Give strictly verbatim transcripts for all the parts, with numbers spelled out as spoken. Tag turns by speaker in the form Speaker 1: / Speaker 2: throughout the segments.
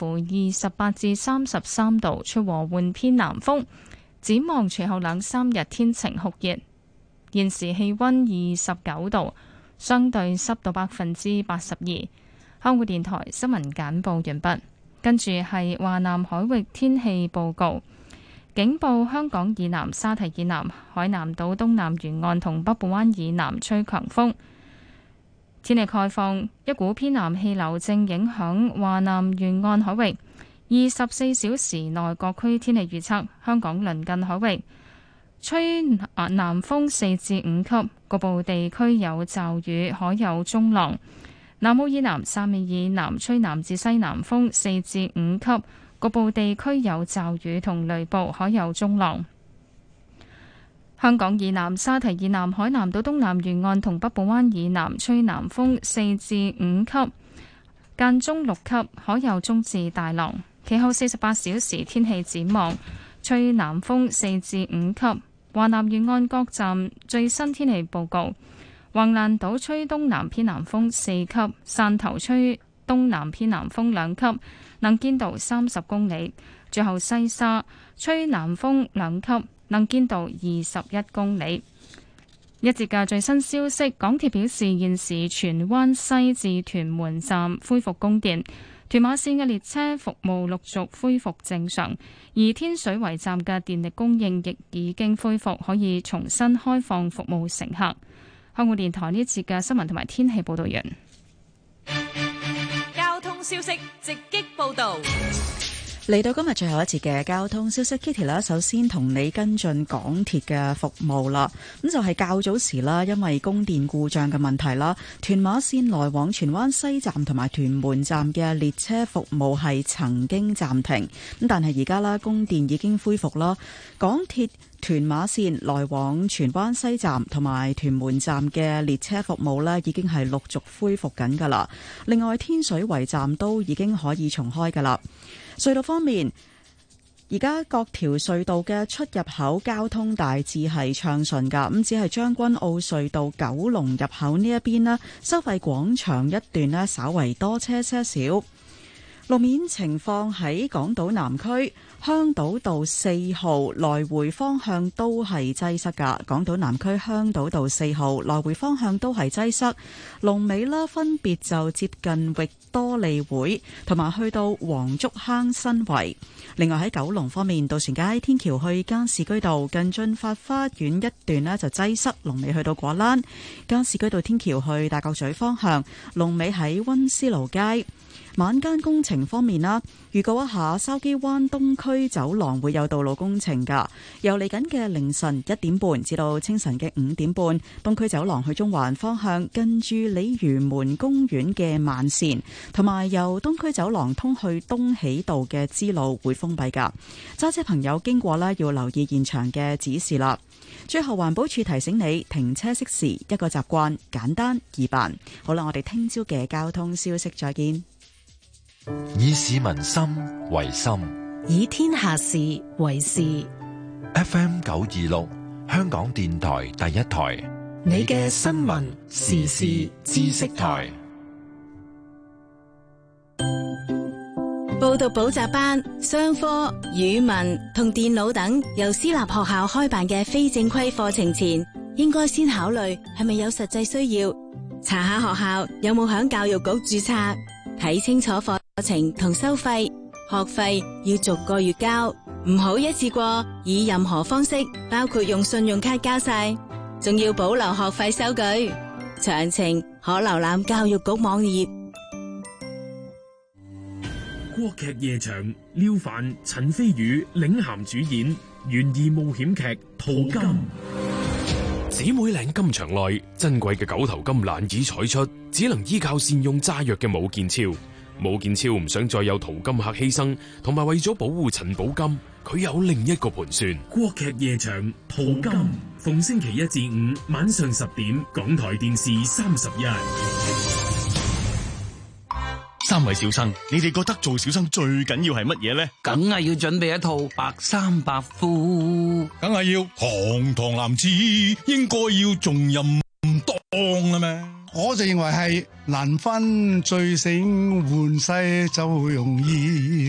Speaker 1: 乎二十八至三十三度，吹和緩偏南風。展望隨後兩三日天晴酷熱。現時氣溫二十九度，相對濕度百分之八十二。香港電台新聞簡報完畢。跟住係華南海域天氣報告。警報：香港以南、沙堤以南、海南島東南沿岸同北部灣以南吹強風。天氣概況：一股偏南氣流正影響華南沿岸海域。二十四小時內各區天氣預測：香港鄰近海域吹南風四至五級，局部地區有驟雨，海有中浪。南澳以南、汕尾以南吹南至西南風四至五級。局部地區有驟雨同雷暴，海有中浪。香港以南、沙堤以南、海南島東南沿岸同北部灣以南吹南風四至五級，間中六級，海有中至大浪。其後四十八小時天氣展望，吹南風四至五級。華南沿岸各站最新天氣報告：橫瀾島吹東南偏南風四級，汕頭吹東南偏南風兩級。能見度三十公里，最後西沙吹南風兩級，能見度二十一公里。一節嘅最新消息，港鐵表示現時荃灣西至屯門站恢復供電，屯馬線嘅列車服務陸續恢復正常，而天水圍站嘅電力供應亦已經恢復，可以重新開放服務乘客。香港電台呢一節嘅新聞同埋天氣報道完。
Speaker 2: 消息直擊報道，
Speaker 3: 嚟到今日最後一節嘅交通消息 ，Kitty 啦，首先同你跟進港鐵嘅服務啦。咁就係較早時啦，因為供電故障嘅問題啦，屯馬線來往荃灣西站同埋屯門站嘅列車服務係曾經暫停。咁但係而家啦，供電已經恢復啦，港鐵屯馬線來往荃灣西站同埋屯門站嘅列車服務呢，已經係陸續恢復緊噶啦。另外，天水圍站都已經可以重開噶啦。隧道方面，而家各條隧道嘅出入口交通大致係暢順噶，咁只係將軍澳隧道九龍入口呢一邊啦，收費廣場一段呢，稍為多車些少。路面情況喺港島南區香島道四號來回方向都係擠塞噶，港島南區香島道四號來回方向都係擠塞，龍尾啦分別就接近域多利會同埋去到黃竹坑新圍。另外喺九龍方面，渡船街天橋去加士居道近駿發花園一段呢就擠塞，龍尾去到果欄。加士居道天橋去大角咀方向，龍尾喺溫思勞街。晚間工程方面啦，預告一下筲箕灣東區走廊會有道路工程㗎，由嚟緊嘅凌晨一點半至到清晨嘅五點半，東區走廊去中環方向近住鯉魚門公園嘅慢線，同埋由東區走廊通去東喜道嘅支路會封閉㗎，揸車朋友經過啦要留意現場嘅指示啦。最後環保署提醒你，停車熄匙一個習慣，簡單易辦。好啦，我哋聽朝嘅交通消息再見。
Speaker 4: 以市民心為心，
Speaker 2: 以天下事為事。
Speaker 4: F M 九二六，香港電台第一台，
Speaker 2: 你嘅新聞時事知識台。報讀補習班、商科、語文同電腦等由私立學校開辦嘅非正規課程前，應該先考慮係咪有實際需要，查下學校有冇響教育局註冊，睇清楚課程同收費，學費要逐個月交，唔好一次過以任何方式，包括用信用卡交晒，仲要保留學費收據。詳情可瀏覽教育局網頁。
Speaker 5: 國劇夜場，廖凡、陳飛宇領銜主演懸疑冒險劇《淘金》。
Speaker 6: 姊妹嶺金場內珍貴嘅九頭金難以採出，只能依靠善用炸藥嘅武建超。武建超唔想再有淘金客犧牲，同埋為咗保護陳寶金，佢有另一個盤算。
Speaker 5: 國劇夜場《淘金》，逢星期一至五晚上十點，港台電視三十一。
Speaker 7: 三位小生，你哋覺得做小生最緊要係乜嘢呢？
Speaker 8: 梗係要準備一套白衫白褲，
Speaker 7: 梗係要堂堂男子應該要重任當啦咩？
Speaker 9: 我就認為係難分醉醒換世就容易。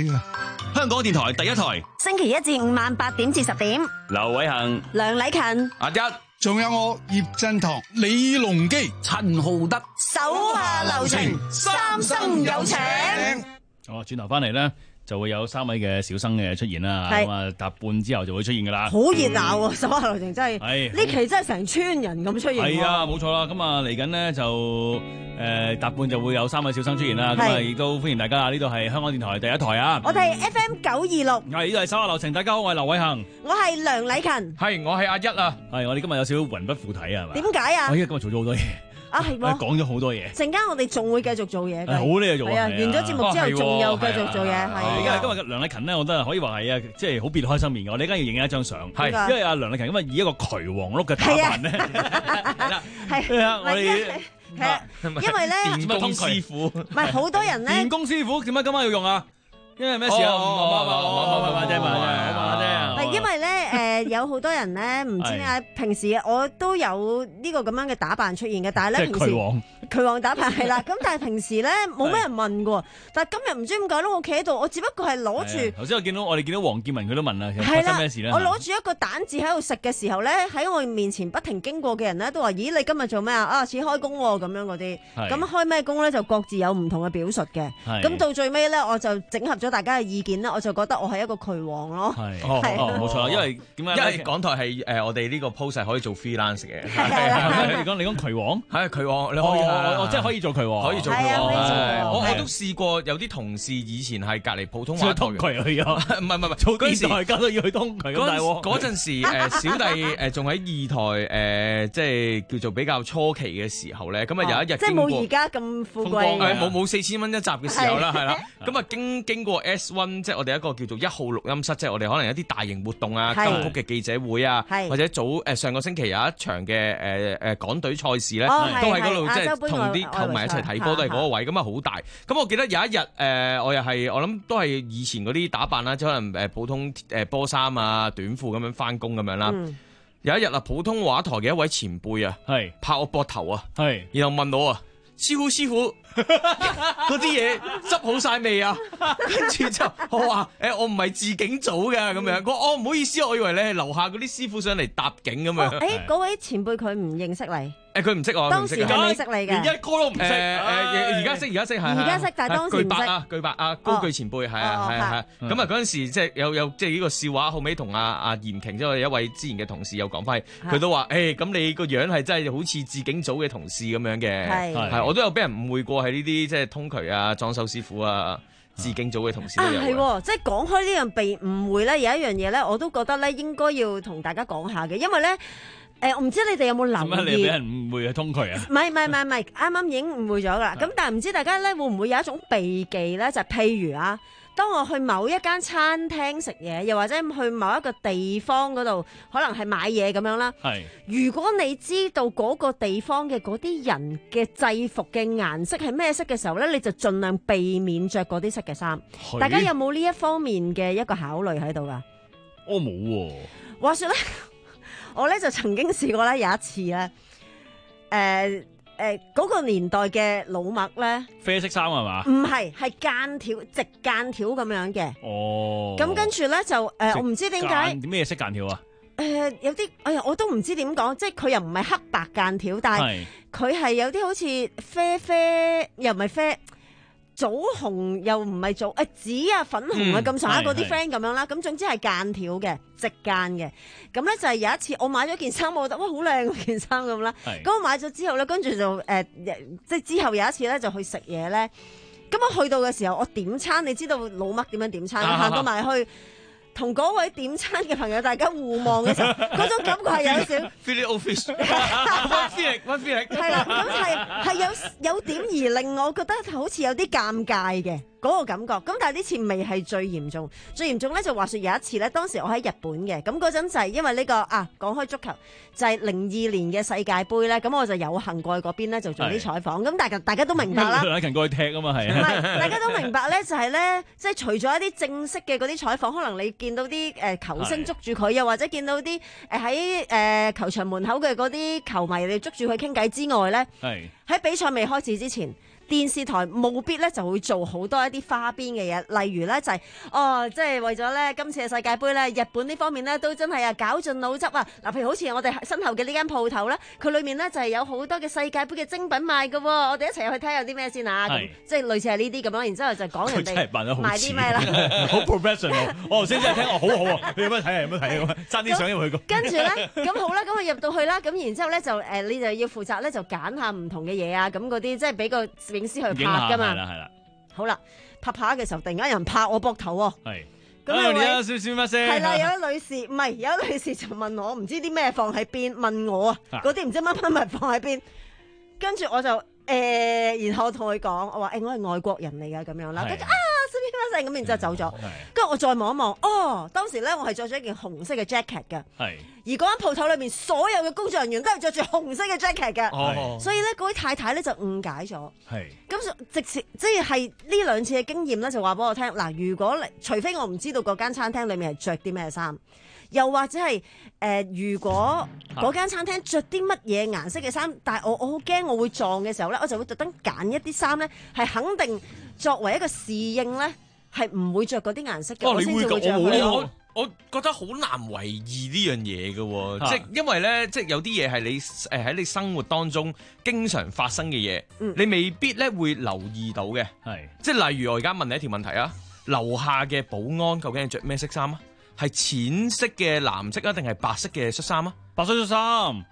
Speaker 9: 香港電台第一台。
Speaker 10: 星期一至五晚八點至十點。
Speaker 9: 劉偉恒、
Speaker 10: 梁禮勤、
Speaker 9: 阿一，
Speaker 7: 仲有我葉振棠、李龍基、
Speaker 8: 陳浩德，
Speaker 10: 手下留情，三生有請。
Speaker 11: 好，轉頭翻嚟咧，就會有三位嘅小生嘅出現啦。咁啊，搭半之後就會出現噶啦。
Speaker 12: 好熱鬧啊！手下留情真係，呢期真係成村人咁出現。
Speaker 11: 係啊，冇錯啦。咁啊，嚟緊呢，就誒搭半就會有三位小生出現啦。咁啊，亦都歡迎大家。呢度係香港電台第一台啊。
Speaker 12: 我哋 F M 九二六。
Speaker 11: 係呢度係手下留情。大家好，我係劉偉恒。
Speaker 12: 我係梁禮勤。
Speaker 9: 係，我係阿一啊。
Speaker 11: 係，我哋今日有少少魂不附體啊，係嘛？
Speaker 12: 點解啊？
Speaker 11: 我依家今日做咗好多嘢。
Speaker 12: 啊，係喎，
Speaker 11: 講咗好多嘢。
Speaker 12: 陣間我哋仲會繼續做嘢。
Speaker 11: 好呢嘢做啊！
Speaker 12: 係啊，完咗節目之後仲有繼續做嘢。係啊。
Speaker 11: 因為今日梁禮勤呢，我覺得可以話係啊，即係好別開生面嘅。我哋而家要影一張相，
Speaker 12: 係
Speaker 11: 因為阿梁禮勤咁啊，以一個渠王碌嘅打扮咧，係啦，
Speaker 12: 係
Speaker 11: 啊，我哋
Speaker 12: 係啊，因為咧，
Speaker 11: 電工師傅
Speaker 12: 唔係好多人咧，
Speaker 11: 電工師傅點解今晚要用啊？因為咩事啊？唔唔唔唔唔唔啫嘛，我問下啫。
Speaker 12: 係因為咧，誒有好多人咧，唔知點解平時我都有呢個咁樣嘅打扮出現嘅，但係咧平時渠王渠王打扮係啦，咁但係平時咧冇咩人問嘅，但係今日唔知點解咯，我企喺度，我只不過係攞住。頭
Speaker 11: 先我見到我哋見到黃建文佢都問啦，
Speaker 12: 發
Speaker 11: 生咩事咧？
Speaker 12: 我攞住一個蛋字喺度食嘅時候咧，喺我面前不停經過嘅人咧都話：咦，你今日做咩啊？啊，似開工喎咁樣嗰啲。咁開咩工咧？就各自有唔同嘅表述嘅。咁到最尾咧，我就整合咗大家嘅意見咧，我就覺得我係一個渠王咯。
Speaker 11: 係，哦，冇錯，因為點解？
Speaker 9: 因為港台係誒我哋呢個 post 係可以做 freelance 嘅。
Speaker 11: 你講你講渠王
Speaker 9: 係渠王，你可以
Speaker 11: 我即係可以做渠王，
Speaker 9: 可以做渠王。我我都試過有啲同事以前係隔離普通話台
Speaker 11: 通渠去咗，
Speaker 9: 唔係唔係
Speaker 11: 做電台家都要去通渠。
Speaker 9: 嗰嗰陣時誒小弟誒仲喺二台誒，即係叫做比較初期嘅時候咧，咁啊有一日
Speaker 12: 即係冇而家咁富貴，
Speaker 9: 冇冇四千蚊一集嘅時候啦，係啦，咁啊經經過 S 一，即係我哋一個叫做一號錄音室，即係我哋可能有啲大型活動啊、金曲嘅記者會啊，或者早誒上個星期有一場嘅誒誒港隊賽事咧，都喺嗰度即係同啲球迷一齊睇波，都係嗰個位，咁啊好大。咁我記得有一日誒，我又係我諗都係以前嗰啲打扮啦，即可能誒普通誒波衫啊、短褲咁樣翻工咁樣啦。有一日啊，普通話台嘅一位前輩啊，係拍我膊頭啊，係，然後問我啊，師傅師傅。嗰啲嘢執好晒未啊？跟住就我話誒，我唔係自警組嘅咁樣。我哦唔好意思，我以為你係樓下嗰啲師傅上嚟搭景咁樣。
Speaker 12: 誒，嗰位前輩佢唔認識你。
Speaker 9: 誒，佢唔識我，
Speaker 12: 當時係未識你嘅，
Speaker 11: 連一個都唔識。誒誒，
Speaker 9: 而家識，而家識係。
Speaker 12: 而家識，但係當時唔識。
Speaker 9: 巨伯啊，巨伯啊，高巨前輩係啊係啊係。咁啊嗰陣時即係有有即係呢個笑話，後尾同阿阿嚴瓊即係一位之前嘅同事有講翻，佢都話誒，咁你個樣係真係好似自警組嘅同事咁樣嘅。係係，我都有俾人誤會過係呢啲即係通渠啊、裝修師傅啊、自警組嘅同事都有。
Speaker 12: 啊係，即係講開呢樣被誤會咧，有一樣嘢咧，我都覺得咧應該要同大家講下嘅，因為咧。誒，我唔知你哋有冇留意？
Speaker 11: 你俾人誤會係通渠啊？
Speaker 12: 唔係唔係唔係唔係，啱啱已經誤會咗噶啦。咁但係唔知大家咧會唔會有一種避忌咧？就係譬如啊，當我去某一間餐廳食嘢，又或者去某一個地方嗰度，可能係買嘢咁樣啦。係。如果你知道嗰個地方嘅嗰啲人嘅制服嘅顏色係咩色嘅時候咧，你就盡量避免着嗰啲色嘅衫。大家有冇呢一方面嘅一個考慮喺度噶？
Speaker 11: 我冇喎。
Speaker 12: 話說咧。我咧就曾經試過咧有一次咧，誒誒嗰個年代嘅老麥咧，
Speaker 11: 啡色衫係嘛？
Speaker 12: 唔係，係間條直間條咁樣嘅。
Speaker 11: 哦。咁
Speaker 12: 跟住咧就誒、呃，我唔知點解
Speaker 11: 咩色間條啊？
Speaker 12: 誒、呃、有啲哎呀，我都唔知點講，即係佢又唔係黑白間條，但係佢係有啲好似啡啡，又唔係啡。棗紅又唔係棗誒紫啊粉紅啊咁上下嗰啲 friend 咁樣啦，咁總之係間條嘅直間嘅，咁咧就係有一次我買咗件衫，我覺得哇好靚嗰件衫咁啦，咁我買咗之後咧，跟住就誒、呃、即係之後有一次咧就去食嘢咧，咁我去到嘅時候我點餐，你知道老麥點樣點餐，行到埋去。同嗰位點餐嘅朋友，大家互望嘅時候，嗰種感覺係有少
Speaker 9: feeling office，one feeling，one feeling，
Speaker 12: 係啦，咁係係有有點而令我覺得好似有啲尷尬嘅嗰個感覺。咁但係呢次未係最嚴重，最嚴重咧就話說有一次咧，當時我喺日本嘅，咁嗰陣就係因為呢個啊講開足球，就係零二年嘅世界盃咧，咁我就有幸過去嗰邊咧就做啲採訪。咁大家大家都明白啦，
Speaker 11: 有人過去踢啊嘛係。
Speaker 12: 唔係，大家都明白咧，就係咧，即係除咗一啲正式嘅嗰啲採訪，可能你見到啲誒球星捉住佢，又或者見到啲誒喺誒球場門口嘅嗰啲球迷你捉住佢傾偈之外咧，喺比賽未開始之前， 電視台務必咧就會做好多一啲花邊嘅嘢，例如咧就係、是、哦，即係為咗咧今次嘅世界盃咧，日本呢方面咧都真係啊絞盡腦汁啊！嗱，譬如好似我哋身後嘅呢間鋪頭咧，佢裏面咧就係有好多嘅世界盃嘅精品賣㗎喎，我哋一齊去睇下有啲咩先啊！咁即係類似係呢啲咁樣，然之後就講人哋賣啲咩啦，
Speaker 11: 好 professional。我頭先真係聽，我好好啊！你有咩睇啊？有咩睇啊？爭啲相入去個。跟住
Speaker 12: 咧，咁好啦，咁佢入到去啦，咁然之後咧就誒，你就要負責咧就揀下唔同嘅嘢啊，咁嗰啲即係俾個攝影師去拍㗎嘛。係啦，係啦。好啦，拍拍嘅時候，突然間有人拍我膊頭喎。係。咁啊，你有少少乜聲？係啦，有位女士，唔係有位女士就問我，唔知啲咩放喺邊，問我啊，嗰啲唔知乜乜乜放喺邊，跟住我就誒、呃，然後我同佢講，我話誒、欸，我係外國人嚟㗎，咁樣啦，跟住啊，少少乜聲，咁然之後走咗，跟住我再望一望，哦，當時咧我係着咗一件紅色嘅 jacket 嘅，係。而嗰間鋪頭裏面所有嘅工作人員都係着住紅色嘅 jacket 嘅，哦、所以咧嗰位太太咧就誤解咗。係咁直接即係呢兩次嘅經驗咧，就話俾我聽嗱，如果你除非我唔知道嗰間餐廳裏面係着啲咩衫，又或者係誒、呃，如果嗰間餐廳着啲乜嘢顏色嘅衫，但係我我好驚我會撞嘅時候咧，我就會特登揀一啲衫咧，係肯定作為一個侍應咧，係唔會着嗰啲顏色嘅。
Speaker 9: 哦、
Speaker 12: 我先至會着
Speaker 9: 佢。我覺得好難為意呢樣嘢嘅，即係因為咧，即係有啲嘢係你誒喺你生活當中經常發生嘅嘢，嗯、你未必咧會留意到嘅。係即係例如我而家問你一條問題啊，樓下嘅保安究竟係着咩色衫啊？係淺色嘅藍色啊，定係白色嘅恤衫啊？白色恤衫。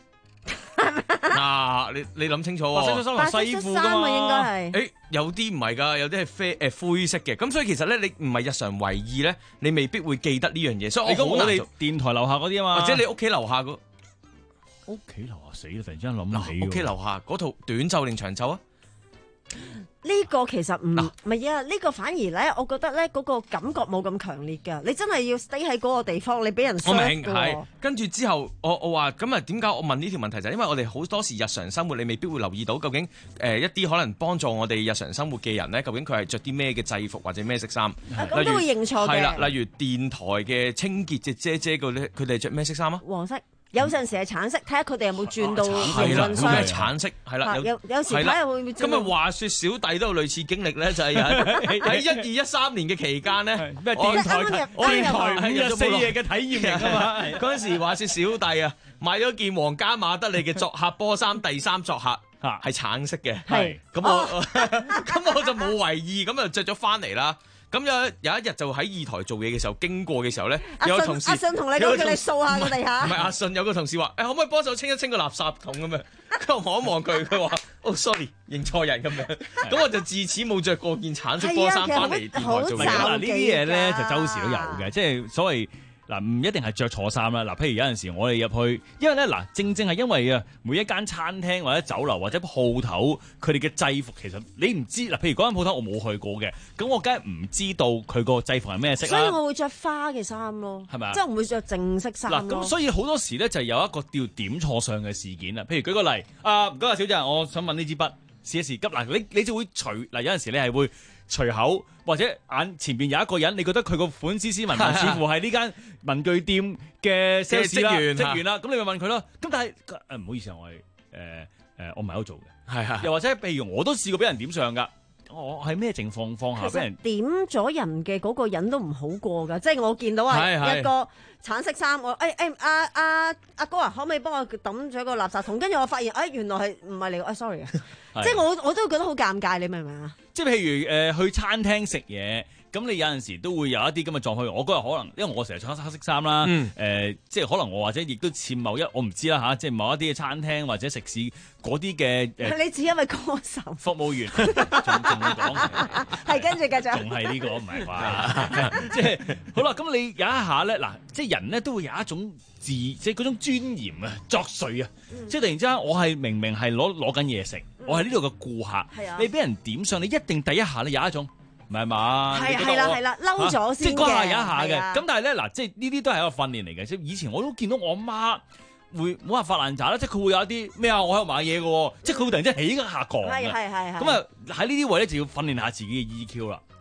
Speaker 9: 嗱，你你諗清楚喎，白色恤衫同西褲噶嘛，應該係。誒，有啲唔係㗎，有啲係啡誒灰色嘅。咁所以其實咧，你唔係日常為意咧，你未必會記得呢樣嘢。所以我講我哋電台樓下嗰啲啊嘛，或者你屋企樓下嗰屋企樓下死啦！突然之間諗起屋企樓下嗰套短袖定長袖啊？
Speaker 12: 呢個其實唔唔係啊，呢、呢個反而咧，我覺得咧嗰個感覺冇咁強烈㗎。你真係要 stay 喺嗰個地方，你俾人 serve
Speaker 9: 我明係。跟住之後，我我話咁啊，點解我問呢條問題就係因為我哋好多時日常生活，你未必會留意到究竟誒、呃、一啲可能幫助我哋日常生活嘅人咧，究竟佢係着啲咩嘅制服或者咩色衫？
Speaker 12: 咁都會認錯嘅。係啦，
Speaker 9: 例如電台嘅清潔嘅姐姐嗰啲，佢哋着咩色衫啊？
Speaker 12: 黃色。有陣時係橙色，睇下佢哋有冇轉到營運商。
Speaker 9: 係啦，橙色係啦。
Speaker 12: 有有時睇下會唔會轉。
Speaker 9: 咁啊，話説小弟都有類似經歷咧，就係喺一二一三年嘅期間咧，咩電台電台五日四夜嘅體驗嚟㗎嘛。嗰陣時話説小弟啊，買咗件皇家馬德里嘅作客波衫，第三作客係橙色嘅。係咁我咁我就冇為意，咁就着咗翻嚟啦。咁有有一日就喺二台做嘢嘅時候，經過嘅時候咧，有個同事
Speaker 12: 阿信同你講叫你掃下個地下。
Speaker 9: 唔係阿信有個同事話：誒可唔可以幫手清一清個垃圾桶咁樣？跟住我望一望佢，佢話：哦 sorry，認錯人咁樣。咁我就自此冇着過件橙色波衫翻嚟電台做嘢。
Speaker 11: 嗱呢啲嘢咧就周時都有嘅，即係所謂。嗱，唔一定係着錯衫啦。嗱，譬如有陣時我哋入去，因為咧嗱，正正係因為啊，每一間餐廳或者酒樓或者鋪頭，佢哋嘅制服其實你唔知。嗱，譬如嗰間鋪頭我冇去過嘅，咁我梗係唔知道佢個制服係咩色啦。
Speaker 12: 所以我會着花嘅衫咯，係咪啊？即係唔會着正式衫。
Speaker 11: 嗱，咁所以好多時咧就有一個叫點錯相嘅事件啦。譬如舉個例，啊，唔該啊，小姐，我想問呢支筆試一試。急嗱，你你就會除嗱，有陣時你係會隨口或者眼前邊有一個人，你覺得佢個款斯斯文文，似乎係呢間文具店嘅 sales 職員職員啦，咁你咪問佢咯。咁但係誒唔好意思，我係誒誒我唔係喺度做嘅，係係。又或者譬如我都試過俾人點上㗎。我喺咩情況放下俾人
Speaker 12: 點咗人嘅嗰個人都唔好過㗎，即係我見到係一個橙色衫，我誒誒阿阿阿哥啊，可唔可以幫我抌咗個垃圾桶？跟住我發現，誒、哎、原來係唔係你？誒、哎、sorry 啊，即係我我都覺得好尷尬，你明唔明啊？
Speaker 11: 即係譬如誒、呃、去餐廳食嘢。咁你有陣時都會有一啲咁嘅狀況，我嗰日可能因為我成日着黑色衫啦，誒、嗯呃，即係可能我或者亦都似某一我唔知啦嚇，即係某一啲嘅餐廳或者食肆嗰啲嘅誒，
Speaker 12: 你只因為歌手
Speaker 11: 服務員仲仲講
Speaker 12: 係跟住繼續，
Speaker 11: 仲係呢個唔係話，即係好啦。咁你有一下咧，嗱，即係人咧都會有一種自即係嗰種尊嚴啊作祟啊，嗯、即係突然之間我係明明係攞攞緊嘢食，嗯、我係呢度嘅顧客，嗯、你俾人點上，你一定第一下咧有一種。唔係嘛？
Speaker 12: 係係啦係啦，嬲咗先嘅。
Speaker 11: 即係嗰下有一下嘅。咁但係咧嗱，即係呢啲都係一個訓練嚟嘅。即係以前我都見到我阿媽會冇話發爛渣啦，即係佢會有一啲咩啊？我喺度買嘢嘅，即係佢會突然之間起一下降嘅。係係係。咁啊喺呢啲位咧就要訓練下自己嘅 E Q 啦。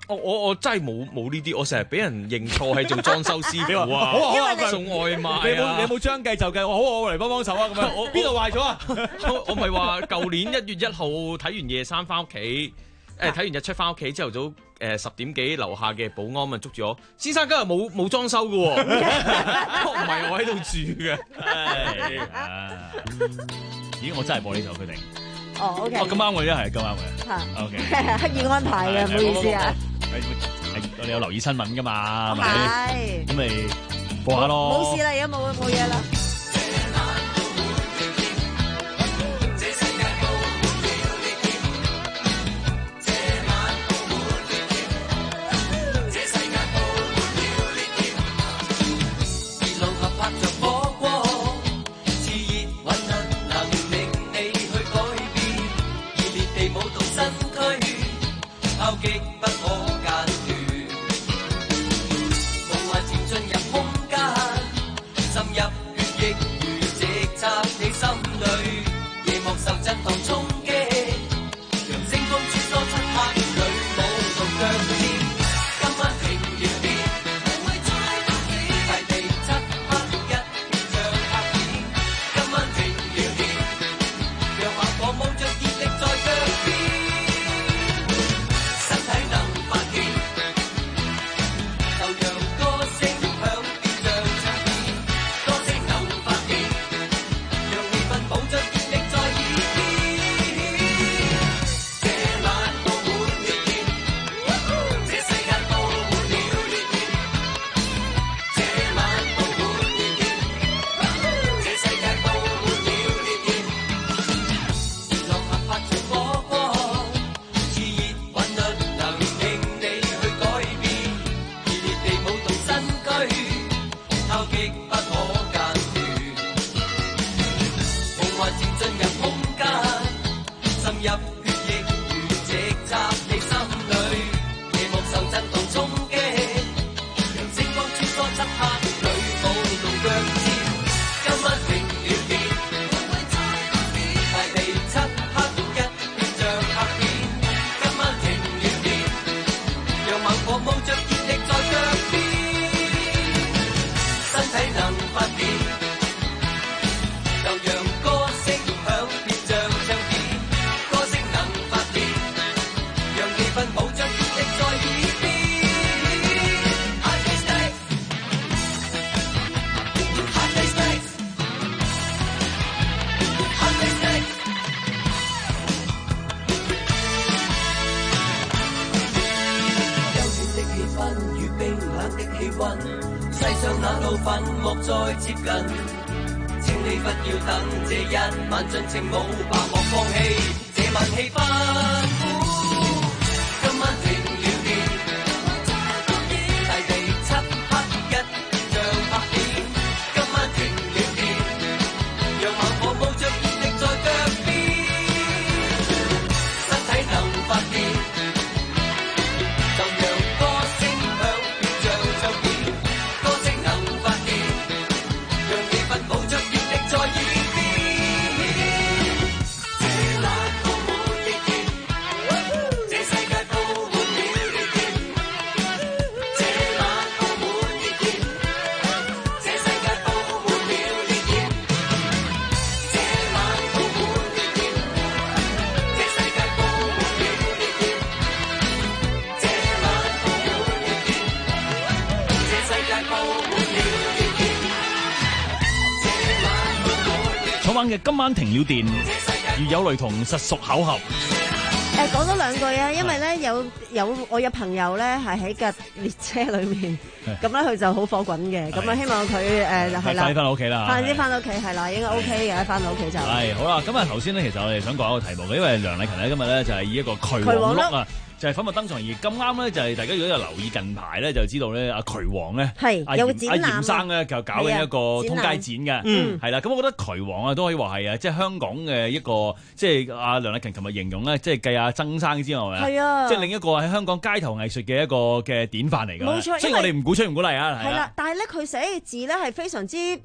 Speaker 9: 我我我真係冇冇呢啲，我成日俾人認錯係做裝修師傅啊，
Speaker 11: 好啊好啊，
Speaker 9: 送外賣啊，
Speaker 11: 你有冇你有冇將計就計？我好啊，我嚟幫幫手啊咁樣。
Speaker 9: 我
Speaker 11: 邊度壞咗啊？
Speaker 9: 我我咪話舊年一月一號睇完夜山翻屋企，誒睇完日出翻屋企，朝頭早誒十點幾樓下嘅保安咪捉住我，先生今日冇冇裝修嘅喎，唔係我喺度住嘅。
Speaker 11: 咦，我真係播呢首決定。
Speaker 12: 哦，OK。
Speaker 11: 哦，咁啱我真係咁啱嘅。
Speaker 12: 嚇
Speaker 11: OK。
Speaker 12: 刻意安排嘅，唔好意思啊。
Speaker 11: 我哋有留意新聞㗎嘛，係咪？
Speaker 12: 係。
Speaker 11: 咁咪播下咯。
Speaker 12: 冇事啦，而家冇冇嘢啦。
Speaker 11: 嘅今晚停了電，如有雷同，實屬巧合。
Speaker 12: 誒，講多兩句啊，因為咧有有我有朋友咧係喺架列車裏面，咁咧佢就好火滾嘅，咁啊希望佢誒係啦，
Speaker 11: 快啲翻到屋企啦，
Speaker 12: 快啲翻到屋企係啦，應該 OK 嘅，翻到屋企就
Speaker 11: 係好啦。咁啊頭先咧，其實我哋想講一個題目嘅，因為梁麗勤咧今日咧就係以一個渠王碌啊。就係粉墨登場，而咁啱咧就係大家如果有留意近排咧，就知道咧阿渠王咧，
Speaker 12: 係有展覽，
Speaker 11: 阿嚴生咧就搞緊一個通街展嘅，嗯，係啦。咁我覺得渠王啊都可以話係啊，即係香港嘅一個，即係阿梁麗勤琴日形容咧，即係繼阿曾生之外，
Speaker 12: 係啊，
Speaker 11: 即係另一個喺香港街頭藝術嘅一個嘅典範嚟㗎。
Speaker 12: 冇錯，
Speaker 11: 所以我哋唔鼓吹唔鼓勵啊。
Speaker 12: 係啦，但係咧佢寫嘅字咧係非常之。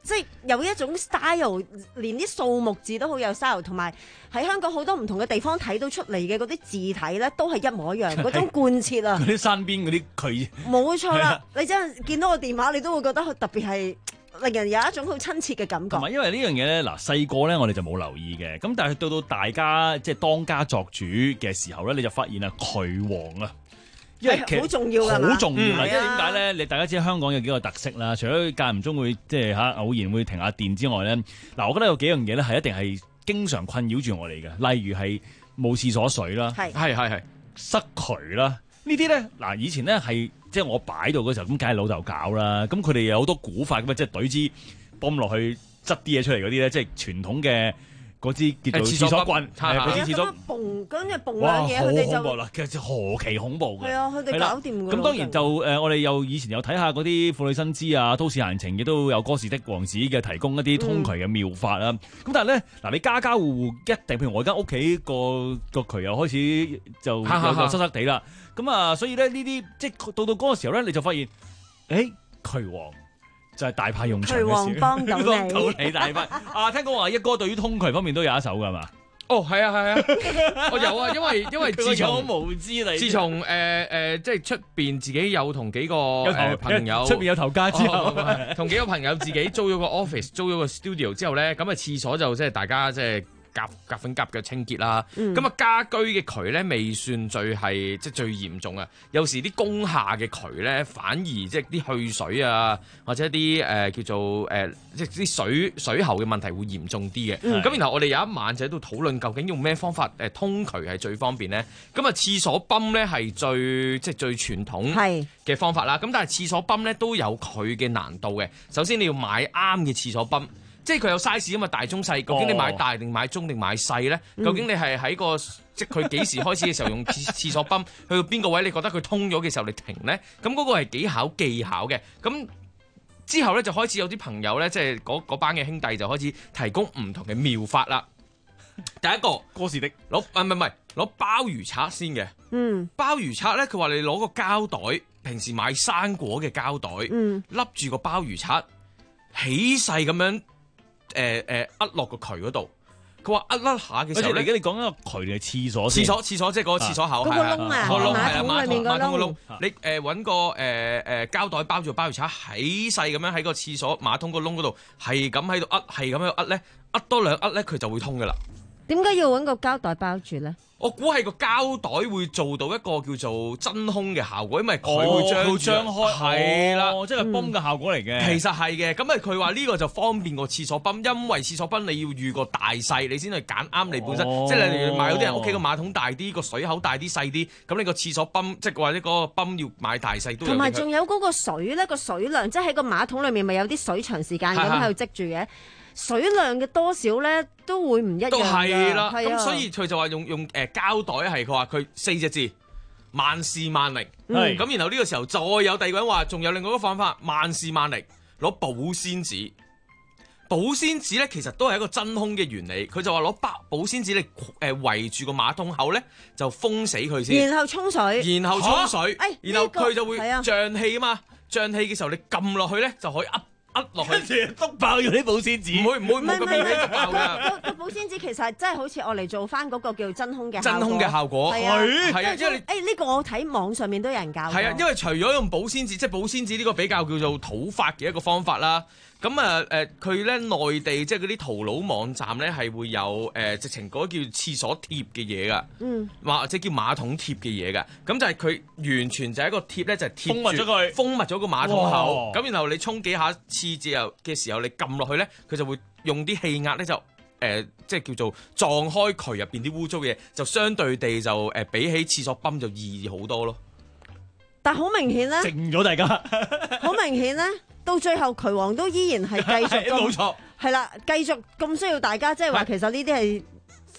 Speaker 12: 即係有一種 style，連啲數目字都好有 style，同埋喺香港好多唔同嘅地方睇到出嚟嘅嗰啲字體咧，都係一模一樣，嗰種貫徹啊！
Speaker 11: 嗰啲山邊嗰啲渠，
Speaker 12: 冇錯啦！你真係見到個電話，你都會覺得特別係令人有一種好親切嘅感覺。
Speaker 11: 同埋因為呢樣嘢咧，嗱細個咧我哋就冇留意嘅，咁但係到到大家即係當家作主嘅時候咧，你就發現啊渠王啊！因為其實
Speaker 12: 好重要㗎嘛，
Speaker 11: 好重要啦！
Speaker 12: 嗯、
Speaker 11: 因為點解咧？你大家知香港有幾個特色啦，除咗間唔中會即係嚇偶然會停下電之外咧，嗱，我覺得有幾樣嘢咧係一定係經常困擾住我哋嘅，例如係冇廁所水啦，
Speaker 9: 係係係係
Speaker 11: 塞渠啦，呢啲咧嗱以前咧係即係我擺到嗰時候，咁梗係老豆搞啦，咁佢哋有好多古法咁啊，即係懟支泵落去執啲嘢出嚟嗰啲咧，即係傳統嘅。嗰支叫做廁所棍，係嗰支廁所
Speaker 12: 泵，跟住泵兩嘢，佢哋就
Speaker 11: 啦，其實何其恐怖嘅。
Speaker 12: 係啊，佢哋搞掂㗎。
Speaker 11: 咁當然就誒，我哋又以前又睇下嗰啲婦女新知啊、都市閒情，亦都有哥士的王子嘅提供一啲通渠嘅妙法啦。咁、嗯、但係咧，嗱你家家戶戶一定，譬如我間屋企個個渠又開始就有有塞塞地啦。咁啊，所以咧呢啲即係到到嗰個時候咧，你就發現，誒渠王。就係大派用場嘅事，
Speaker 12: 渠王幫到你，
Speaker 11: 你大派啊！聽講話一哥對於通渠方面都有一手㗎嘛？
Speaker 9: 哦，係啊，係啊，我有啊，因為因為自從
Speaker 11: 無知你，
Speaker 9: 自從誒誒，即係出邊自己有同幾個誒朋友，
Speaker 11: 出邊有頭家之後，
Speaker 9: 同幾個朋友自己租咗個 office，租咗個 studio 之後咧，咁啊廁所就即係大家即係。夾夾粉夾腳清潔啦，咁啊、嗯、家居嘅渠咧未算最係即係最嚴重啊，有時啲工廈嘅渠咧反而即係啲去水啊，或者啲誒、呃、叫做誒、呃、即係啲水水喉嘅問題會嚴重啲嘅。咁、嗯、然後我哋有一晚就喺度討論究竟用咩方法誒通渠係最方便咧？咁啊廁所泵咧係最即係最傳統嘅方法啦。咁是但係廁所泵咧都有佢嘅難度嘅。首先你要買啱嘅廁所泵。即係佢有 size 啊嘛，大中細，究竟你買大定買中定買細咧？嗯、究竟你係喺個即係佢幾時開始嘅時候用廁廁所泵，去到邊個位你覺得佢通咗嘅時候你停咧？咁嗰個係幾考技巧嘅。咁之後咧就開始有啲朋友咧，即係嗰班嘅兄弟就開始提供唔同嘅妙法啦。第一個
Speaker 11: 哥士的
Speaker 9: 攞啊唔係唔係攞鮑魚刷先嘅。嗯，鮑魚刷咧，佢話你攞個膠袋，平時買生果嘅膠袋，嗯，笠住個鮑魚刷，起勢咁樣。誒誒，呃落個渠嗰度，佢話呃甩下嘅時候咧，
Speaker 11: 而家你講緊個渠定係廁所？
Speaker 9: 廁所廁所即係嗰個廁所口，
Speaker 12: 嗰個窿啊，
Speaker 9: 個窿係啦，馬桶
Speaker 12: 馬
Speaker 9: 桶個窿。你誒搵個誒誒膠袋包住鮑魚刷，起勢咁樣喺個廁所馬桶個窿嗰度，係咁喺度呃，係咁喺度呃咧，呃多兩呃咧，佢就會通噶啦。
Speaker 12: 點解要搵個膠袋包住咧？
Speaker 9: 我估係個膠袋會做到一個叫做真空嘅效果，因為佢會將
Speaker 11: 佢張開，
Speaker 9: 係啦，
Speaker 11: 即係泵嘅效果嚟嘅。
Speaker 9: 其實係嘅，咁啊佢話呢個就方便過廁所泵，因為廁所泵你要預個大細，你先去揀啱你本身。即係例如買有啲人屋企個馬桶大啲，個水口大啲細啲，咁你個廁所泵即係或者嗰個泵要買大細都有。
Speaker 12: 同埋仲有嗰個水咧，個水量即係喺個馬桶裏面咪有啲水長時間咁喺度積住嘅。水量嘅多少咧都會唔一樣㗎，
Speaker 9: 都係啦，咁、
Speaker 12: 啊、
Speaker 9: 所以佢就話用用誒、呃、膠袋係佢話佢四隻字萬事萬靈，咁、嗯、然後呢個時候再有第二個人話仲有另外一個方法萬事萬靈攞保鮮紙，保鮮紙咧其實都係一個真空嘅原理，佢就話攞包保鮮紙你誒圍住個馬桶口咧就封死佢先，
Speaker 12: 然後沖水，
Speaker 9: 然後沖水，
Speaker 12: 啊哎、
Speaker 9: 然後佢就會
Speaker 12: 這個、
Speaker 9: 脹氣啊嘛，脹氣嘅時候你撳落去咧就可以噏。落去，
Speaker 11: 篤爆咗啲保鮮紙，
Speaker 9: 唔會唔會唔會咁容易篤爆㗎。
Speaker 12: 個保鮮紙其實真係好似我嚟做翻嗰個叫真空嘅
Speaker 9: 真空嘅效果，
Speaker 12: 係啊，
Speaker 9: 係啊，因為
Speaker 12: 誒呢個我睇網上面都有人教。
Speaker 9: 係啊，因為除咗用保鮮紙，即係保鮮紙呢個比較叫做土法嘅一個方法啦。咁啊誒，佢咧內地即係嗰啲淘佬網站咧係會有誒、呃、直情嗰叫廁所貼嘅嘢㗎，嗯，或者叫馬桶貼嘅嘢㗎。咁就係佢完全就係一個貼咧，就係貼
Speaker 11: 封密咗佢，
Speaker 9: 封密咗個馬桶口。咁然後你沖幾下廁之後嘅時候，你撳落去咧，佢就會用啲氣壓咧就誒、呃、即係叫做撞開渠入邊啲污糟嘢，就相對地就誒、呃、比起廁所泵就易好多咯。
Speaker 12: 但好明顯咧，
Speaker 11: 靜咗大家，
Speaker 12: 好明顯咧。到最後渠王都依然係繼續，
Speaker 9: 冇錯，
Speaker 12: 係啦，繼續咁需要大家，即係話其實呢啲係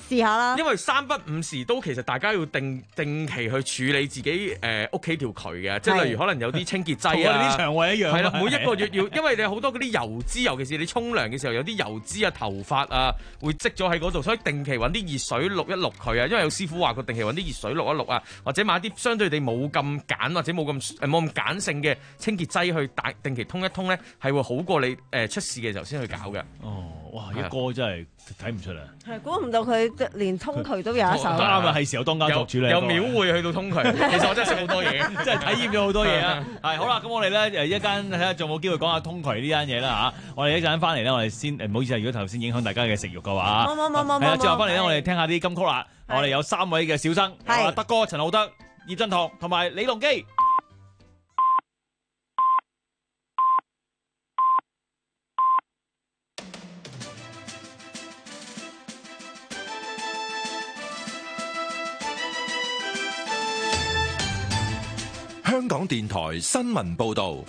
Speaker 12: 試下啦。
Speaker 9: 因為三不五時都其實大家要定定期去處理自己誒屋企條渠嘅，即係例如可能有啲清潔劑啊，
Speaker 11: 同我哋啲腸胃一樣。
Speaker 9: 係啦，每一個月要，因為你好多嗰啲油脂，尤其是你沖涼嘅時候有啲油脂啊、頭髮啊會積咗喺嗰度，所以定期揾啲熱水渌一渌佢啊。因為有師傅話佢定期揾啲熱水渌一渌啊，或者買啲相對地冇咁鹼或者冇咁誒冇咁鹼性嘅清潔劑去大定期通一通咧，係會好過你誒出事嘅時候先去搞嘅。
Speaker 11: 哦，哇！一哥真係睇唔出啦，
Speaker 12: 係估唔到佢連通渠都有一手。
Speaker 11: 啱啊，係時候當家作主咧。
Speaker 9: 有秒會去到通渠，其實我真係識好多嘢，
Speaker 11: 真係體驗咗好多嘢啊！係好啦，咁我哋咧誒一間睇下仲有冇機會講下通渠呢間嘢啦嚇。我哋一陣翻嚟咧，我哋先誒唔好意思啊，如果頭先影響大家嘅食慾嘅話，
Speaker 12: 冇冇冇冇冇。
Speaker 11: 係啊，最後翻嚟咧，我哋聽下啲金曲啦。我哋有三位嘅小生，啊德哥、陳浩德、葉振棠同埋李龍基。
Speaker 4: 香港電台新聞報導，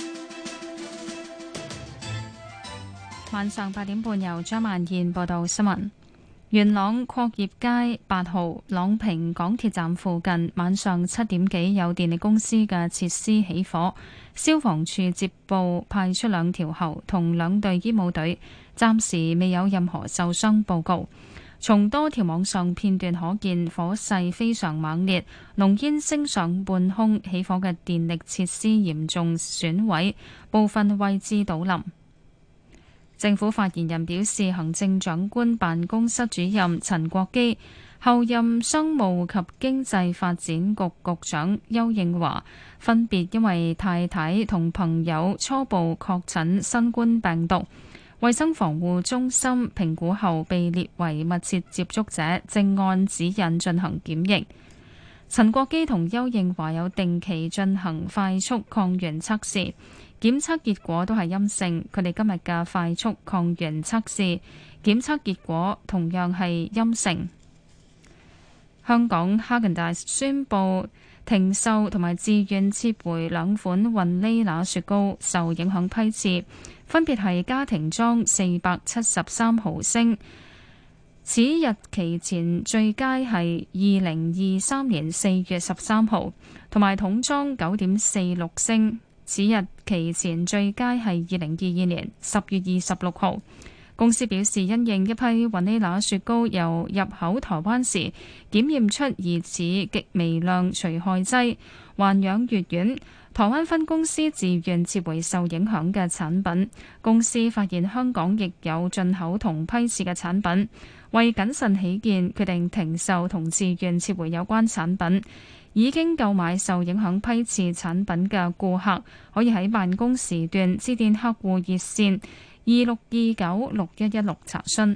Speaker 1: 晚上八點半由張萬燕報道新聞。元朗闊業街八號朗屏港鐵站附近，晚上七點幾有電力公司嘅設施起火，消防處接報派出兩條喉同兩隊醫務隊，暫時未有任何受傷報告。從多條網上片段可見，火勢非常猛烈，濃煙升上半空，起火嘅電力設施嚴重損毀，部分位置倒冧。政府發言人表示，行政長官辦公室主任陳國基後任商務及經濟發展局局長邱應華分別因為太太同朋友初步確診新冠病毒，衛生防護中心評估後被列為密切接觸者，正按指引進行檢疫。陳國基同邱應華有定期進行快速抗原測試，檢測結果都係陰性。佢哋今日嘅快速抗原測試檢測結果同樣係陰性。香港哈根達斯宣布停售同埋自願撤回兩款雲呢拿雪糕，受影響批次分別係家庭裝四百七十三毫升，此日期前最佳係二零二三年四月十三號，同埋桶裝九點四六升，此日期前最佳係二零二二年十月二十六號。公司表示，因應一批雲呢拿雪糕由入口台灣時檢驗出疑似極微量除害劑環氧乙烷，台灣分公司自願撤回受影響嘅產品。公司發現香港亦有進口同批次嘅產品，為謹慎起見，決定停售同自願撤回有關產品。已經購買受影響批次產品嘅顧客，可以喺辦公時段致電客戶熱線二六二九六一一六查詢。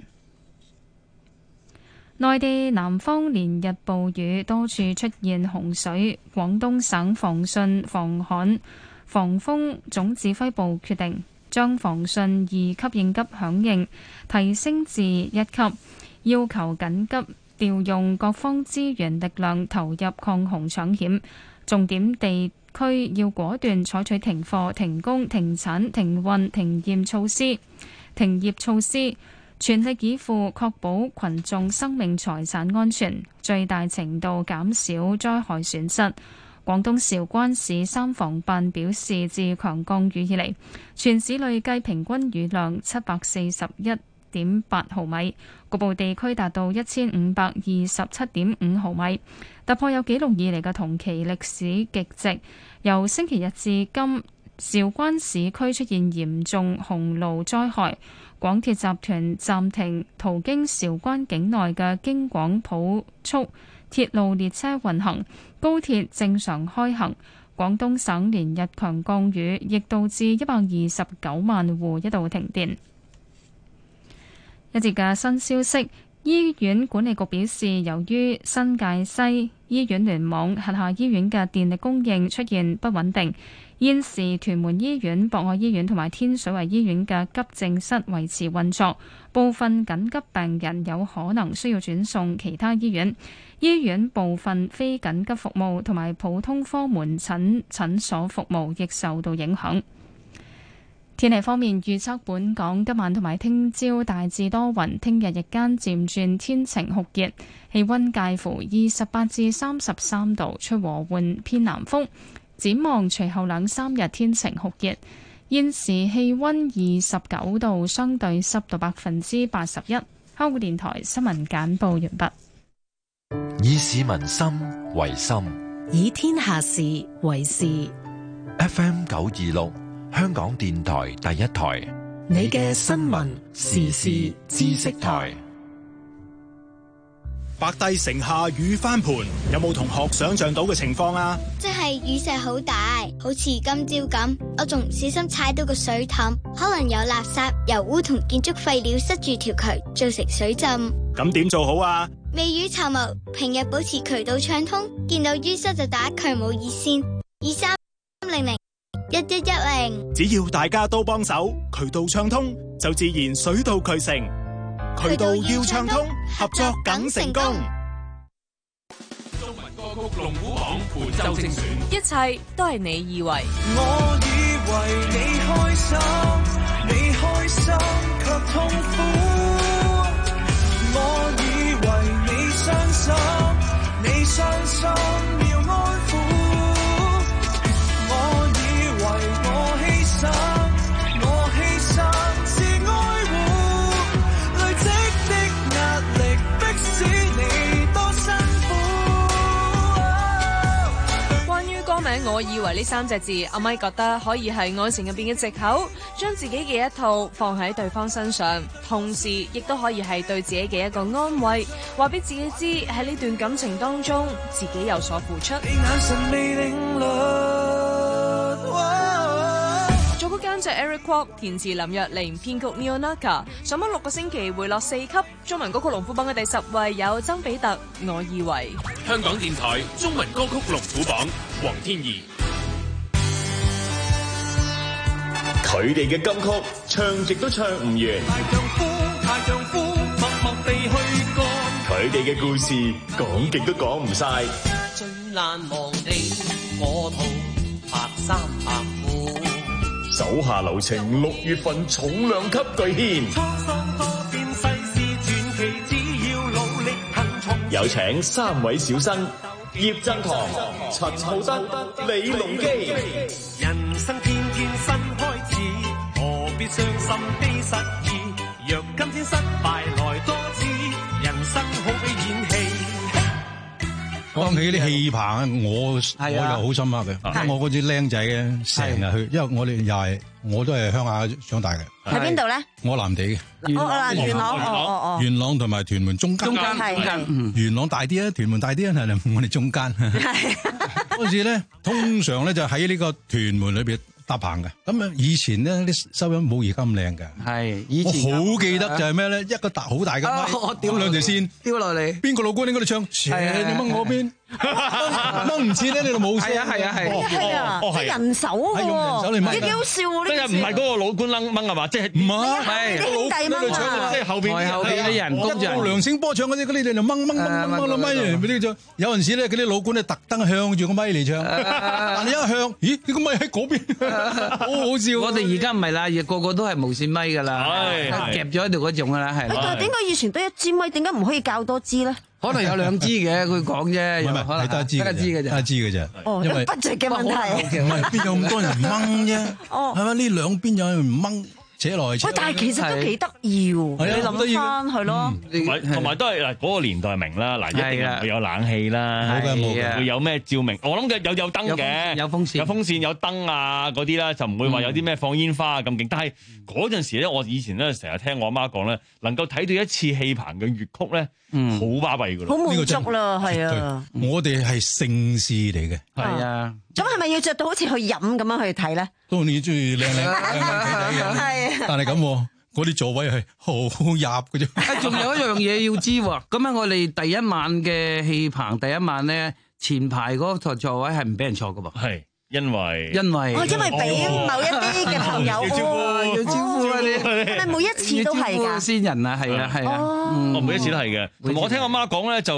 Speaker 1: 內地南方連日暴雨，多處出現洪水。廣東省防汛防旱防風總指揮部決定將防汛二級應急響應提升至一級，要求緊急調用各方資源力量投入抗洪搶險，重點地區要果斷採取停課、停工、停產、停運、停業措施，停業措施，全力以赴確保群眾生命財產安全，最大程度減少災害損失。廣東韶關市三防辦表示，自強降雨以嚟，全市累計平均雨量七百四十一點八毫米，局部地區達到一千五百二十七點五毫米，突破有紀錄以嚟嘅同期歷史極值。由星期日至今，韶關市區出現嚴重洪澇災害，廣鐵集團暫停途經韶關境內嘅京廣普速鐵路列車運行，高鐵正常開行。廣東省連日強降雨，亦導致一百二十九萬戶一度停電。一節嘅新消息，醫院管理局表示，由於新界西醫院聯網轄下醫院嘅電力供應出現不穩定，現時屯門醫院、博愛醫院同埋天水圍醫院嘅急症室維持運作，部分緊急病人有可能需要轉送其他醫院。醫院部分非緊急服務同埋普通科門診診所服務亦受到影響。 天氣方面預測，本港今晚同埋聽朝大致多雲，聽日日間漸轉天晴酷熱，氣溫介乎二十八至三十三度，吹和緩偏南風。展望隨後兩三日天晴酷熱，現時氣溫二十九度，相對濕度百分之八十一。香港電台新聞簡報完畢。
Speaker 4: 以市民心為心，
Speaker 13: 以天下事為事。
Speaker 4: F M 九二六，香港電台第一台，
Speaker 13: 你嘅新聞時事知識台。
Speaker 14: 白帝城下雨翻盤，有冇同學想象到嘅情況啊？
Speaker 15: 即係雨勢好大，好似今朝咁，我仲唔小心踩到個水凼，可能有垃圾、油污同建築廢料塞住條渠，造成水浸。
Speaker 14: 咁點做好啊？
Speaker 15: 未雨綢繆，平日保持渠道暢通，見到淤塞就打渠務熱線二三零零一一一零。
Speaker 14: 只要大家都幫手，渠道暢通，就自然水到渠成。渠道要暢通，合作梗成功。
Speaker 6: 中文歌曲龍虎榜本周精選，
Speaker 13: 一切都係你以為。
Speaker 10: 我以為你開心，你開心卻痛苦。我以為你傷心，你傷心要安撫。我以為我犧牲，我犧牲是愛護。累積的壓力迫使你多辛苦。
Speaker 13: 關於歌名我以為呢三隻字，阿咪覺得可以係愛情入邊嘅藉口，將自己嘅一套放喺對方身上，同時亦都可以係對自己嘅一個安慰，話俾自己知喺呢段感情當中自己有所付出。
Speaker 10: 你眼神未定律。
Speaker 13: 作曲監製 Eric Kwok， 填詞林若寧，編曲 Neo Naka， 上榜六個星期回落四級，中文歌曲龍虎榜嘅第十位有曾比特《我以為》。
Speaker 6: 香港電台中文歌曲龍虎榜，黃天怡。
Speaker 16: 佢哋嘅金曲唱極都唱唔完，
Speaker 10: 大丈夫，大丈夫，默默地去幹。
Speaker 16: 佢哋嘅故事講極都講唔晒。
Speaker 10: 最難忘你，我同白衫白褲。
Speaker 16: 手下留情，六月份重量級巨獻。
Speaker 10: 滄桑多變，世事傳奇，只要努力行從。
Speaker 16: 有請三位小生：葉振棠、陳浩德、李龍基。
Speaker 10: 人生天天新開始，何必傷心的失意？若今天失敗來多次，人生好比演戲。
Speaker 7: 講起啲戲棚，我我又好深刻嘅。我嗰啲僆仔咧，成日去，因為我哋又係我都係鄉下長大嘅。
Speaker 12: 喺邊度咧？
Speaker 7: 我南地嘅。
Speaker 12: 哦嗱，元朗，哦哦哦。
Speaker 7: 元朗同埋屯門中間。
Speaker 12: 中間係。
Speaker 7: 元朗大啲啊，屯門大啲啊，係我哋中間。係。嗰陣時咧，通常咧就喺呢個屯門裏邊搭棚嘅。咁啊，以前咧啲收音冇而家咁靚嘅。
Speaker 8: 係。以前
Speaker 7: 我好記得就係咩咧？一個大好大嘅咪，
Speaker 8: 我屌
Speaker 7: 兩條線
Speaker 8: 丟落嚟。
Speaker 7: 邊個老官應該你唱？你掹我邊？掹唔切咧，你就冇聲。
Speaker 8: 係啊係啊係。
Speaker 12: 係啊，啲人手喎，
Speaker 7: 係用人手嚟掹。
Speaker 12: 呢幾好笑喎，呢
Speaker 9: 即係唔係嗰個老官掹掹係嘛？即係
Speaker 7: 唔係，
Speaker 12: 係啲兄弟掹啊，
Speaker 9: 即係後邊
Speaker 8: 後邊啲人工人。
Speaker 7: 梁醒波唱嗰啲，嗰啲就掹掹掹掹掹個咪嚟俾你唱。有陣時咧，嗰啲老官咧特登向住個咪嚟唱，但係一向，咦？呢個咪喺嗰邊，好好笑。
Speaker 8: 我哋而家唔係啦，個個都係無線咪㗎啦，夾咗喺度嗰種㗎啦，係。
Speaker 12: 但係點解以前得一支咪，點解唔可以較多支咧？
Speaker 8: 可能有兩支嘅，佢講啫，
Speaker 7: 唔係係得一支嘅，得一支嘅啫，得一支嘅啫。
Speaker 12: 哦，因為 budget 嘅問題。
Speaker 7: 唔係邊有咁多人掹啫？哦，係咪呢兩邊有人唔掹？扯來扯，
Speaker 12: 喂！但係其實都幾得意喎，你諗翻係咯。
Speaker 9: 同埋同埋都係嗱，嗰個年代明啦，嗱一定會有冷氣啦，
Speaker 7: 冇嘅冇嘅，
Speaker 9: 會有咩照明？我諗嘅有有燈嘅，
Speaker 8: 有風扇，
Speaker 9: 有風扇有燈啊嗰啲啦，就唔會話有啲咩放煙花咁勁。但係嗰陣時咧，我以前咧成日聽我阿媽講咧，能夠睇到一次戲棚嘅粵曲咧，好巴閉㗎咯，
Speaker 12: 好滿足啦，係啊！
Speaker 7: 我哋係盛事嚟嘅，
Speaker 8: 係啊。
Speaker 12: 咁係咪要着到好似去飲咁樣去睇咧？
Speaker 7: 當然中意靚靚靚靚睇睇嘅，但係咁嗰啲座位係好入嘅啫。
Speaker 8: 仲有一樣嘢要知喎，咁喺我哋第一晚嘅戲棚第一晚咧，前排嗰台座位係唔俾人坐㗎噃。
Speaker 9: 係因為
Speaker 8: 因為
Speaker 12: 哦，因為俾某一啲嘅朋友
Speaker 8: 要招呼要招呼啊啲，
Speaker 12: 係咪每一次都係㗎？
Speaker 8: 先人啊，係啊係啊，
Speaker 9: 我每一次都係嘅。同埋我聽我媽講咧就。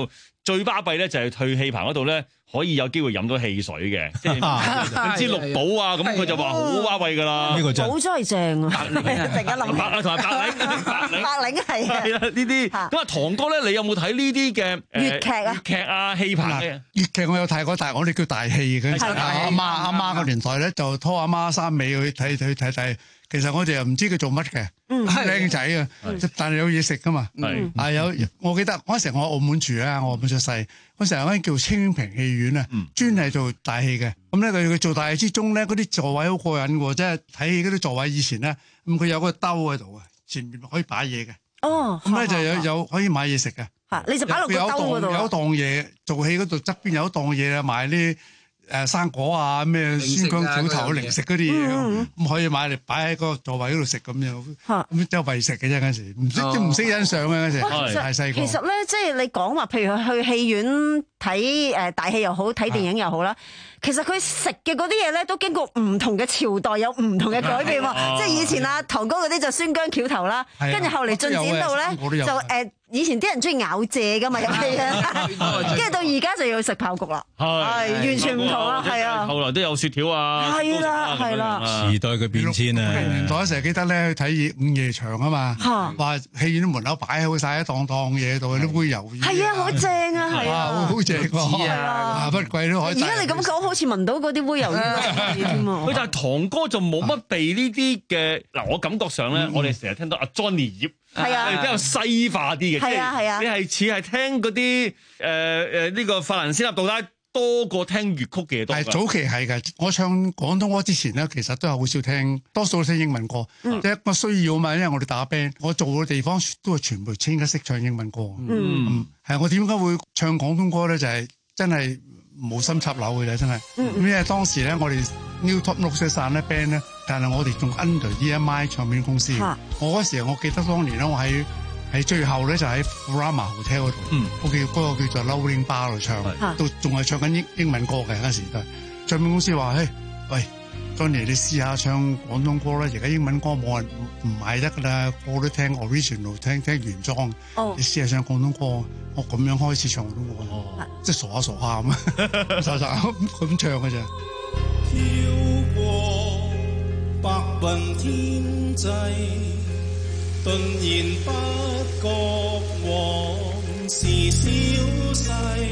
Speaker 11: 最巴閉咧就係去戲棚嗰度咧，可以有機會飲到汽水嘅，即係唔知綠寶啊，咁佢就話好巴閉㗎啦。
Speaker 7: 呢個真
Speaker 12: 寶真係正啊！突然間諗
Speaker 11: 白啊，同埋白領，白領，
Speaker 12: 白領係啊，
Speaker 11: 係啦呢啲。咁啊，堂哥咧，你有冇睇呢啲嘅
Speaker 12: 粵劇啊？
Speaker 11: 粵劇啊，戲棚嘅
Speaker 7: 粵劇我有睇過，但係我哋叫大戲嘅。阿媽阿媽個年代咧，就拖阿媽衫尾去睇去睇睇。其實我哋又唔知佢做乜嘅，靚仔啊，但係有嘢食噶嘛。係有，我記得嗰時我喺澳門住啊，我澳門出世，嗰時有間叫清平戲院啊，專係做大戲嘅。咁咧佢佢做大戲之中咧，嗰啲座位好過癮喎，即係睇戲嗰啲座位以前咧，咁佢有個兜喺度啊，前面可以擺嘢嘅。
Speaker 12: 哦，
Speaker 7: 咁咧就有有可以買嘢食嘅。
Speaker 12: 嚇，你就擺落個兜嗰度。
Speaker 7: 有檔嘢做戲嗰度側邊有檔嘢啊，買啲。誒生果啊，咩酸薑苦頭零食嗰啲嘢，咁可以買嚟擺喺個座位嗰度食咁樣，咁周圍食嘅啫嗰時，唔識即唔識欣賞嘅嗰時，太細個。
Speaker 12: 其實咧，即係你講話，譬如去戲院睇誒大戲又好，睇電影又好啦。其實佢食嘅嗰啲嘢咧，都經過唔同嘅朝代，有唔同嘅改變喎。即係以前啊，堂哥嗰啲就酸薑橋頭啦，跟住後嚟進展到咧，就誒以前啲人中意咬蔗噶嘛，入戲啊，跟住到而家就要食爆谷啦，係完全唔同啦，係啊。
Speaker 11: 後來都有雪條啊，
Speaker 12: 係啦係啦。
Speaker 7: 時代嘅變遷啊！年代成日記得咧去睇午夜場啊嘛，話戲院門口擺好晒一檔檔嘢度，啲煨魷魚。係啊，好正啊，係啊，好正喎，啊不貴都可以。
Speaker 12: 而家你咁講，好似聞到嗰啲煨魷魚添啊！
Speaker 11: 佢但係堂哥就冇乜被呢啲嘅嗱，我感覺上咧，我哋成日聽到阿 Johnny 葉。係啊，比較西化啲嘅，
Speaker 12: 係啊係啊，
Speaker 11: 你係似係聽嗰啲誒誒呢個法蘭西納杜拉多過聽粵曲嘅多。係
Speaker 7: 早期係嘅，我唱廣東歌之前咧，其實都係好少聽，多數都聽英文歌。嗯、即係一個需要啊嘛，因為我哋打 band，我做嘅地方都係全部清一色唱英文歌。嗯，係、嗯、我點解會唱廣東歌咧？就係、是、真係冇心插柳嘅啫，真係。嗯、因為當時咧，我哋 New Top 六四散咧 band 咧。但係我哋仲 under E M I 唱片公司，啊、我嗰時我記得當年咧，我喺喺最後咧就喺 Furama Hotel 嗰度，嗯、我叫嗰個叫做 Loading Bar 度唱，啊、都仲係唱緊英英文歌嘅嗰時都係。唱片公司話：嘿，喂 Johnny 你試下唱廣東歌啦，而家英文歌冇人唔買得㗎啦，個個都聽 original， 聽聽原裝，哦、你試下唱廣東歌。我咁樣開始唱廣東歌，哦、即係傻下傻下咁，傻傻咁唱嘅啫。
Speaker 10: 飄過白雲天際，頓然不覺往事消逝，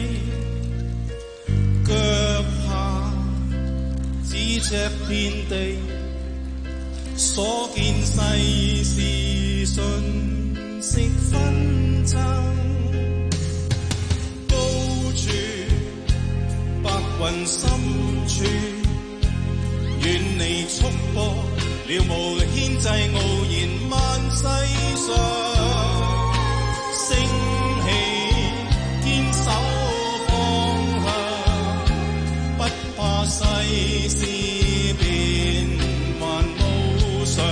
Speaker 10: 腳下咫尺遍地，所見世事瞬息紛爭，高處白雲深處，遠離束縛，了無牽制，傲然萬世上，升起堅守方向，不怕世事變幻無常。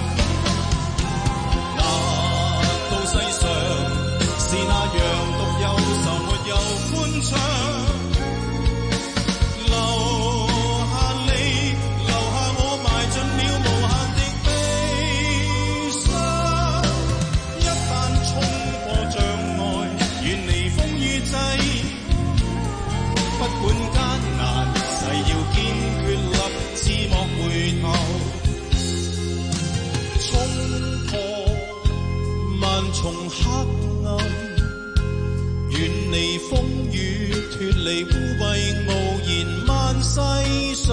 Speaker 10: 難道世上是那樣獨有愁沒有歡暢？從黑暗遠離風雨，脫離污穢，傲然萬世上，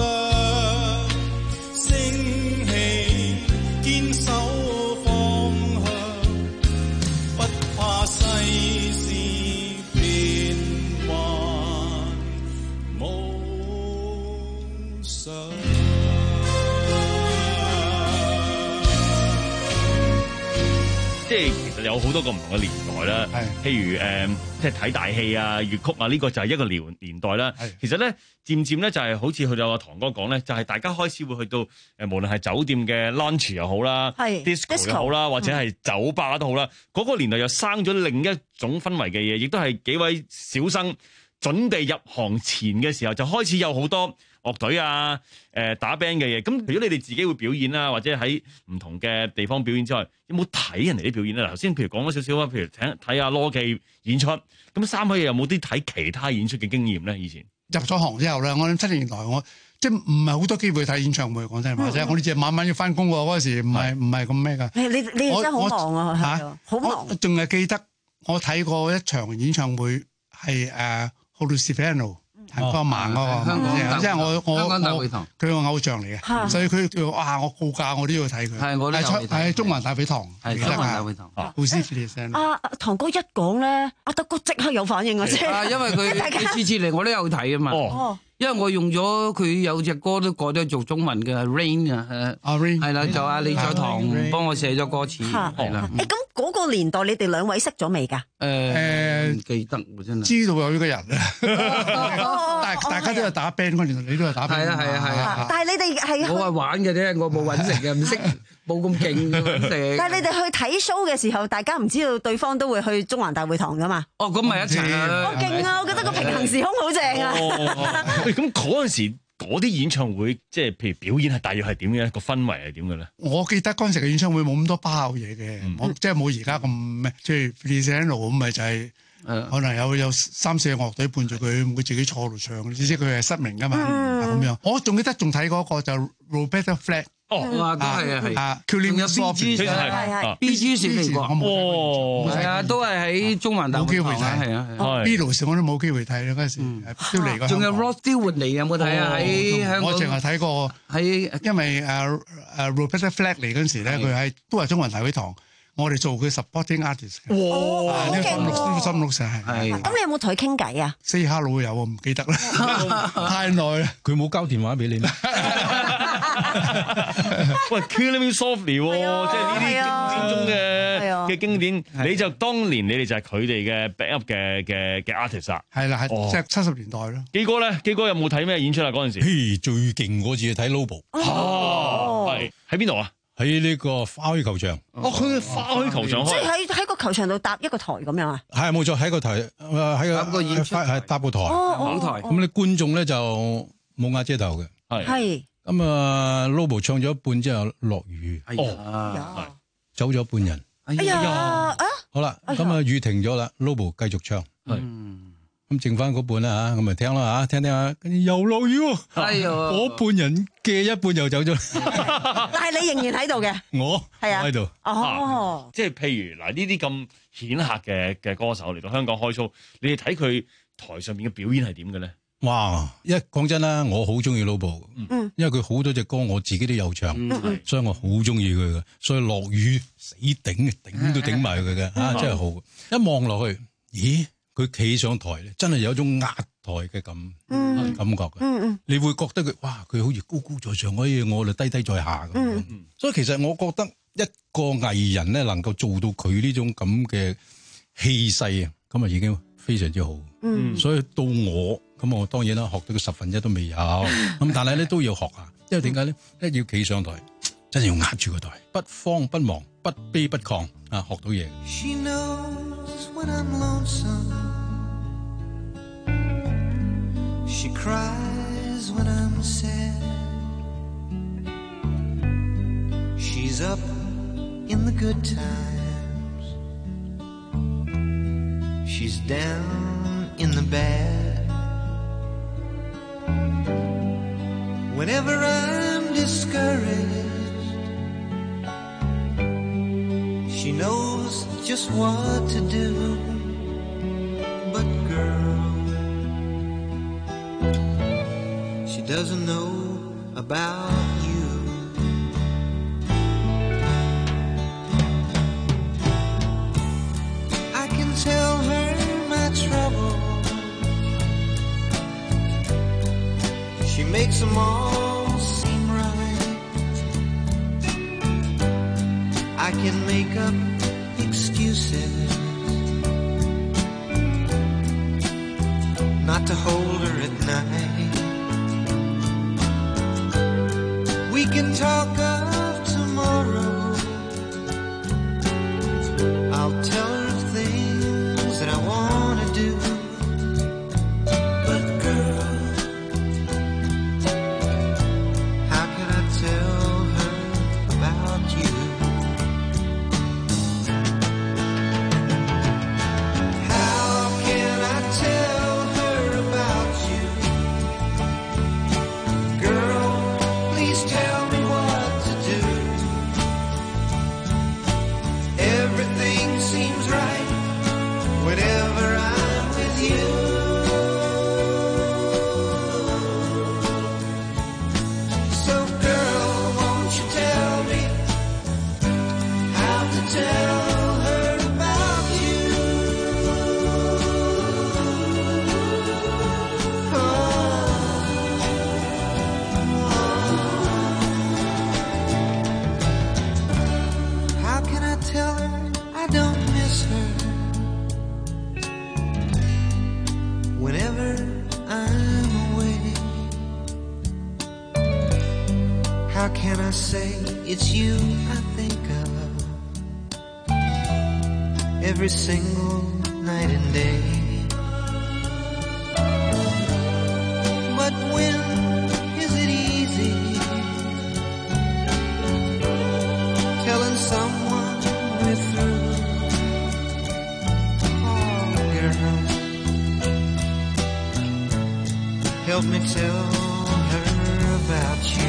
Speaker 10: 升起堅守方向，不怕世事變幻無常。
Speaker 11: 即係其實有好多個唔同嘅年代啦，譬如誒、呃，即係睇大戲啊、粵曲啊，呢、這個就係一個年年代啦。其實咧，漸漸咧就係好似去到阿堂哥講咧，就係、是、大家開始會去到誒，無論係酒店嘅 lunch 又好啦，disco 又好啦，或者係酒吧都好啦，嗰、嗯、個年代又生咗另一種氛圍嘅嘢，亦都係幾位小生準備入行前嘅時候就開始有好多。
Speaker 17: 樂隊啊，誒打 band 嘅嘢。咁除咗你哋自己會表演啦，或者喺唔同嘅地方表演之外，有冇睇人哋啲表演咧？頭先譬如講咗少少啊，譬如睇睇阿羅記演出，咁三位有冇啲睇其他演出嘅經驗咧？以前
Speaker 7: 入咗行之後咧，我諗七年代我即係唔係好多機會睇演唱會，講真話啫。我哋只晚晚要翻工喎，嗰時唔係唔係咁咩㗎。
Speaker 12: 你你你真係好忙啊，嚇！好忙。
Speaker 7: 我仲係記得我睇過一場演唱會係誒 Luciano。係個盲嗰個，即係我我我佢個偶像嚟嘅，所以佢叫哇我告假我都要睇佢。係我都有睇。喺中環大會堂，係中環大會堂。胡思傑聲。
Speaker 12: 阿堂哥一講咧，阿德哥即刻有反應啊！即
Speaker 8: 係因為佢佢次次嚟我都有睇啊嘛。哦。因為我用咗佢有隻歌都改咗做中文嘅 Rain 啊，
Speaker 7: 阿 Rain
Speaker 8: 係啦，就阿李在堂幫我寫咗歌詞係啦。
Speaker 12: 誒咁嗰個年代你哋兩位識咗未㗎？
Speaker 8: 誒唔記得喎真係。
Speaker 7: 知道有呢個人啊，但係大家都有打 band 嗰年代，你都有打 band。
Speaker 8: 係啊係啊係啊。
Speaker 12: 但係你哋係
Speaker 8: 我係玩嘅啫，我冇揾食嘅，唔識冇咁勁嘅揾食。
Speaker 12: 但係你哋去睇 show 嘅時候，大家唔知道對方都會去中環大會堂㗎嘛？
Speaker 8: 哦，咁咪一齊啦。
Speaker 12: 好勁啊！我覺得個平行時空好正啊！
Speaker 17: 咁嗰陣時嗰啲演唱會，即係譬如表演係大約係點嘅？個氛圍係點嘅咧？
Speaker 7: 我記得嗰陣時嘅演唱會冇咁多包嘢嘅，嗯、我即係冇而家咁咩，即係 Feliciano 咁咪就係、是，嗯、可能有有三四個樂隊伴住佢，佢自己坐度唱，只知佢係失明噶嘛，咁、嗯、樣。我仲記得仲睇嗰個就 Roberta Flack。
Speaker 8: 哦，啊，都係啊，係啊，
Speaker 7: 仲有
Speaker 8: B G 係係 B G 小蘋果，哦，係啊，都係喺中環大會堂啊，係啊
Speaker 7: ，Beatles 我都冇機會睇啦，嗰陣時都嚟過。
Speaker 8: 仲有 Rod Stewart 嚟有冇睇啊？喺香港
Speaker 7: 我淨係睇過喺，因為誒誒 Roberta Flack 嚟嗰陣時咧，佢喺都係中環大會堂，我哋做佢 supporting artist 嘅。
Speaker 12: 哇，
Speaker 7: 呢個心錄心錄成係。
Speaker 12: 係。咁你有冇同佢傾偈啊
Speaker 7: ？Say hello 有啊，唔記得啦，太耐啦。
Speaker 18: 佢冇交電話俾你咩？
Speaker 17: 喂 ，Killing Me Softly 喎，即係呢啲經典中嘅嘅經典，你就當年你哋就係佢哋嘅 backup 嘅嘅嘅 artist 啊，
Speaker 7: 係啦，係即係七十年代咯。
Speaker 17: 基哥咧，基哥有冇睇咩演出啊？嗰陣時，
Speaker 18: 嘿，最勁嗰次睇 Lobo，
Speaker 17: 係喺邊度啊？
Speaker 18: 喺呢個花墟球場。
Speaker 17: 哦，佢花墟球場開，
Speaker 12: 即係喺喺個球場度搭一個台咁樣啊？
Speaker 18: 係冇錯，喺個台，喺個係搭個台，
Speaker 12: 舞台。
Speaker 18: 咁啲觀眾咧就冇瓦遮頭嘅，
Speaker 12: 係。
Speaker 18: 咁啊 ，Lobo 唱咗一半之後落雨，
Speaker 12: 哦，
Speaker 18: 走咗半人。
Speaker 12: 哎呀啊！
Speaker 18: 好啦，咁啊雨停咗啦 ，Lobo 繼續唱。係，咁剩翻嗰半啦吓，咁咪聽啦吓，聽聽下，跟住又落雨喎。係啊，嗰半人嘅一半又走咗。
Speaker 12: 但係你仍然喺度嘅。
Speaker 18: 我係啊，喺度。
Speaker 12: 哦，
Speaker 17: 即係譬如嗱，呢啲咁顯赫嘅嘅歌手嚟到香港開 show，你哋睇佢台上面嘅表演係點嘅咧？
Speaker 18: 哇！一講真啦，我好中意 Lobo，嗯，因為佢好多隻歌我自己都有唱，嗯、所以我好中意佢嘅。所以落雨死頂，頂都頂埋佢嘅，啊，真係好。一望落去，咦？佢企上台咧，真係有一種壓台嘅感、嗯、感覺嘅。嗯嗯，你會覺得佢哇，佢好似高高在上，可以我哋低低在下咁樣。嗯、所以其實我覺得一個藝人咧，能夠做到佢呢種咁嘅氣勢啊，咁啊已經非常之好。嗯，所以到我。咁我當然啦，學到個十分一都未有，咁但係咧都要學下，因為點解咧？一要企上台，真係要壓住個台，不慌不忙，不卑不亢啊，學到嘢。She knows when I'm lonesome. She cries when I'm sad. She's up in the good times. She's down in the bad.Whenever I'm discouraged, she knows just what to do. But girl, she doesn't know about you. I can tell her my trouble.She makes them all seem right. I can make up excuses not to hold her at night. We can talk of tomorrow. I'll tell her things that I want to do.But girl,
Speaker 10: I say it's you I think of every single night and day. But when is it easy telling someone we're through? Oh, girl, help me tell her about you.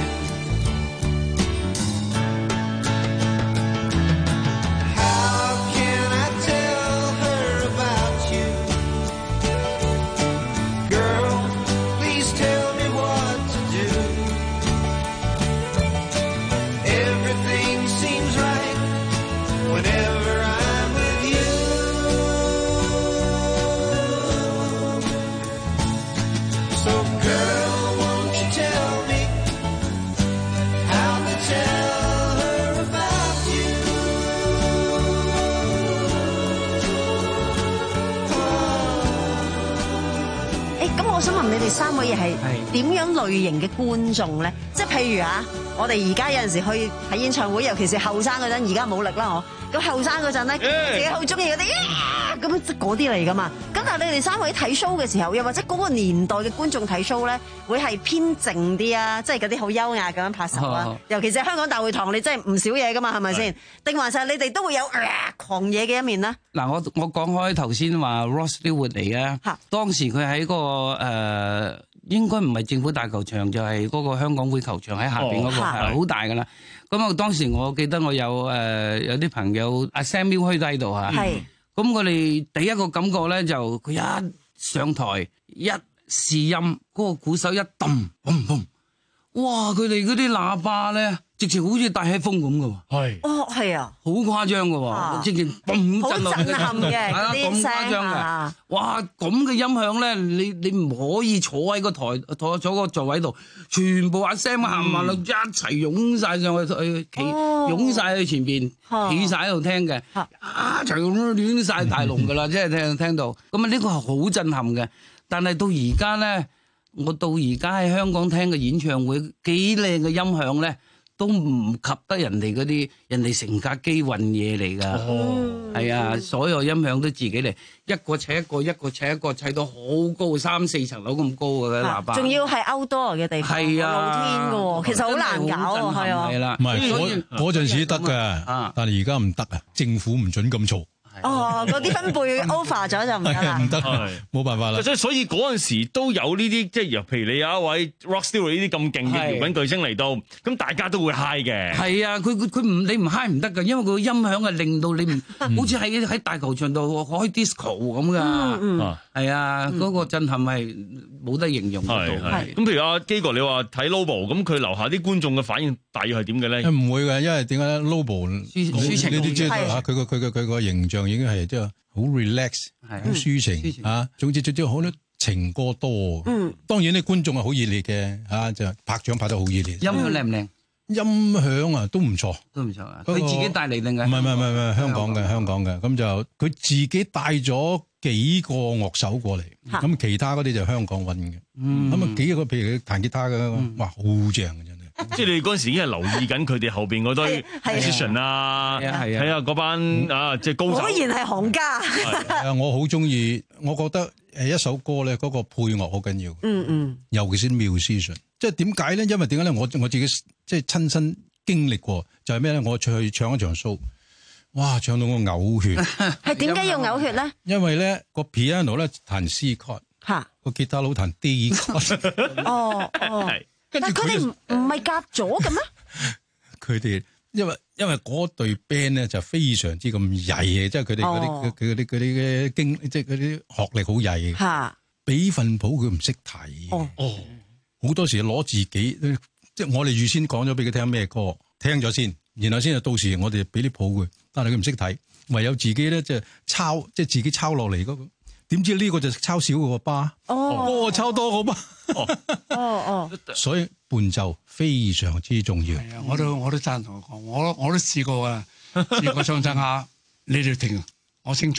Speaker 12: 三位係點樣類型嘅觀眾咧？即係譬如啊，我哋而家有陣時去睇演唱會，尤其是後生嗰陣，而家冇力啦我。咁後生嗰陣咧，自己好中意嗰啲咁即嗰啲嚟噶嘛。咁但係你哋三位睇 show 嘅時候，又或者嗰個年代嘅觀眾睇 show 咧，會係偏靜啲啊？即係嗰啲好優雅咁樣拍手啊！哦、尤其是香港大會堂，你真係唔少嘢噶嘛，係咪先？定還是你哋都會有、呃、狂野嘅一面咧？
Speaker 8: 嗱，我我講開頭先話 Rod Stewart 嚟啊，當時佢喺個誒、呃、應該唔係政府大球場，就係、是、嗰個香港會球場喺下邊嗰、那個係好、哦、大噶啦。咁啊，當時我記得我有誒、呃、有啲朋友阿 Samuel 虛低度嚇，咁我哋第一個感覺咧就佢一上台一試音，嗰、那個鼓手一揼，砰砰，哇！佢哋嗰啲喇叭咧，直情好似帶起風咁嘅喎。係。哦，係啊。好誇張嘅喎，直情砰震落去。好震撼嘅嗰啲聲啊！哇，咁嘅音響咧，你你唔可以坐喺個台坐坐個座位度，全部阿 Sam 行埋落一齊湧晒上去去企，湧晒去前邊，企晒喺度聽嘅，一齊咁亂晒大龍㗎啦，即係聽聽到。咁啊，呢個係好震撼嘅。但係到而家咧，我到而家喺香港聽嘅演唱會，幾靚嘅音響咧，都唔及得人哋嗰啲人哋成架機運嘢嚟㗎。哦，係啊，所有音響都自己嚟，一個砌一個，一個砌一個，砌到好高，三四層樓咁高嘅喇叭。仲要係 outdoor 嘅地方，係啊，露天嘅喎，其實好難搞啊，係啊。係啦，
Speaker 18: 唔係嗰嗰陣時得㗎，但係而家唔得啊，政府唔準咁嘈。
Speaker 12: 哦，嗰啲分貝 over 咗就唔得啦，
Speaker 18: 唔得，冇辦法啦。
Speaker 17: 即係所以嗰陣時都有呢啲，即係譬如你有一位 Rod Stewart 呢啲咁勁嘅搖滾巨星嚟到，咁大家都會 high 嘅。係
Speaker 8: 啊，佢佢佢唔你唔 high 唔得㗎，因為佢音響係令到你唔好似喺喺大球場度開 disco 咁㗎。嗯嗯，係啊，嗰個震撼係冇得形容得到。
Speaker 17: 係咁，譬如阿基哥，你話睇 Lobo， 咁佢樓下啲觀眾嘅反應大約係點嘅咧？
Speaker 18: 唔會嘅，因為點解咧 ？Lobo 你都知道嚇，佢個佢個佢個形象已經係即係好 relax， 好抒情嚇。總之最主要好多情歌多。嗯，當然啲觀眾係好熱烈嘅嚇，就拍掌拍得好熱烈。
Speaker 8: 音響靚唔靚？
Speaker 18: 音響啊，都唔錯，
Speaker 8: 都唔錯啊。佢自己帶嚟定係？
Speaker 18: 唔係唔係唔係唔係香港嘅香港嘅，咁就佢自己帶咗幾個樂手過嚟，咁其他嗰啲就香港揾嘅。咁啊幾個譬如佢彈吉他嘅，哇好正嘅真係。
Speaker 17: 即係你嗰陣時已經係留意緊佢哋後邊嗰堆 musician 啊，係啊，睇下嗰班啊即係高手。果
Speaker 12: 然係行家。
Speaker 18: 係啊，我好中意，我覺得誒一首歌咧嗰個配樂好緊要。嗯嗯。尤其是 musician， 即係點解咧？因為點解咧？我我自己即係親身經歷過，就係咩咧？我出去唱一場 show， 哇！唱到我嘔血。
Speaker 12: 係點解要嘔血咧？
Speaker 18: 因為咧個 piano 咧彈 C chord， 嚇個吉他佬彈 D chord。
Speaker 12: 哦哦。但佢哋唔唔係夾咗嘅咩？
Speaker 18: 佢哋因為因為嗰隊 band 咧就非常之咁曳嘅，即係佢哋嗰啲佢啲佢啲嘅經，即係嗰啲學歷好曳嘅。嚇！俾份譜佢唔識睇。哦哦，好多時攞自己，即係我哋預先講咗俾佢聽咩歌，聽咗先，然後先就到時我哋俾啲譜佢，但係佢唔識睇，唯有自己咧即係抄，即係自己抄落嚟嗰個。點知呢個就抄少個巴，哦，抄多個巴，哦哦，所以伴奏非常之重要。
Speaker 7: 係啊，我都我都贊同佢講，我我都試過啊，試過唱唱下，你哋停，我清唱，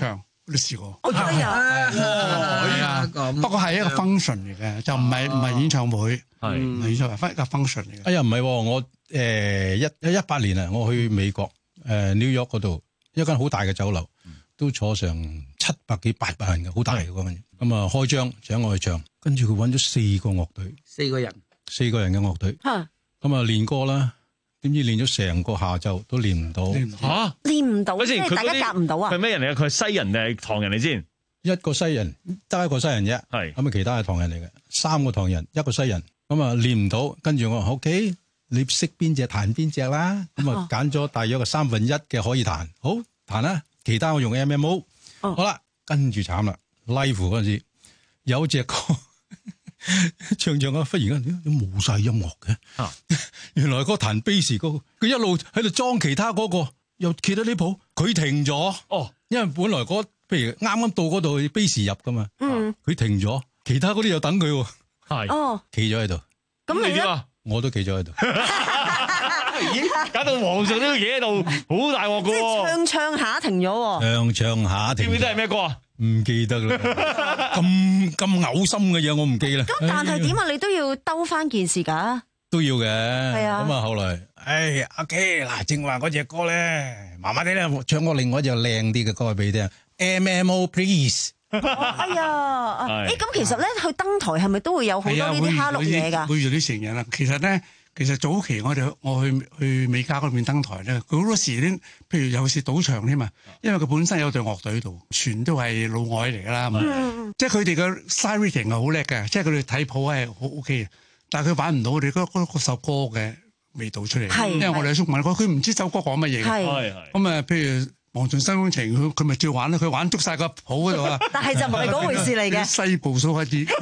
Speaker 7: 我都試過。
Speaker 12: 我都有，
Speaker 7: 係啊，不過係一個 function 嚟嘅，就唔係唔係演唱會，
Speaker 18: 係
Speaker 7: 唔係演唱會，係一個 function 嚟嘅。
Speaker 18: 哎呀，唔係，我誒一一八年啊，我去美國誒 New York 嗰度一間好大嘅酒樓，都坐成七百幾八百人嘅，好大嘅嗰間。咁啊開張請我去唱，跟住佢揾咗四個樂隊，
Speaker 8: 四個人，
Speaker 18: 四個人嘅樂隊。咁啊練歌啦。點知練咗成個下晝都練唔到，
Speaker 17: 吓
Speaker 12: 練唔到，
Speaker 17: 即
Speaker 12: 係大家夾唔到啊！
Speaker 17: 佢係咩人嚟啊？佢係西人定係唐人嚟先？
Speaker 18: 一個西人，得一個西人啫。係咁啊，其他係唐人嚟嘅，三個唐人，一個西人。咁啊練唔到，跟住我話 OK，你識邊隻彈邊隻啦。咁啊揀咗大約個三分一嘅可以彈，好彈啦。其他我用 M M O，好啦，跟住慘啦 ，live 嗰陣時有隻歌。唱唱啊！忽然間都冇晒音樂嘅，啊、原來嗰個彈 bass 嗰個，佢一路喺度裝其他嗰、嗰個，又企得呢譜，佢停咗。哦，因為本來嗰、嗰個、譬如啱啱到嗰度 bass 入噶嘛，嗯，佢停咗，其他嗰啲又等佢，係，哦，企咗喺度。
Speaker 12: 咁你點啊？
Speaker 18: 我都企咗喺度。
Speaker 17: 咦，搞到皇上都要企喺度，好大鑊噶。
Speaker 12: 即係唱唱下停咗。
Speaker 18: 唱唱下停。
Speaker 17: 知唔知都係咩歌啊？
Speaker 18: 唔記得啦，咁咁嘔心嘅嘢我唔記啦。
Speaker 12: 咁但係點啊？你都要兜翻件事㗎？
Speaker 18: 都要嘅。係
Speaker 12: 啊。
Speaker 18: 咁啊，後來，唉，阿 K 嗱，正話嗰隻歌咧，麻麻地咧，唱過另外一隻靚啲嘅歌俾你聽。M M O Please。
Speaker 12: 哎呀，誒咁其實咧，去登台係咪都會有好多呢啲蝦碌嘢㗎？
Speaker 7: 會遇到啲成人啦。其實咧。其實早期我哋我去去美加嗰邊登台咧，佢好多時咧，譬如尤其是賭場添嘛，因為佢本身有隊樂隊喺度，全都係老外嚟㗎啦，嗯、即係佢哋嘅 side reading 係好叻嘅，即係佢哋睇譜係好 OK 嘅，但係佢玩唔到我哋嗰嗰首歌嘅味道出嚟，是因為我哋係中文歌，佢唔知首歌講乜嘢嘅，咁啊，譬如。黃盡新工程，佢佢咪照玩咯，佢玩足晒個譜嗰度啊！
Speaker 12: 但係就唔係嗰回事嚟嘅。
Speaker 7: 西部數開啲，即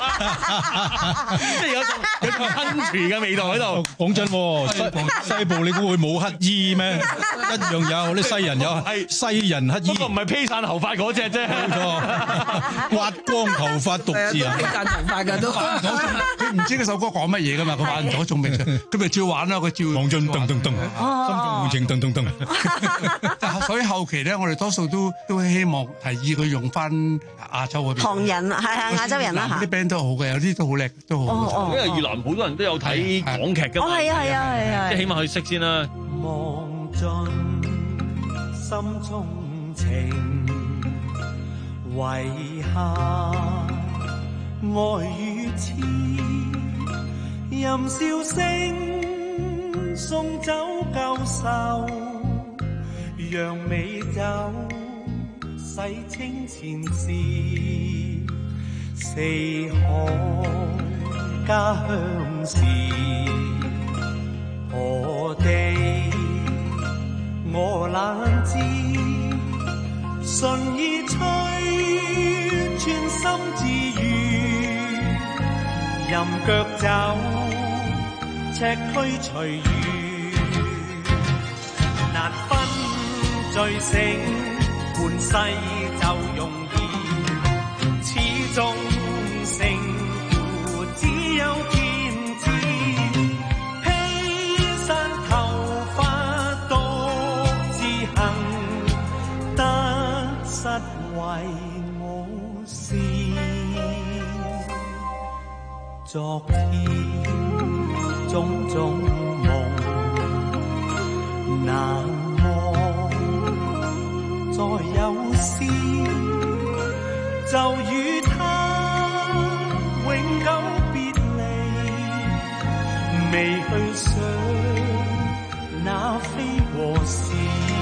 Speaker 17: 係有種有種 country 嘅味道喺度。
Speaker 18: 講真，西西部你估會冇乞衣咩？一樣有，啲西人有，係西人乞衣。
Speaker 17: 不過唔係披散頭髮嗰隻啫。
Speaker 18: 冇錯，刮光頭髮獨自啊！
Speaker 8: 披散頭髮㗎都。
Speaker 7: 佢唔知嗰首歌講乜嘢㗎嘛？佢玩唔到，仲未佢咪照玩咯？佢照。
Speaker 18: 黃盡噔噔噔，心中豪情噔噔噔。
Speaker 7: 所以後期咧，我哋多數都都希望提議佢用翻亞洲嗰邊。
Speaker 12: 唐人係係亞洲人啦嚇。
Speaker 7: 啲 band 都好嘅，有啲都好叻，都好。
Speaker 17: 因為越南好多人都有睇港劇㗎嘛。
Speaker 12: 哦係啊係啊係啊。
Speaker 17: 即係起碼去識先啦。
Speaker 10: 望盡心中情，遺下愛與痴，任笑聲送走舊愁。讓美酒洗清前事，四海家鄉事，何地我懶知，順意吹穿心自愈，任腳走赤區隨遇，難分醉醒半世就容易，始終勝負只有天知。披散頭髮獨自行，得失為我事。昨天種種夢難再有詩，就與他永久別離，未去想那非和是。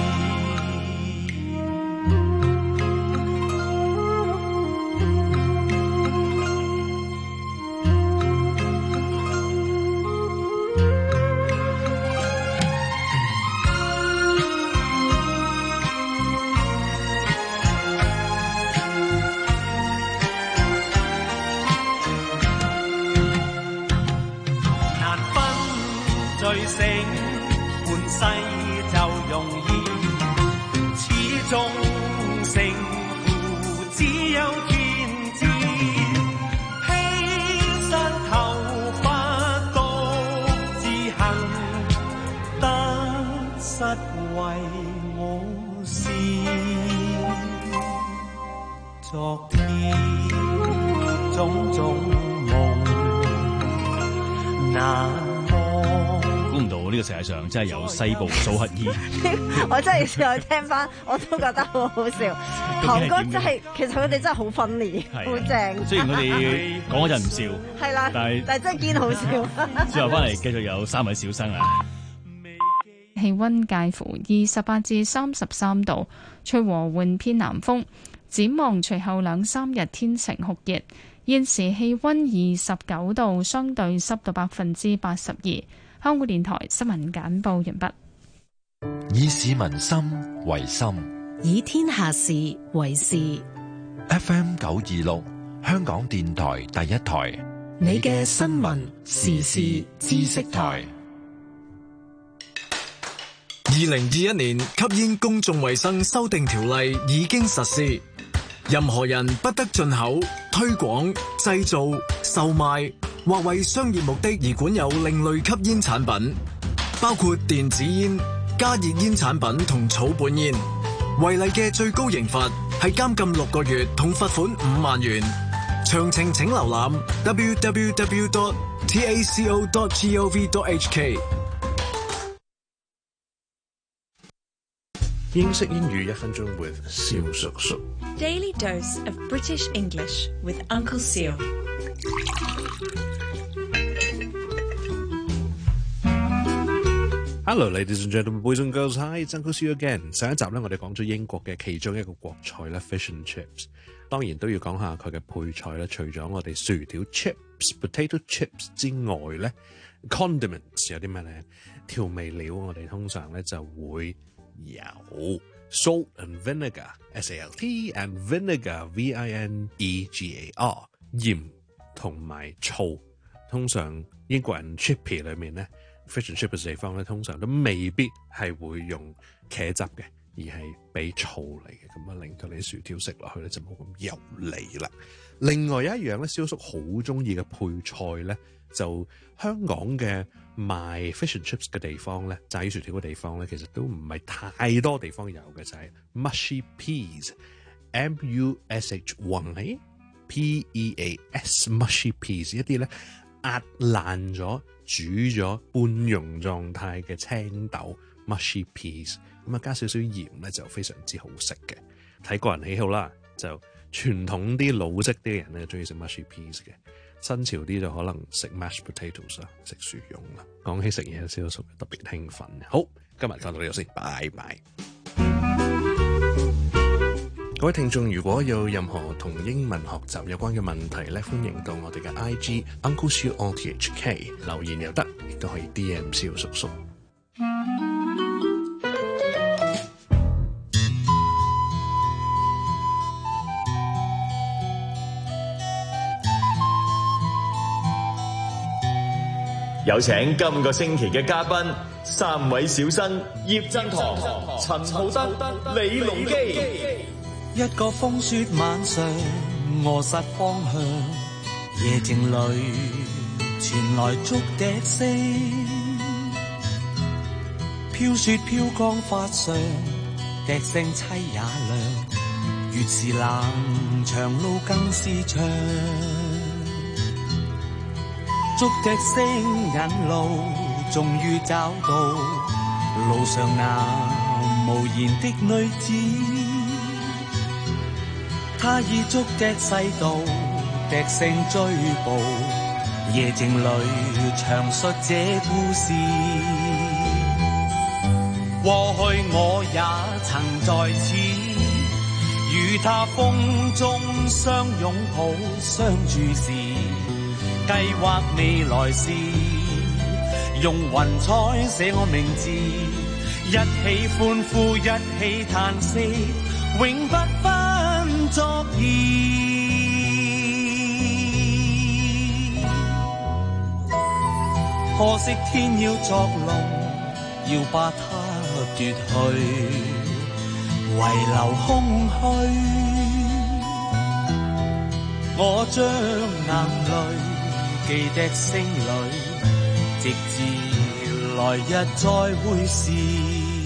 Speaker 10: 醉醒半世就容易，始終勝負只有天知。披散頭髮獨自行，得失為我事。 昨天種種夢難忘。
Speaker 11: 估唔到呢個世界上真係有西部數乞兒。
Speaker 12: 我真係試去聽翻，我都覺得好好笑。韓歌真係，其實佢哋真係好分裂，好正。
Speaker 11: 雖然佢哋講嗰陣唔笑，
Speaker 12: 係啦，
Speaker 11: 但係
Speaker 12: 但係真係堅好笑。
Speaker 11: 最後翻嚟繼續有三位小生啊！
Speaker 1: 氣溫介乎二十八至三十三度，吹和緩偏南風。展望隨後兩三日天晴酷熱。現時氣溫二十九度，相對濕度百分之八十二。香港電台新聞簡報完畢。
Speaker 4: 以市民心為心，
Speaker 19: 以天下事為事。
Speaker 4: F M 九二六，香港電台第一台，
Speaker 19: 你嘅新聞時事知識台。
Speaker 20: 二零二一年吸煙公眾衛生修訂條例已經實施，任何人不得進口、推廣、製造、售賣或為商業目的而管有另類吸煙產品，包括電子煙、加熱煙產品同草本煙。違例嘅最高刑罰係監禁六個月同罰款五萬元。詳情請瀏覽 double-u double-u double-u dot taco dot gov dot h k。
Speaker 21: 英式英語一分鐘 with 蕭叔叔。
Speaker 22: Daily dose of British English with Uncle Seal。
Speaker 21: Hello, ladies and gentlemen, boys and girls. Hi, it's Uncle Seal again。上一集咧，我哋講咗英國嘅其中一個國菜咧 ，fish and chips。當然都要講下佢嘅配菜咧。除咗我哋薯條 chips、potato chips 之外咧 ，condiments 有啲咩咧？調味料我哋通常咧就會有 salt and vinegar，S A L T and vinegar，V I N E G A R， 鹽同埋醋。通常英國人 chippy 裏面咧 ，fish and chips 嘅地方咧，通常都未必係會用茄汁嘅，而係俾醋嚟嘅，咁啊令到你薯條食落去咧就冇咁油膩啦。另外有一樣咧，蕭叔好中意嘅配菜咧，就香港嘅賣 fish and chips 嘅地方咧，炸魚薯條嘅地方咧，其實都唔係太多地方有嘅，就係、是、mushy peas，M U S H Y P E A S mushy peas， 一啲咧壓爛咗、煮咗半溶狀態嘅青豆 mushy peas， 咁啊加少少鹽咧就非常之好食嘅。睇個人喜好啦，就傳統啲老式啲嘅人咧中意食 mushy peas 嘅。新潮啲就可能食 mashed potatoes 啦，食薯蓉啦。講起食嘢，蕭叔特別興奮。好，今日講到呢度先，拜拜。各位聽眾，如果有任何同英文學習有關嘅問題咧，歡迎到我哋嘅 I G Uncle Siu O T H K 留言又得，亦都可以 D M 蕭叔叔。
Speaker 16: 有請今個星期嘅嘉賓，三位小生葉振棠、陳浩德、李龍基。
Speaker 10: 一個風雪晚上，我失方向，夜靜裏傳來竹笛聲，飄雪飄光髮上，笛聲凄也亮，越是冷，長路更是長。竹笛聲引路，終於找到路上那無言的女子。她以竹笛細道，笛聲追捕，夜靜裏詳述這故事。過去我也曾在此，與她風中相擁抱，相注視。計劃未來事，用雲彩寫我名字，一起歡呼，一起嘆息，永不分昨兒。可惜天要作弄，要把它奪去，遺留空虛。我將眼淚記笛聲裏，直至來日再會時。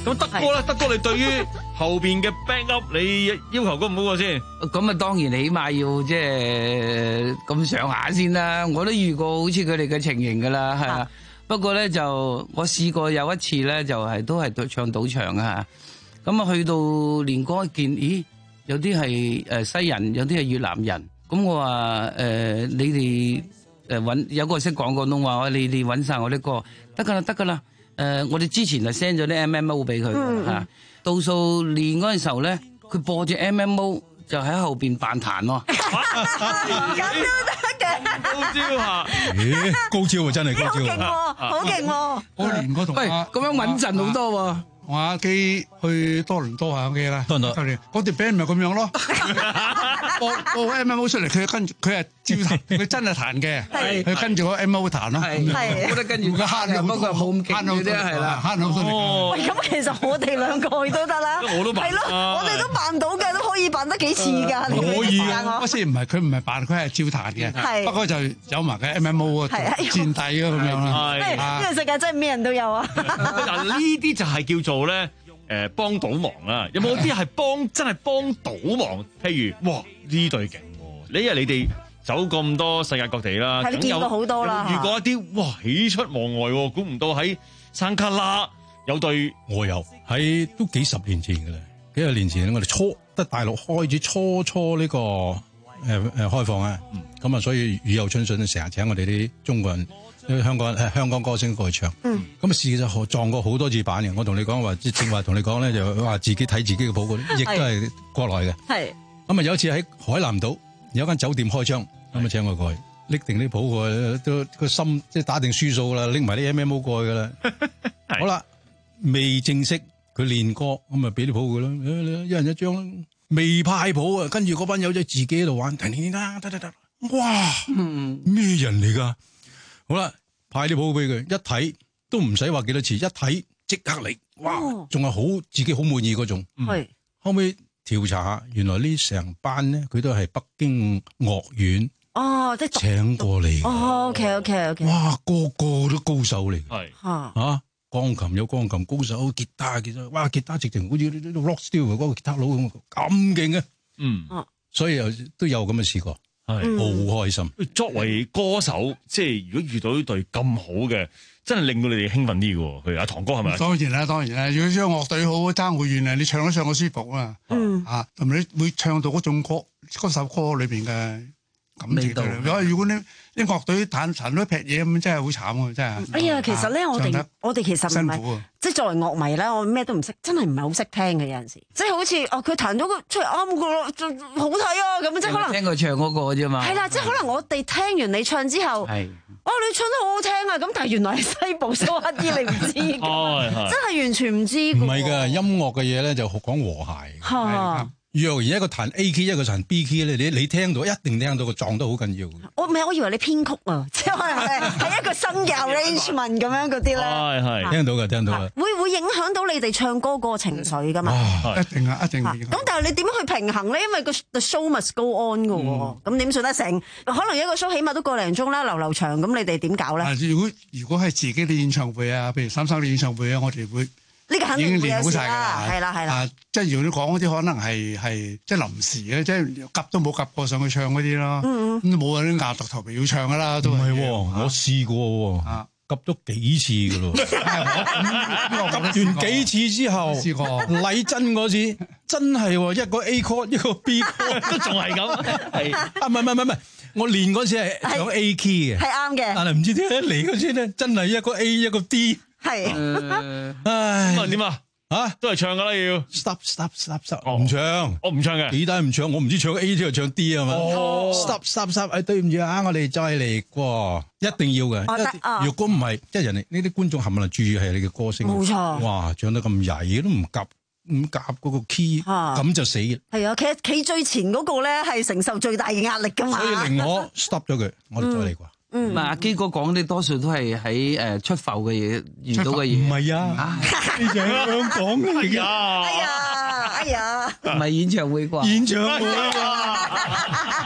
Speaker 17: 咁德哥咧，德哥你對於後邊嘅 back up，你要求高唔高過先？
Speaker 8: 咁啊，當然起碼要即係咁上下先啦。我都遇過好似佢哋嘅情形噶啦，係啊。不過咧就我試過有一次咧，就係都係唱賭場啊。咁啊，去到練歌一見，咦，有啲係誒西人，有啲係越南人。咁我話誒，你哋誒揾有個識講廣東話，你哋揾晒我啲歌，得噶啦，得噶啦。誒，我哋之前就 send 咗啲 M M O 俾佢嚇，到數練嗰陣時候咧，佢播住 M M O 就喺後邊扮彈喎。
Speaker 12: 咁都得嘅，
Speaker 17: 高招下，
Speaker 18: 咦，高招啊，真係高招，
Speaker 12: 好勁喎，好勁喎！
Speaker 7: 我練嗰同
Speaker 8: 喂，咁樣穩陣好多喎。
Speaker 7: 我阿基去多倫多下機啦，多倫多嗰條 band 咪咁樣咯，播播 M M O 出嚟，佢跟住佢係照彈，佢真係彈嘅，佢跟住個 M M O 彈咯，
Speaker 8: 係，我覺得跟住
Speaker 7: 慳咗
Speaker 8: 不過冇咁勁嘅啫，係啦，
Speaker 7: 慳好多力。
Speaker 12: 喂，咁其實我哋兩個去都得啦，
Speaker 17: 我都扮
Speaker 12: 係咯，我哋都扮到嘅，都可以扮得幾似㗎。
Speaker 7: 可以啊，嗰時唔係佢唔係扮，佢係照彈嘅，不過就有埋嘅 M M O 啊，墊底啊咁樣啦。
Speaker 12: 呢個世界真係咩人都有啊！
Speaker 17: 嗱，呢啲就係叫做咧。誒幫倒忙啊！有冇啲係幫真係幫倒忙？譬如哇呢隊勁喎！你因為你哋走咁多世界各地啦，
Speaker 12: 係你見過好多啦，
Speaker 17: 遇過一啲哇喜出望外喎！估唔到喺山卡拉有隊，
Speaker 18: 我有喺都幾十年前㗎啦，幾十年前我哋初得大陸開始初初呢個誒誒開放啊，咁啊所以雨後春筍成日請我哋啲中國人。香港誒香港歌星過去唱，咁啊試就撞過好多次板嘅。我同你講話，正話同你講咧，就話自己睇自己嘅譜嗰啲，亦都係國內嘅。係咁啊！有一次喺海南島有間酒店開張，咁啊請我過去，拎定啲譜過去，都個心即係打定輸數啦，拎埋啲 M M O 過去噶啦。好啦，未正式佢練歌，咁啊俾啲譜佢啦，一人一張啦。未派譜啊，跟住嗰班友仔自己喺度玩，停停啦，得得得，哇，咩人嚟噶？好啦，派啲譜俾佢，一睇都唔使話幾多次，一睇即刻嚟，哇，仲係好自己好滿意嗰種。係後尾調查下，原來呢成班咧，佢都係北京樂院
Speaker 12: 哦，即係
Speaker 18: 請過嚟。
Speaker 12: 哦 ，OK OK OK。
Speaker 18: 哇，個個都高手嚟。
Speaker 17: 係
Speaker 12: 嚇
Speaker 18: 嚇，鋼琴有鋼琴高手，吉他吉他，哇，吉他直情好似 rock style 嗰個吉他佬咁咁勁嘅。嗯，所以又都有咁嘅試過。係好開心。
Speaker 17: 作為歌手，即係如果遇到呢隊咁好嘅，真係令到你哋興奮啲嘅。譬如阿唐哥係咪？
Speaker 7: 當然啦，當然啦。如果將樂隊好爭好遠啊，你唱都唱得舒服啊。嗯啊，同埋你會唱到嗰種歌嗰首歌裏邊嘅感情度。如果如果你啲樂隊彈彈到一劈嘢咁，真係好慘啊！真係。
Speaker 12: 哎呀，其實咧，我哋我哋其實唔係，即係作為樂迷咧，我咩都唔識，真係唔係好識聽嘅有陣時。即係好似哦，佢彈咗個出嚟啱個咯，好睇啊咁，即係可能
Speaker 8: 聽佢唱嗰個啫嘛。
Speaker 12: 係啦，即係可能我哋聽完你唱之後，係哦，你唱得好好聽啊！咁但係原來係西部蘇乞兒，你唔知㗎，真係完全唔知。
Speaker 18: 唔係㗎，音樂嘅嘢咧就講和諧。若然一個彈 A key 一個彈 B key 咧，你你聽到一定聽到個撞得好緊要。
Speaker 12: 我唔係，我以為你編曲啊，即係可能係係一個新嘅 arrangement 咁樣嗰啲咧。係係
Speaker 18: 聽到嘅，聽到嘅。
Speaker 12: 會會影響到你哋唱歌嗰個情緒㗎嘛？
Speaker 7: 一定啊，一定。
Speaker 12: 咁但係你點樣去平衡咧？因為個 the show must go on 㗎喎。咁點算咧？成可能一個 show 起碼都個零鐘啦，流流長。咁你哋點搞咧？
Speaker 7: 如果如果係自己嘅演唱會啊，譬如三生嘅演唱會啊，我哋會。
Speaker 12: 呢個肯定會有事啦，係啦係啦。
Speaker 7: 即係如果你講嗰啲可能係係即係臨時嘅，即係夾都冇夾過上去唱嗰啲咯。嗯嗯，咁冇啊啲硬突頭皮要唱噶啦，都
Speaker 18: 係喎。我試過喎，夾咗幾次噶咯。夾完幾次之後，試過禮真嗰次真係喎，一個 A chord 一個 B chord 都仲係咁。係啊，唔係唔係唔係，我練嗰次係唱 A key 嘅，係啱嘅。但係唔知點解嚟嗰次咧，真係一個 A 一個 D。係，唉，咁啊點啊？吓
Speaker 17: 都係唱噶啦，要
Speaker 18: stop stop stop stop，唔唱，
Speaker 17: 我唔唱嘅，
Speaker 18: 幾大唔唱，我唔知唱 A 就唱 D 啊嘛。stop stop stop，誒對唔住啊，我哋再嚟過，一定要嘅。如果唔係，即係人哋呢啲觀眾冚唪唥注意係你嘅歌聲，冇錯。哇，唱得咁曳都唔夾，唔夾嗰個 key，咁就死。係
Speaker 12: 啊，企企最前嗰個咧係承受最大嘅壓力噶嘛。
Speaker 18: 所以令我 stop 咗佢，我哋再嚟過。
Speaker 8: 嗯，阿基哥講啲多數都係喺誒出埠嘅嘢遇到嘅嘢，
Speaker 18: 唔係啊，你就係香港嚟㗎，
Speaker 12: 哎呀，哎呀，
Speaker 8: 唔係演唱會啩？
Speaker 18: 演唱會啊！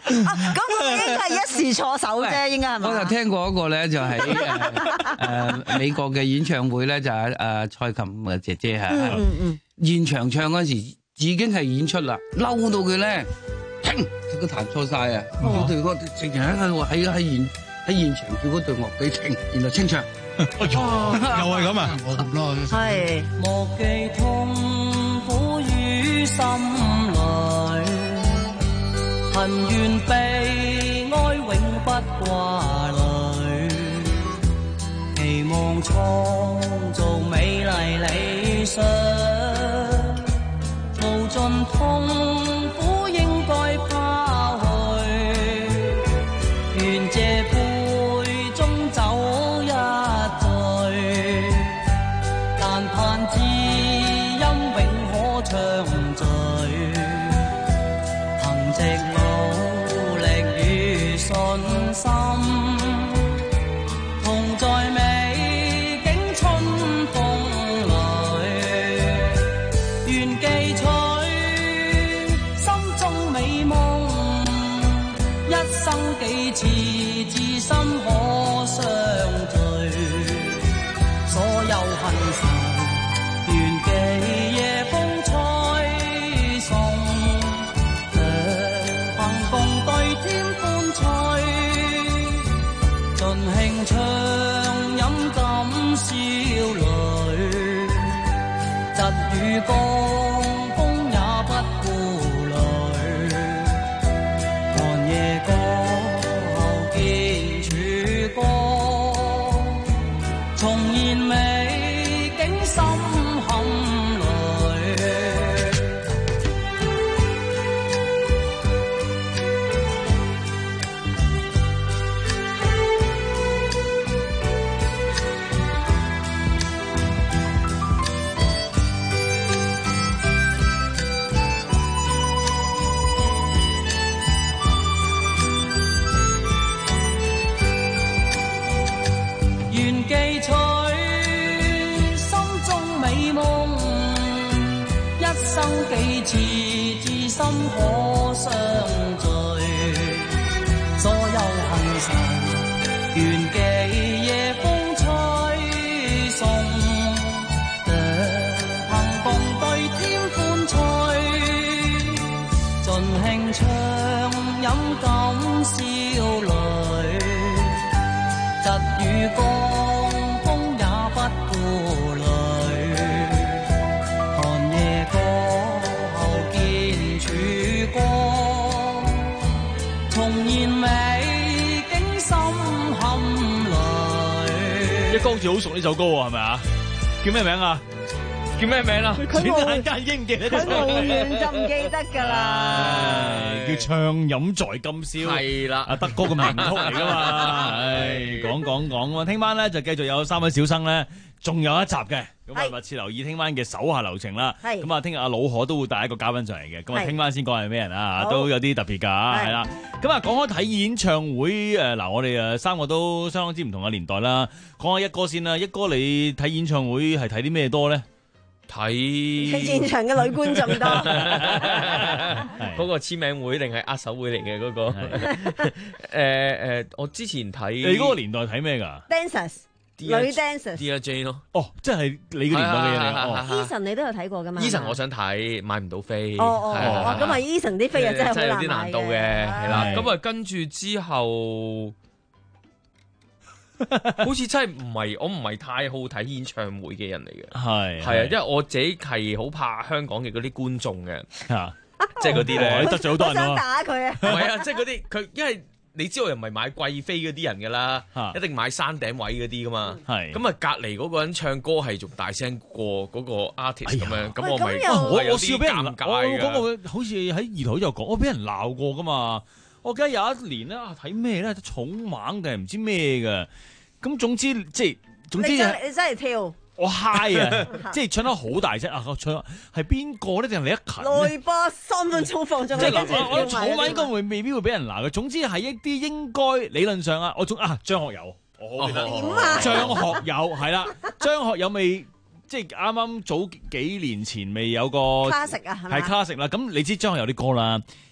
Speaker 12: 咁應該係一時錯手啫，應該係咪？
Speaker 8: 我就聽過一個咧，就喺誒誒美國嘅演唱會咧，就係誒蔡琴嘅姐姐係，
Speaker 12: 嗯嗯
Speaker 8: 現場唱嗰時已經係演出啦，嬲到佢咧，停，佢彈錯晒啊！我哋個直情喺度喺喺現喺現場叫嗰隊樂隊停，然後清唱。
Speaker 18: 又係咁啊！我咁咯，
Speaker 12: 係
Speaker 10: 莫記痛苦於心裏，恨怨悲哀永不掛慮，期望創造美麗理想，無盡痛苦應該拋去，願這杯中走一但盼知音永可暢聚，憑藉努力與信心，同在美景春風裏，願記取心中美夢，一生幾次至心可相聚，所有恨愁願記夜風吹送，良朋共對天歡趣，盡興暢飲感笑淚，疾雨江風也不顧慮，寒夜過後見曙光，重現美景心坎裏。願記取心中美夢，一生幾次至心可相聚，所有恨愁願記夜風吹送，良朋共對天歡趣，盡興暢飲感笑淚，疾雨江風也不顧慮，寒夜過後見曙光，重現美景心坎裏。
Speaker 11: 一哥好似好熟呢首歌喎，係咪啊？叫咩名啊？叫咩名啦？
Speaker 12: 佢冇
Speaker 11: 轉眼間已經唔記得咗。
Speaker 12: 佢無緣就唔記得㗎啦。
Speaker 11: 叫暢飲在今宵，
Speaker 9: 係啦，
Speaker 11: 阿德哥嘅名曲嚟噶嘛，唉，講講講喎，聽晚咧就繼續有三位小生咧，仲有一集嘅，咁啊密切留意聽晚嘅手下留情啦，咁啊聽日阿老何都會帶一個嘉賓上嚟嘅，咁啊聽晚先講係咩人啊，都有啲特別㗎，係啦，咁啊講開睇演唱會誒嗱，我哋誒三個都相當之唔同嘅年代啦，講下一哥先啦，一哥你睇演唱會係睇啲咩多咧？睇
Speaker 12: 現場嘅女觀眾多，
Speaker 9: 嗰個簽名會定係握手會嚟嘅嗰個？誒誒，我之前睇
Speaker 11: 你嗰個年代睇咩㗎
Speaker 12: ？Dancers 女 Dancers
Speaker 9: Dear Jane 咯。
Speaker 11: 哦，即係你嘅年代嘅嘢嚟。
Speaker 12: Eason 你都有睇過㗎嘛
Speaker 9: Eason 我想睇，買唔到飛。
Speaker 12: 哦哦哦，咁啊 Eason 啲飛啊真係好
Speaker 9: 有啲難度嘅，係啦。咁啊跟住之後。好似真係唔係，我唔係太好睇演唱會嘅人嚟嘅，係係啊，因為我自己係好怕香港嘅嗰啲觀眾嘅，即係嗰啲咧
Speaker 11: 得罪好多人咯，
Speaker 12: 想打佢啊，
Speaker 9: 唔係啊，即係嗰啲佢，因為你知道又唔係買貴飛嗰啲人噶啦，一定買山頂位嗰啲噶嘛，係咁啊隔離嗰個人唱歌係仲大聲過嗰個 artist 咁樣，咁我咪
Speaker 11: 我我試過俾人
Speaker 9: 尷尬嘅，
Speaker 11: 我嗰個好似喺二台就講，我俾人鬧過噶嘛，我記得有一年咧睇咩咧，草蜢定係唔知咩嘅。咁總之即係總之，
Speaker 12: 你真你真係跳，
Speaker 11: 我 high 啊！即係唱得好大聲啊！唱係邊個咧？定係李克勤？
Speaker 12: 來吧，三分鐘放縱。
Speaker 11: 即係我我草蜢應該會未必會俾人鬧嘅。總之係一啲應該理論上啊，我仲啊張學友，我好記得。點啊？張學友係啦，張學友未即係啱啱早幾年前未有個
Speaker 12: classic 啊，係咪？
Speaker 11: 係 classic 啦。咁你知張學友啲歌啦。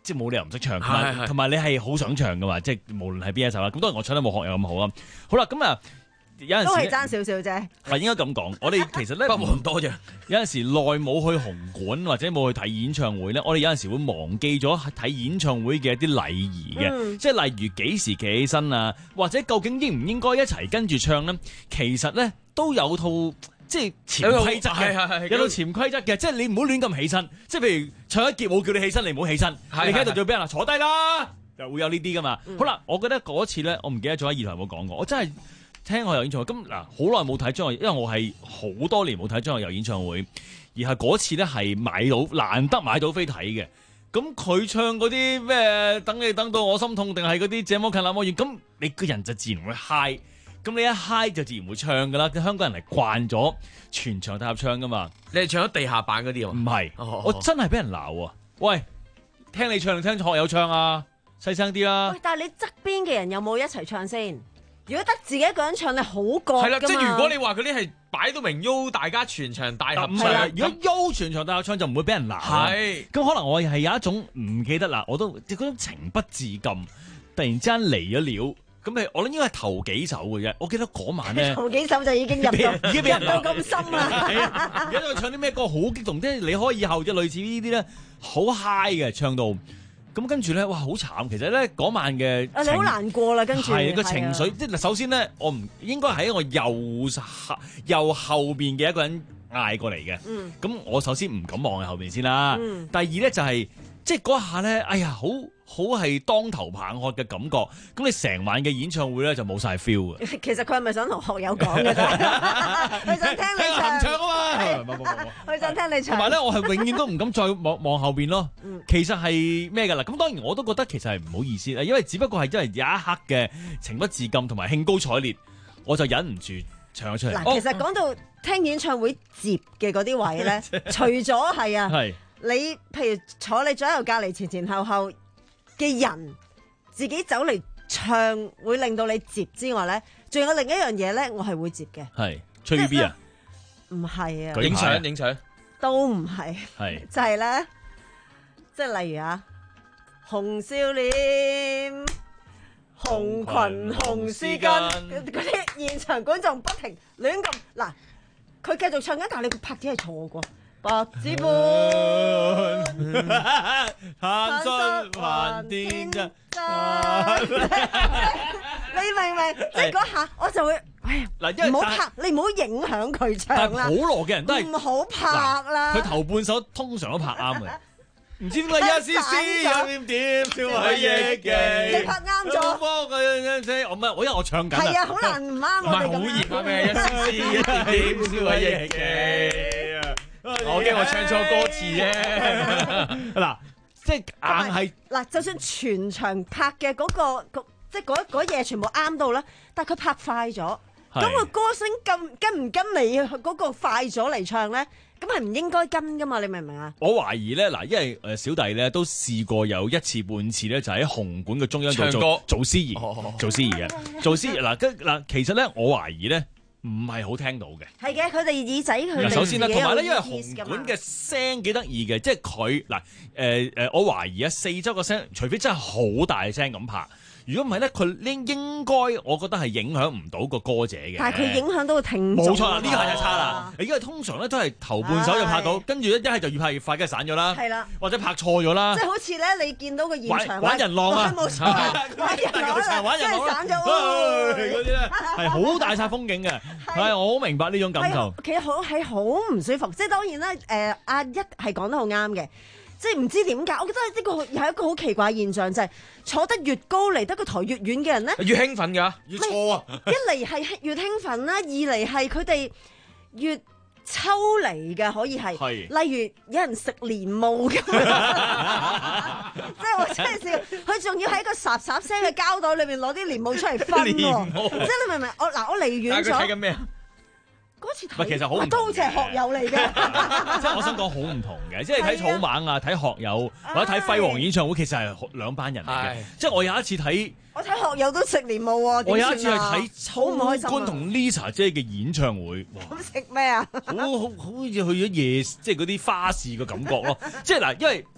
Speaker 11: 即係冇理由唔識唱，同
Speaker 9: 係係
Speaker 11: 埋同埋你係好想唱噶嘛，即係無論係邊一首啦。咁當然我唱得冇學友咁好啊。好啦，咁啊有陣時
Speaker 12: 都係爭少少啫。
Speaker 11: 嗱，應該咁講，我哋其實咧
Speaker 9: 不過唔多啫。
Speaker 11: 有陣時耐冇去紅館或者冇去睇演唱會咧，我哋有陣時會忘記咗睇演唱會嘅一啲禮儀嘅，
Speaker 12: 嗯
Speaker 11: 即係例如幾時企起身啊，或者究竟應唔應該一齊跟住唱咧？其實咧都有套即係潛規則嘅，
Speaker 9: 係係係
Speaker 11: 有套潛規則嘅，即係你唔好亂咁起身。即係譬如唱一節舞叫你起身，你唔好起身，
Speaker 9: 係
Speaker 11: 你喺度
Speaker 9: 係
Speaker 11: 就俾人話坐低啦，就會有呢啲噶嘛。好啦，我覺得嗰次咧，我唔記得咗喺二台有冇講過，我真係。聽學友演唱會，咁嗱好耐冇睇張學友，因為我係好多年冇睇張學友演唱會，而係嗰次咧係買到難得買到飛睇嘅。咁佢唱嗰啲咩等你等到我心痛，定係嗰啲這麼近那麼遠，咁你個人就自然會 high，咁你一 high 就自然會唱噶啦。香港人係慣咗全場大合唱噶嘛。
Speaker 9: 你係唱咗地下版嗰啲啊？
Speaker 11: 唔係，
Speaker 9: 哦
Speaker 11: 我真係俾人鬧啊！喂，聽你唱定聽學友唱啊？細聲啲啦。
Speaker 12: 喂，但係你側邊嘅人有冇一齊唱先？如果得自己一個人唱，你好過㗎嘛。
Speaker 9: 係啦，即係如果你話嗰啲係擺到明邀大家全場大合唱，
Speaker 11: 唔係，如果邀全場大合唱就唔會俾人鬧。
Speaker 9: 係，
Speaker 11: 咁可能我係有一種唔記得啦，我都嗰種情不自禁，突然之間嚟咗了。咁你我諗應該係頭幾首嘅啫。我記得嗰晚咧，
Speaker 12: 頭幾首就已經入到，
Speaker 11: 已經俾人
Speaker 12: 入到咁深啦。
Speaker 11: 係啊，而家佢唱啲咩歌好激動，即係你可以以後即係類似呢啲咧，好 high 嘅唱到。咁跟住咧，哇，好慘！其實咧嗰晚嘅
Speaker 12: 啊，你好難過啦，跟住
Speaker 11: 係個情緒，即係首先咧，我唔應該喺我右後右後邊嘅一個人嗌過嚟嘅。
Speaker 12: 嗯，
Speaker 11: 咁我首先唔敢望喺後邊先啦。
Speaker 12: 嗯，
Speaker 11: 第二咧就係、是、即係嗰下咧，哎呀，好好係當頭棒喝嘅感覺。咁你成晚嘅演唱會咧就冇晒 feel 嘅。
Speaker 12: 其實佢係咪想同學友講嘅啫？佢想聽你唱
Speaker 11: 唱啊嘛，
Speaker 12: 佢想聽你唱。
Speaker 11: 同埋咧，我係永遠都唔敢再望望後邊咯。
Speaker 12: 嗯，
Speaker 11: 其實係咩㗎啦？咁當然我都覺得其實係唔好意思啦，因為只不過係因為有一刻嘅情不自禁同埋興高采烈，我就忍唔住唱咗出嚟。
Speaker 12: 嗱，其實講到聽演唱會接嘅嗰啲位咧，除咗係啊，
Speaker 11: 係
Speaker 12: 你譬如坐你左右隔離前前後後嘅人自己走嚟唱，會令到你接之外咧，仲有另一樣嘢咧，我係會接嘅。
Speaker 11: 係吹 B B 啊？
Speaker 12: 唔係啊，
Speaker 9: 影相影相
Speaker 12: 都唔係，
Speaker 11: 係
Speaker 12: 就係咧，即係例如啊，紅笑臉、紅裙、紅絲巾嗰啲現場觀眾不停亂咁嗱，佢繼續唱緊，但係你個拍子係錯過。白紙般，
Speaker 11: 坦率還天真。
Speaker 12: 你明唔明？即係嗰下我就會，哎呀，
Speaker 11: 嗱，
Speaker 12: 唔好拍，你唔好影響佢唱啦。
Speaker 11: 但係普羅嘅人都係
Speaker 12: 唔好拍啦。
Speaker 11: 佢頭半首通常都拍啱嘅，唔知點解一絲絲有點點笑喺憶記。
Speaker 12: 你拍啱咗。
Speaker 11: 我唔係，我因為我唱緊啊。
Speaker 12: 係啊，好難唔啱我哋咁樣。
Speaker 9: 唔係好熱啊咩？一絲絲一點點笑喺憶記啊！我驚我唱錯歌詞啫。
Speaker 11: 嗱，即係硬係
Speaker 12: 嗱，就算全場拍嘅嗰個，即係嗰嗰嘢全部啱到啦，但係佢拍快咗，咁個歌聲跟跟唔跟你嗰個快咗嚟唱咧？咁係唔應該跟噶嘛？你明唔明啊？
Speaker 11: 我懷疑咧，嗱，因為誒小弟咧都試過有一次半次咧，就喺紅館嘅中央度
Speaker 9: 唱歌
Speaker 11: 做做司儀，
Speaker 9: 哦
Speaker 11: 做司儀嘅，做司儀嗱，跟嗱，其實咧我懷疑咧唔係好聽到嘅。
Speaker 12: 係嘅，佢哋耳仔佢哋
Speaker 11: 首先啦，同埋咧，因為
Speaker 12: 紅
Speaker 11: 紅館嘅聲幾得意嘅，即係佢嗱誒誒，我懷疑啊，四周個聲，除非真係好大聲咁拍。如果唔係咧，佢應應該，我覺得係影響唔到個歌者嘅。
Speaker 12: 但係佢影響到個聽眾。
Speaker 11: 冇錯啦，呢個係就差啦。因為通常咧都係頭半首就拍到，跟住一係就越拍越快，跟住散咗啦。
Speaker 12: 係啦，
Speaker 11: 或者拍錯咗啦。
Speaker 12: 即係好似咧，你見到個現場
Speaker 11: 玩人浪啊，
Speaker 12: 冇錯，玩人浪啦，
Speaker 11: 玩人浪
Speaker 12: 散咗
Speaker 11: 嗰啲咧係好大晒風景嘅。係我好明白呢種感受。
Speaker 12: 其實好係好唔舒服，即係當然啦。誒，阿一係講得好啱嘅。即係唔知點解，我覺得呢個係一個好奇怪現象，就係、是、坐得越高離得個台越遠嘅人咧，
Speaker 9: 越興奮㗎，越錯啊！
Speaker 12: 一嚟係越興奮啦，二嚟係佢哋越抽離嘅，可以係，例如有人食蓮霧咁，即係我真係笑，佢仲要喺個霎霎聲嘅膠袋裏邊攞啲蓮霧出嚟分喎，即係你明唔明？我嗱我離遠咗。
Speaker 11: 睇緊咩啊？
Speaker 12: 嗰次
Speaker 11: 唔係，其實好唔同嘅，
Speaker 12: 都好似係學友嚟嘅。
Speaker 11: 即係我想講好唔同嘅，即係睇草蜢啊、睇學友或者睇輝煌演唱會，其實係兩班人嚟嘅。即係我有一次睇，
Speaker 12: 我睇學友都食蓮霧喎。
Speaker 11: 我有一次去睇秋官同 Lisa 姐嘅演唱會，
Speaker 12: 咁食咩啊？
Speaker 11: 好好好似去咗夜，即係嗰啲花市嘅感覺咯。即係嗱，因為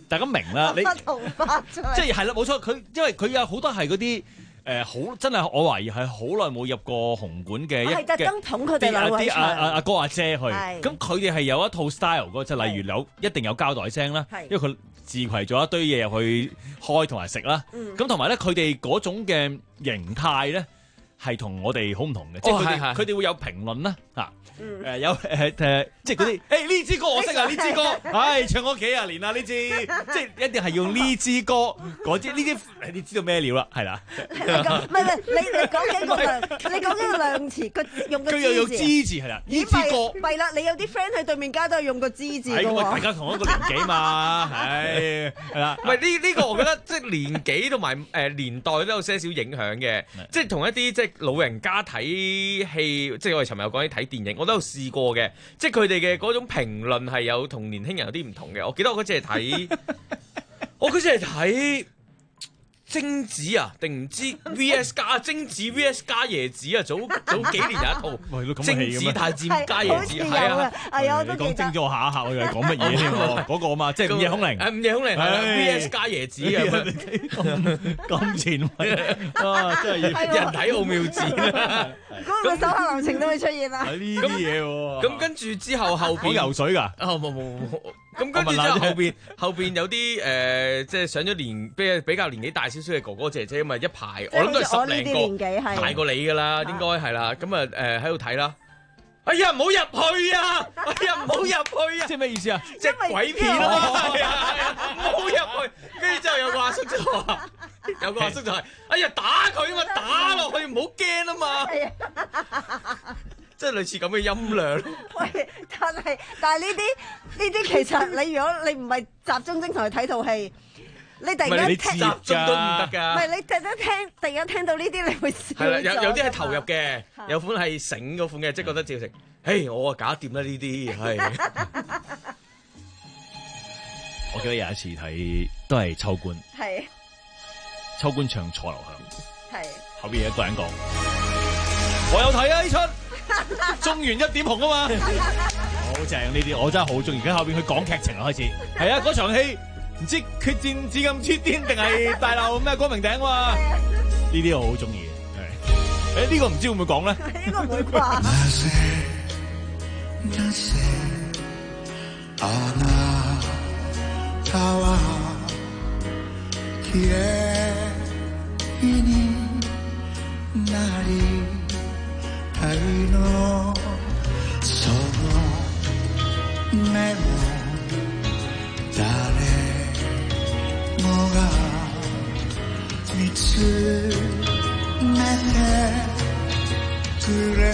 Speaker 11: 大家明啦，你
Speaker 12: 頭髮出嚟
Speaker 11: 即係係啦，冇錯，佢因為佢有好多係嗰啲。誒好真係，我懷疑係好耐冇入過紅館嘅一
Speaker 12: 係特登捧佢哋兩位
Speaker 11: 啲
Speaker 12: 唱
Speaker 11: 阿阿阿哥阿姐去，
Speaker 12: 係
Speaker 11: 咁佢哋係有一套 style 嗰，即係例如有一定有膠袋聲啦，
Speaker 12: 係
Speaker 11: 因為佢自攜咗一堆嘢入去開同埋食啦，
Speaker 12: 嗯
Speaker 11: 咁同埋咧佢哋嗰種嘅形態咧係同我哋好唔同嘅，即係佢哋
Speaker 9: 係係
Speaker 11: 佢哋會有評論啦嚇。
Speaker 12: 嗯
Speaker 11: 誒有誒誒，即係嗰啲誒呢支歌我識啊，呢支歌，唉唱咗幾廿年啦呢支，即係一定係用呢支歌嗰支呢啲，你知道咩料啦，係啦。
Speaker 12: 唔係唔係，你你講緊個量，你講緊個量詞，佢用個
Speaker 11: 佢又用
Speaker 12: 之
Speaker 11: 之字係啦，呢支歌。
Speaker 12: 弊啦，你有啲 friend 喺對面街都係用個之字嘅
Speaker 11: 係咁啊！大
Speaker 12: 喎。
Speaker 11: 家同一個年紀嘛，係係啦。
Speaker 9: 唔係呢呢個，我覺得即係年紀同埋誒年代都有些少影響嘅，即係同一啲即係老人家睇戲，即係我哋尋日有講啲睇電影，我都有試過嘅，即係佢哋嘅嗰種評論係有同年輕人有啲唔同嘅。我記得我嗰次係睇，我嗰次係睇貞子啊，定唔知 V S 加貞子 V S 加椰子啊，早早幾年有一套貞子大戰加椰子，係啊，
Speaker 12: 係啊，我
Speaker 11: 你
Speaker 12: 都記得。
Speaker 11: 講精咗我下一下，我以為講乜嘢添喎？嗰個啊嘛，即係午夜凶鈴。
Speaker 9: 誒午夜凶鈴係啦
Speaker 11: 唉
Speaker 9: ，V S 加椰子啊，
Speaker 11: 咁咁前衛啊，真係要
Speaker 9: 人體奧妙戰啊！
Speaker 12: 嗰個手下留情都會出現啦。
Speaker 11: 呢啲嘢喎。
Speaker 9: 咁跟住之後後邊
Speaker 11: 講游水㗎？
Speaker 9: 哦冇冇冇。咁跟住之後後邊後邊有啲誒，即係上咗年比比較年紀大少少嘅哥哥姐姐咁啊，一排我諗都係十零個大過你㗎啦，應該係啦。咁啊誒喺度睇啦。哎呀，唔好入去啊！哎呀，唔好入去啊！
Speaker 11: 即係咩意思啊？
Speaker 9: 即係鬼片咯，係啊係啊，唔好入去。跟住之後有個阿叔就話，有個阿叔就係，哎呀打佢啊嘛，打落去唔好驚啊嘛。即係類似咁嘅音量。
Speaker 12: 喂，但係但係呢啲呢啲其實你如果你唔係集中精神去睇套戲，你突然間聽
Speaker 9: 集中都唔得㗎。
Speaker 12: 唔係你突然間聽，突然間聽到呢啲，你會笑咗。
Speaker 9: 係啦，有有啲係投入嘅，有款係醒嗰款嘅，即係覺得趙成，嘿，我啊搞掂啦呢啲，係。
Speaker 11: 我記得有一次睇都係秋官，
Speaker 12: 係
Speaker 11: 秋官唱楚留香，
Speaker 12: 係
Speaker 11: 後邊有一個人講，我有睇啊呢出。中原一點紅啊嘛，好正呢啲，我真係好中意。而家後邊佢講劇情啦，開始係啊，嗰場戲唔知決戰紫禁之巔定係大鬧咩光明頂啊？呢啲我好中意嘅。係誒呢個唔知會唔會講咧？
Speaker 12: 呢個唔會啩？
Speaker 2: 愛のその目も誰もが見つめてくれ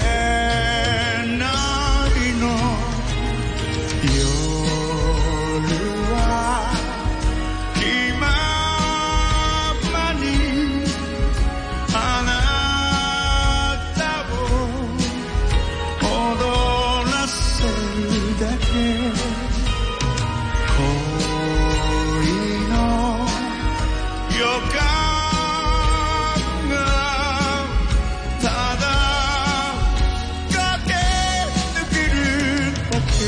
Speaker 2: ないの夜は気ままにあな踊らせるだけ恋の予感がただ駆け抜けるだけ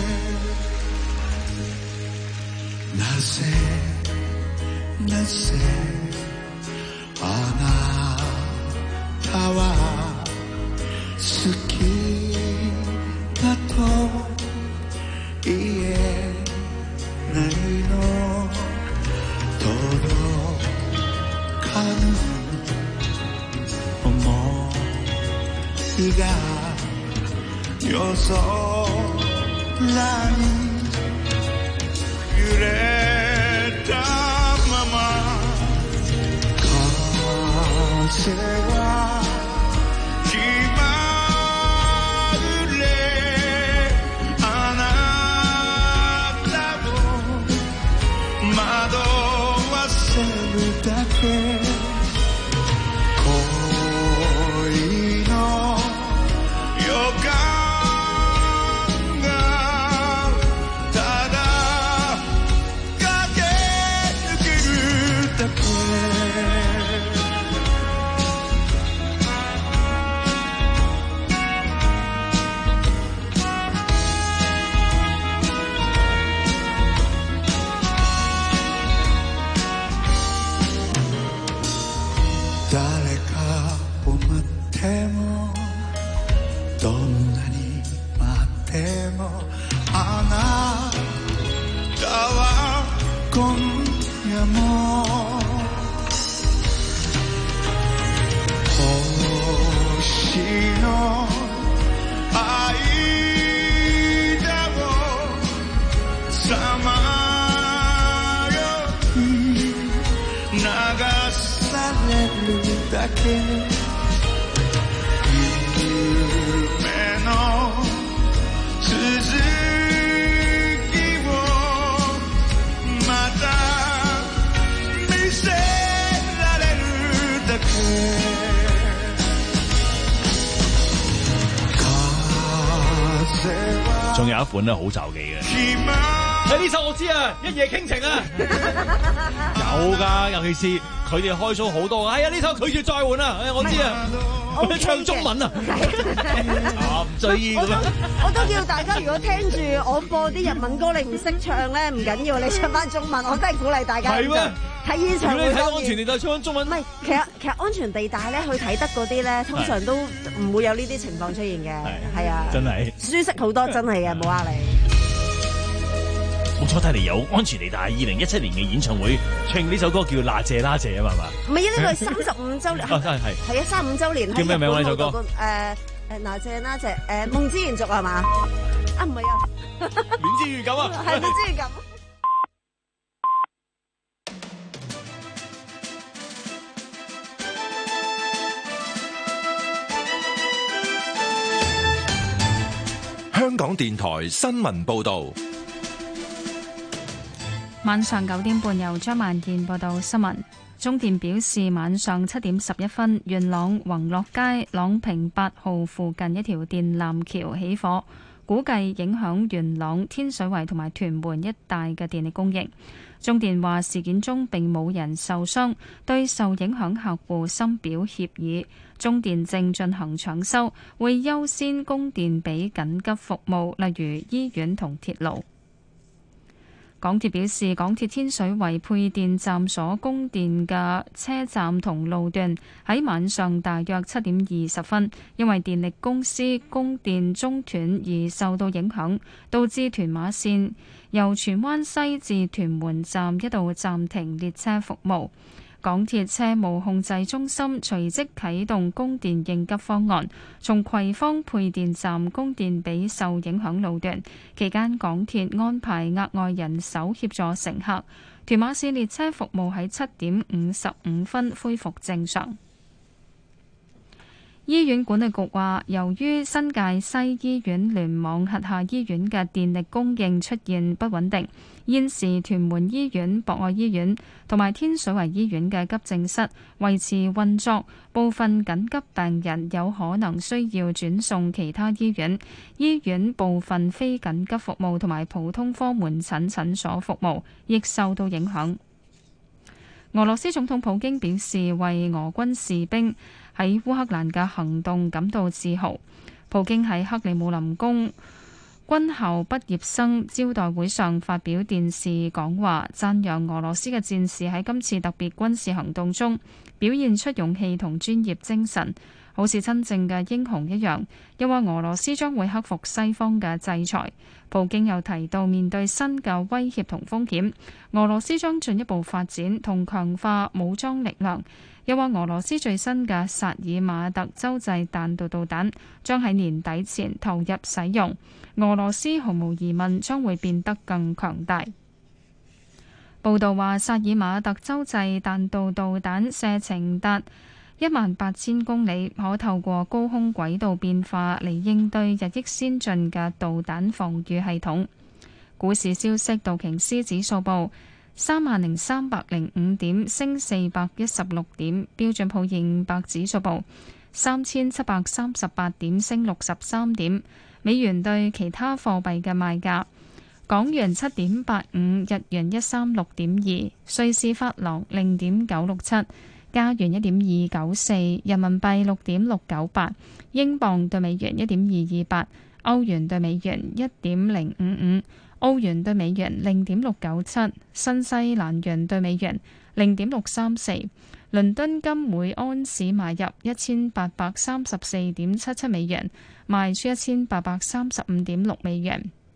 Speaker 2: なぜなぜあなたは好きだと言えないの届かぬ想いが夜空に揺れたまま風は気まぐれあなたを惑わせるだけ恋の予感がただ駆け抜けるだけあなたは今夜も星の間をさまよい流されるだけ夢の続きをまた見せられるだけ
Speaker 11: 仲有一款咧好就忌嘅，誒呢首我知啊，一夜傾情啊，有㗎，尤其是佢哋開 show 好多，係啊呢首拒絕再換啊，誒我知啊，佢唱中文啊，唔追咁樣。
Speaker 12: 我都叫大家，如果聽住我播啲日文歌，你唔識唱咧，唔緊要，你唱翻中文，我真係鼓勵大家。
Speaker 11: 係咩？
Speaker 12: 睇演唱會，
Speaker 11: 如果你睇安全地帶唱翻中文，
Speaker 12: 唔係，其實其實安全地帶咧，去睇得嗰啲咧，通常都唔會有呢啲情況出現嘅，係啊，
Speaker 11: 真係
Speaker 12: 舒適好多，真係嘅，冇呃你。
Speaker 11: 冇錯，睇嚟有安全地帶二零一七年嘅演唱會，唱呢首歌叫《娜姐娜姐》啊嘛，係嘛？
Speaker 12: 唔係啊，呢個係三十五週年，
Speaker 11: 係係
Speaker 12: 係啊，三十五週年。
Speaker 11: 叫咩名啊？呢首歌？
Speaker 12: 誒誒，娜姐娜姐，誒夢之延續係嘛？啊唔係啊，
Speaker 11: 戀之預感啊，
Speaker 12: 係戀之預感。
Speaker 4: 香港電台新聞報導。
Speaker 1: 晚上九點半由張萬健報道新聞。中電表示，晚上七點十一分，元朗宏樂街朗平八號附近一條電纜橋起火，估計影響元朗天水圍同埋屯門一帶嘅電力供應。中電話事件中並冇人受傷，對受影響客戶深表歉意。中電正進行搶修，會優先供電俾緊急服務，例如醫院同鐵路。港鐵表示，港鐵天水圍配電站所供電嘅車站同路段喺晚上大約七點二十分，因為電力公司供電中斷而受到影響，導致屯馬線由荃灣西至屯門站一度暫停列車服務。港鐵車務控制中心隨即啟動供電應急方案，從葵芳配電站供電俾受影響路段。期間，港鐵安排額外人手協助乘客。屯馬線列車服務喺七點五十五分恢復正常。醫院管理局話，由於新界西醫院聯網轄下醫院嘅電力供應出現不穩定，現時屯門醫院、博愛醫院同埋天水圍醫院嘅急症室維持運作，部分緊急病人有可能需要轉送其他醫院。醫院部分非緊急服務同埋普通科門診診所服務亦受到影響。俄羅斯總統普京表示，為俄軍士兵喺烏克蘭嘅行動感到自豪。普京喺克里姆林宮軍校畢業生招待會上發表電視講話，讚揚俄羅斯嘅戰士喺今次特別軍事行動中表現出勇氣同專業精神，好似真正嘅英雄一樣。又話俄羅斯將會克服西方嘅制裁。普京又提到，面對新嘅威脅同風險，俄羅斯將進一步發展同強化武裝力量。又話俄羅斯最新嘅薩爾馬特洲際彈道導彈將喺年底前投入使用，俄羅斯毫無疑問將會變得更強大。報道話，薩爾馬特洲際彈道導彈射程達一萬八千公里，可透過高空軌道變化嚟應對日益先進嘅導彈防禦系統。股市消息，道瓊斯指數報三萬零三百零五點，升四百一十六點；標準普爾五百指數報三千七百三十八點，升六十三點。美元對其他貨幣嘅賣價：港元七點八五，日元一三六點二，瑞士法郎零點九六七，加元一點二九四，人民幣六點六九八，英鎊對美元一點二二八，歐元對美元一點零五五。澳元對美元零點六九七，新西蘭元對美元零點六三四，倫敦金每安士買入一千八百三十四點七七美元，賣出一千八百三十五點六美元。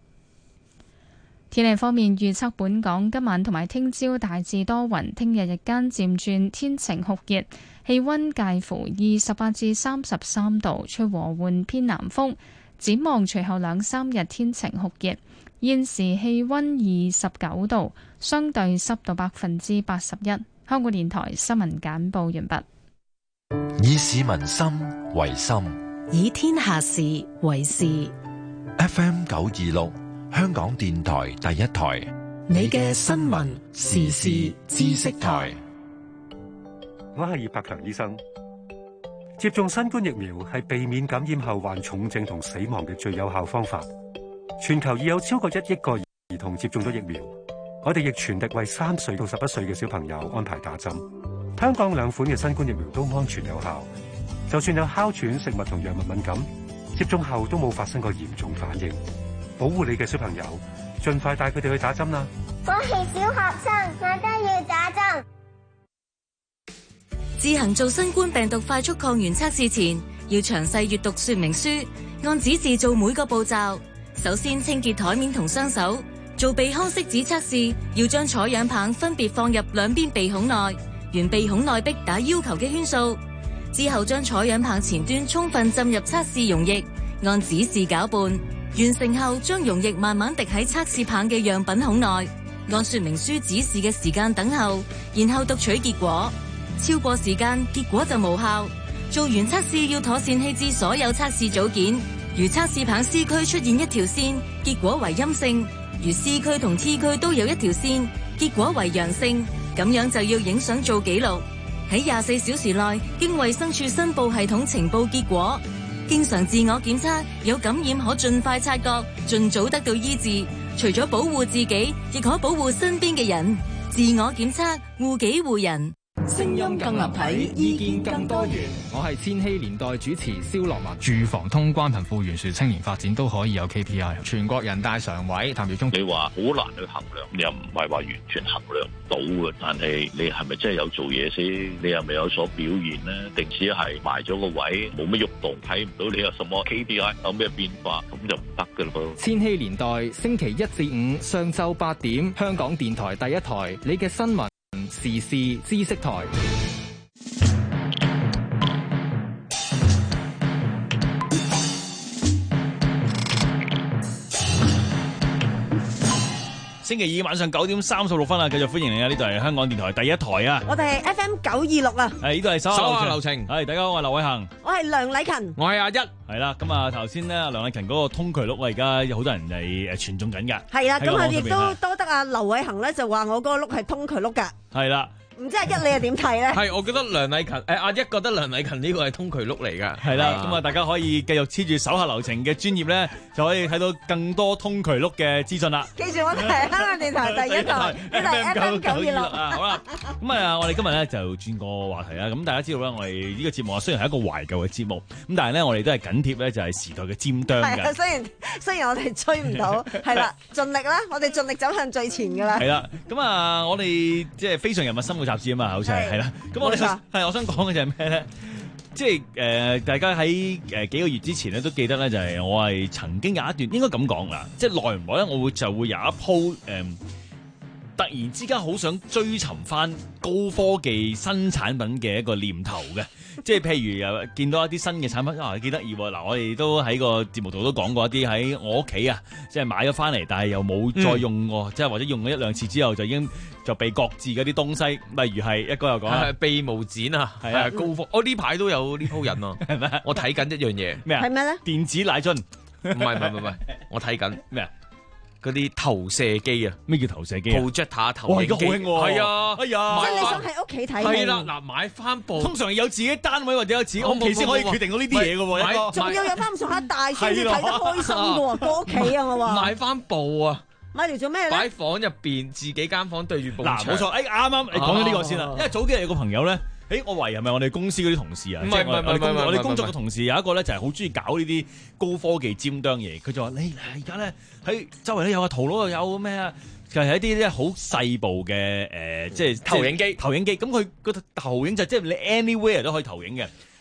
Speaker 1: 天氣方面預測，本港今晚同埋聽朝大致多雲，聽日日間漸轉天晴酷熱，氣溫介乎二十八至三十三度，吹和緩偏南風。展望隨後兩三日天晴酷熱，現時氣溫二十九度，相對濕度百分之八十一。香港電台新聞簡報完畢。
Speaker 4: 以市民心為心，
Speaker 19: 以天下事為事。
Speaker 4: F M 九二六。香港電台第一台，
Speaker 19: 你嘅新聞時事知識台。
Speaker 3: 我係葉柏強醫生。接種新冠疫苗係避免感染後患重症同死亡嘅最有效方法。全球已有超過一億個兒童接種咗疫苗，我哋亦全力為三歲到十一歲嘅小朋友安排打針。香港兩款嘅新冠疫苗都安全有效，就算有哮喘、食物同藥物敏感，接種後都冇發生過嚴重反應。保護你嘅小朋友，盡快帶佢哋去打針啦！
Speaker 5: 我係小學生，我都要打針。
Speaker 23: 自行做新冠病毒快速抗原測試前，要詳細閱讀說明書，按指示做每個步驟。首先清潔台面同雙手。做鼻腔拭子測試，要將採樣棒分別放入兩邊鼻孔內，沿鼻孔內壁打要求嘅圈數。之後將採樣棒前端充分浸入測試溶液，按指示攪拌。完成後，將溶液慢慢滴喺測試棒嘅樣品孔內，按說明書指示嘅時間等候，然後讀取結果。超過時間，結果就無效。做完測試要妥善棄置所有測試組件。如測試棒 C 區出現一條線，結果為陰性；如 C 區同 T 區都有一條線，結果為陽性。咁樣就要影相做記錄，喺廿四小時內經衛生署申報系統呈報結果。經常自我檢測，有感染可盡快察覺，盡早得到醫治。除咗保護自己，亦可保護身邊嘅人。自我檢測，護己護人。
Speaker 24: 聲音更立體，意見更多元。我係千禧年代主持蕭樂文。住房、通關、貧富懸殊、青年發展都可以有 K P I。全國人大常委譚耀宗，
Speaker 25: 你話好難去衡量，又唔係話完全衡量到嘅。但係你係咪真係有做嘢先？你係咪有所表現呢？定只係埋咗個位，冇乜喐動，睇唔到你有什麼 K P I 有咩變化，咁就唔得㗎咯。
Speaker 24: 千禧年代星期一至五上晝八點，香港電台第一台，你嘅新聞時事知識台。
Speaker 11: 星期二晚上九點三十六分啊，繼續歡迎你啊！呢度係香港電台第一台啊，
Speaker 12: 我哋係 F M 九二六啊，
Speaker 11: 係呢度係手下留情，係大家好，我係劉偉恒，
Speaker 12: 我係梁禮勤，
Speaker 9: 我係阿一，
Speaker 11: 係啦，咁啊頭先咧梁禮勤嗰個通渠錄，我而家有好多人係誒傳頌緊噶，
Speaker 12: 係啦，咁啊亦都多得阿劉偉恒咧就話我嗰個碌係通渠錄噶，
Speaker 11: 係啦。
Speaker 12: 唔知阿一你又點睇咧？
Speaker 9: 係，我覺得梁禮勤誒阿一覺得梁禮勤呢個係通渠錄嚟㗎。
Speaker 11: 係啦，咁啊大家可以繼續黐住手下留情嘅專頁咧，就可以睇到更多通渠錄嘅資訊啦。
Speaker 12: 記住我哋係香港電台第一台，呢度係 F M 九二六
Speaker 11: 啊。好啦，咁啊我哋今日咧就轉個話題啦。咁大家知道咧，我哋呢個節目啊雖然係一個懷舊嘅節目，咁但係咧我哋都係緊貼咧就係時代嘅尖端嘅。
Speaker 12: 係啊，雖然雖然我哋追唔到，係啦，盡力啦，我哋盡力走向最前㗎啦。
Speaker 11: 係啦，咁啊我哋即係非常人物生活雜誌啊嘛，好似係。係啦，咁我哋係我想講嘅就係咩咧？即係誒、呃，大家喺誒、呃、幾個月之前咧都記得咧，就係、是、我係曾經有一段應該咁講啦，即係耐唔耐咧，我會就會有一鋪誒、呃，突然之間好想追尋翻高科技新產品嘅一個念頭嘅。即係譬如又見到一啲新嘅產品啊，幾得意喎！嗱，我哋都喺個節目度都講過一啲喺我屋企啊，即係買咗翻嚟，但係又冇再用過，嗯、即係或者用咗一兩次之後就已經就被擱置嗰啲東西，例如係一個又講係
Speaker 9: 秘無剪啊，係啊高科，我呢排都有呢鋪癮啊，係咪？我睇緊一樣嘢
Speaker 11: 咩啊？
Speaker 12: 係咩咧？
Speaker 11: 電子奶樽？
Speaker 9: 唔係唔係唔係，我睇緊咩啊？嗰啲投射機啊，
Speaker 11: 咩叫投射機啊
Speaker 9: ？projector 投影機，係啊，哎呀，
Speaker 12: 即係你想喺屋企睇？
Speaker 9: 係啦，嗱，買翻部，
Speaker 11: 通常有自己單位或者有自己屋企先可以決定到呢啲嘢嘅喎，
Speaker 12: 仲要有翻咁上下大先至睇得開心嘅喎，過屋企啊我話。
Speaker 9: 買翻部啊！
Speaker 12: 買嚟做咩咧？
Speaker 9: 擺房入邊，自己間房對住部牆。
Speaker 11: 嗱，冇錯，誒啱啱你講咗呢個先啦，因為早幾日有個朋友咧。誒，我懷疑係咪我哋公司嗰啲同事啊？
Speaker 9: 唔係唔係唔係，
Speaker 11: 我哋工作嘅同事有一個咧，就係好中意搞呢啲高科技尖端嘢。佢就話：你而家咧喺周圍咧有個圖佬又有咩啊？就係一啲咧好細部嘅誒，即係
Speaker 9: 投影機。
Speaker 11: 投影機咁佢個投影就即係你 anywhere 都可以投影嘅。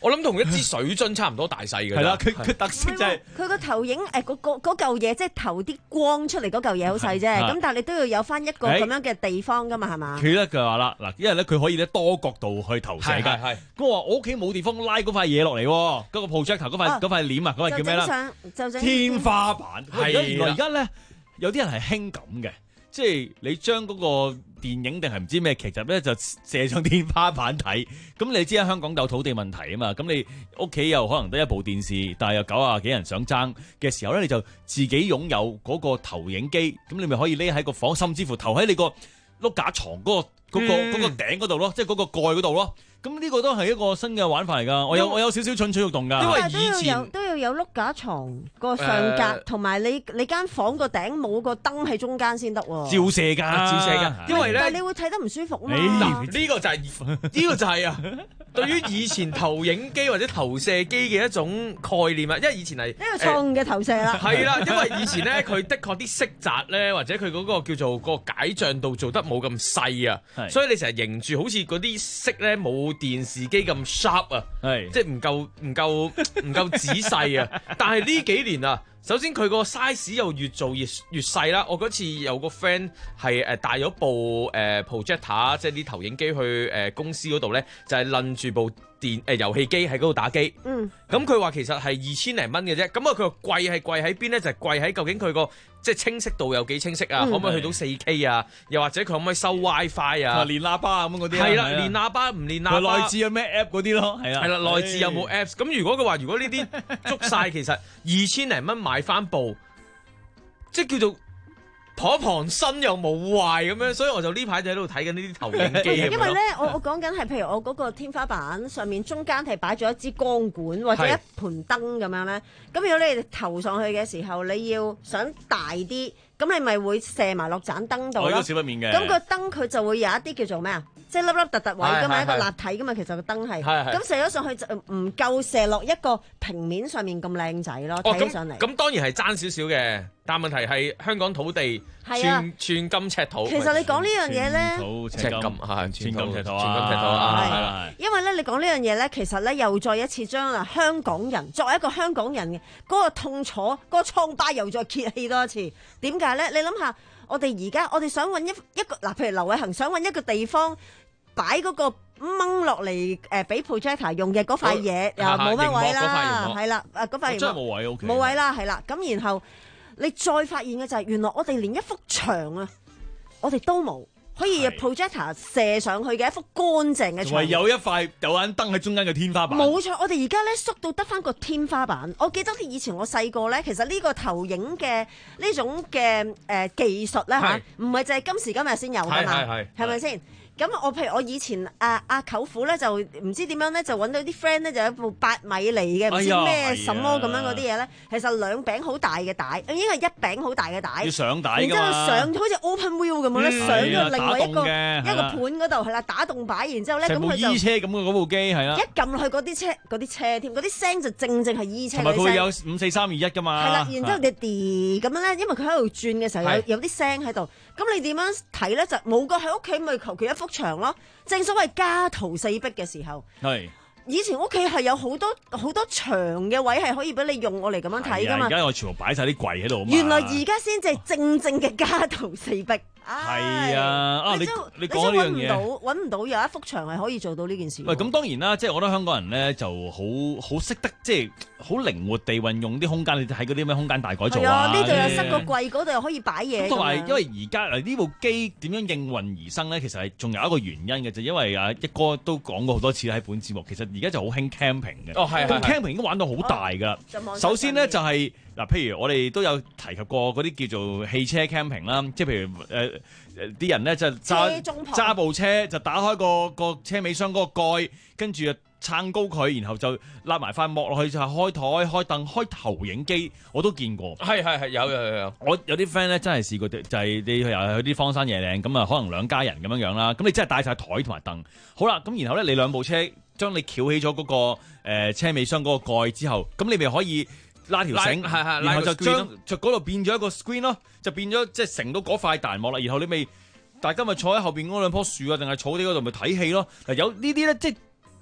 Speaker 9: 我諗同一支水樽差唔多大細嘅。
Speaker 11: 係啦，佢佢特色就係
Speaker 12: 佢個投影誒嗰嗰嗰嚿嘢，即係投啲光出嚟嗰嚿嘢好細啫。咁但係你都要有翻一個咁樣嘅地方噶嘛，係嘛？
Speaker 11: 佢咧就話啦，嗱，因為咧佢可以咧多角度去投射㗎。
Speaker 9: 係係。
Speaker 11: 咁我話我屋企冇地方拉嗰塊嘢落嚟喎，嗰個 projector 嗰塊嗰塊簾啊，嗰塊叫咩啦？
Speaker 12: 就整
Speaker 11: 天花板。
Speaker 9: 係。
Speaker 11: 原來而家咧有啲人係興咁嘅。即係你將嗰個電影定係唔知咩劇集咧，就射上天花板睇。咁你知喺香港有土地問題啊嘛，咁你屋企又可能得一部電視，但係有九啊幾人想爭嘅時候咧，你就自己擁有嗰個投影機，咁你咪可以匿喺個房，甚至乎投喺你個碌架床嗰個嗰個嗰個頂嗰度咯，即係嗰個蓋嗰度咯。咁呢個都係一個新嘅玩法嚟㗎，我有我有少少蠢蠢欲動㗎。
Speaker 9: 因為以前
Speaker 12: 都要有都要有碌架床個上格，同埋你你間房個頂冇個燈喺中間先得喎。
Speaker 11: 照射㗎，照射㗎。
Speaker 9: 因為咧，
Speaker 12: 但係你會睇得唔舒服啊嘛。
Speaker 9: 嗱，呢個就係呢個就係啊。對於以前投影機或者投射機嘅一種概念啊，因為以前係
Speaker 12: 呢個錯誤嘅投射啦。
Speaker 9: 係啦，因為以前咧佢的確啲色澤咧，或者佢嗰個叫做個解像度做得冇咁細啊，所以你成日凝住好似嗰啲色咧冇電視機咁 sharp 啊，即係唔夠唔夠唔夠仔細啊。但係呢幾年啊，首先佢個 size 又越做越越細啦。我嗰次有個 friend 係誒帶咗部誒 projector，即係啲投影機去誒公司嗰度咧，就係擸住部電誒遊戲機喺嗰度打機。嗯，咁佢話其實係二千零蚊嘅啫。咁啊，佢話貴係貴喺邊咧？就係貴喺究竟佢個即係清晰度有幾清晰啊？嗯、可唔可以去到四 K 啊？又或者佢可唔可以收 WiFi 啊？
Speaker 11: 連喇叭咁嗰啲
Speaker 9: 係啦，連喇叭唔連喇叭。
Speaker 11: 內置有咩 app 嗰啲咯？係啦，
Speaker 9: 係啦，內置有冇 apps？咁如果佢話如果呢啲捉晒，其實二千零蚊買翻部，即係叫做頗旁身又冇壞咁樣，所以我就呢排就喺度睇緊呢啲投影機。
Speaker 12: 因為咧，我我講緊係譬如我嗰個天花板上面中間係擺咗一支光管或者一盤燈咁樣咧，咁如果你哋投上去嘅時候，你要想大啲，咁你咪會射埋落盞燈度咯。
Speaker 11: 我呢個少不免嘅。
Speaker 12: 咁個燈佢就會有一啲叫做咩啊？即係粒粒突突位㗎嘛，一個立體㗎嘛，其實個燈係。咁射咗上去就唔夠射落一個平面上面咁靚仔咯，睇起上嚟。
Speaker 9: 咁當然係爭少少嘅，但問題係香港土地寸寸金尺土。
Speaker 12: 其實你講呢樣嘢咧，
Speaker 9: 尺金係寸金尺土，寸金尺土
Speaker 12: 啊，係啦。因為咧，你講呢樣嘢咧，其實咧又再一次將啊香港人作為一個香港人嘅嗰個痛楚、嗰個瘡疤又再揭起多一次。點解咧？你諗下。我哋而家我哋想揾一一個嗱，譬如劉偉恒想揾一個地方擺嗰個掹落嚟誒，俾 projector 用嘅嗰塊嘢又冇乜位啦，係啦，誒嗰塊
Speaker 11: 真係冇位 OK，
Speaker 12: 冇位啦，係啦。咁然後你再發現嘅就係原來我哋連一幅牆啊，我哋都冇可以 projector 射上去嘅一幅乾淨嘅牆，
Speaker 11: 唯有一塊有盞燈喺中間嘅天花板。
Speaker 12: 冇錯，我哋而家咧縮到得翻個天花板。我記得以前我細個咧，其實呢個投影嘅呢種嘅誒、呃、技術咧嚇，唔係就係今時今日先有㗎嘛，係咪先？咁我譬如我以前阿阿舅父咧就唔知點樣咧就揾到啲 friend 咧就有一部八米嚟嘅唔知咩什麼咁樣嗰啲嘢咧，其實兩餅好大嘅帶，應該係一餅好大嘅帶，
Speaker 11: 要上帶
Speaker 12: 然之後上好似 open wheel 咁樣咧，上咗另外一個一個盤嗰度係啦，打洞擺，然之後咧咁佢就
Speaker 11: 衣車咁嘅嗰部機係啦，
Speaker 12: 一撳落去嗰啲車嗰啲車添，嗰啲聲就正正係衣車嘅聲。
Speaker 11: 同埋佢有五四三二一㗎嘛。
Speaker 12: 係啦，然之後你啲咁樣咧，因為佢喺度轉嘅時候有有啲聲喺度，咁你點樣睇咧？就冇個喺屋企咪求其一幅牆咯。正所謂家徒四壁嘅時候，係以前屋企係有好多好多牆嘅位係可以俾你用我嚟咁樣睇噶嘛。
Speaker 11: 而家我全部擺晒啲櫃喺度。
Speaker 12: 原來而家先至係正正嘅家徒四壁。
Speaker 11: 係啊，啊你你講呢樣嘢，
Speaker 12: 揾唔到有一幅牆係可以做到呢件事。
Speaker 11: 喂，咁當然啦，即係我覺得香港人咧就好好識得即係好靈活地運用啲空間。你睇嗰啲咩空間大改造啊？
Speaker 12: 呢度又塞個櫃，嗰度又可以擺嘢。
Speaker 11: 同埋因為而家嗱呢部機點樣應運而生咧？其實係仲有一個原因嘅，就因為啊一哥都講過好多次喺本節目。其實而家就好興 camping 嘅。哦，係。咁 camping 已經玩到好大㗎。首先咧就係嗱，譬如我哋都有提及過嗰啲叫做汽車 camping 啦，即係譬如誒。誒啲人咧就揸揸部車就打開個個車尾箱嗰個蓋，跟住啊撐高佢，然後就拉埋塊幕落去就係開台、開凳、開投影機，我都見過。係係係有有有有。我有啲 friend 咧真係試過，就係、是、你又去啲荒山野嶺咁啊，可能兩家人咁樣樣啦。咁你真係帶晒台同埋凳。好啦，咁然後咧你兩部車將你翹起咗嗰、那個誒、呃、車尾箱嗰個蓋之後，咁你咪可以拉條繩，然後就將就嗰度變咗一個 screen 咯，就變咗即係成到嗰塊大幕啦。然後你咪大家咪坐喺後邊嗰兩棵樹啊，定係草地嗰度咪睇戲咯。嗱有呢啲咧，即係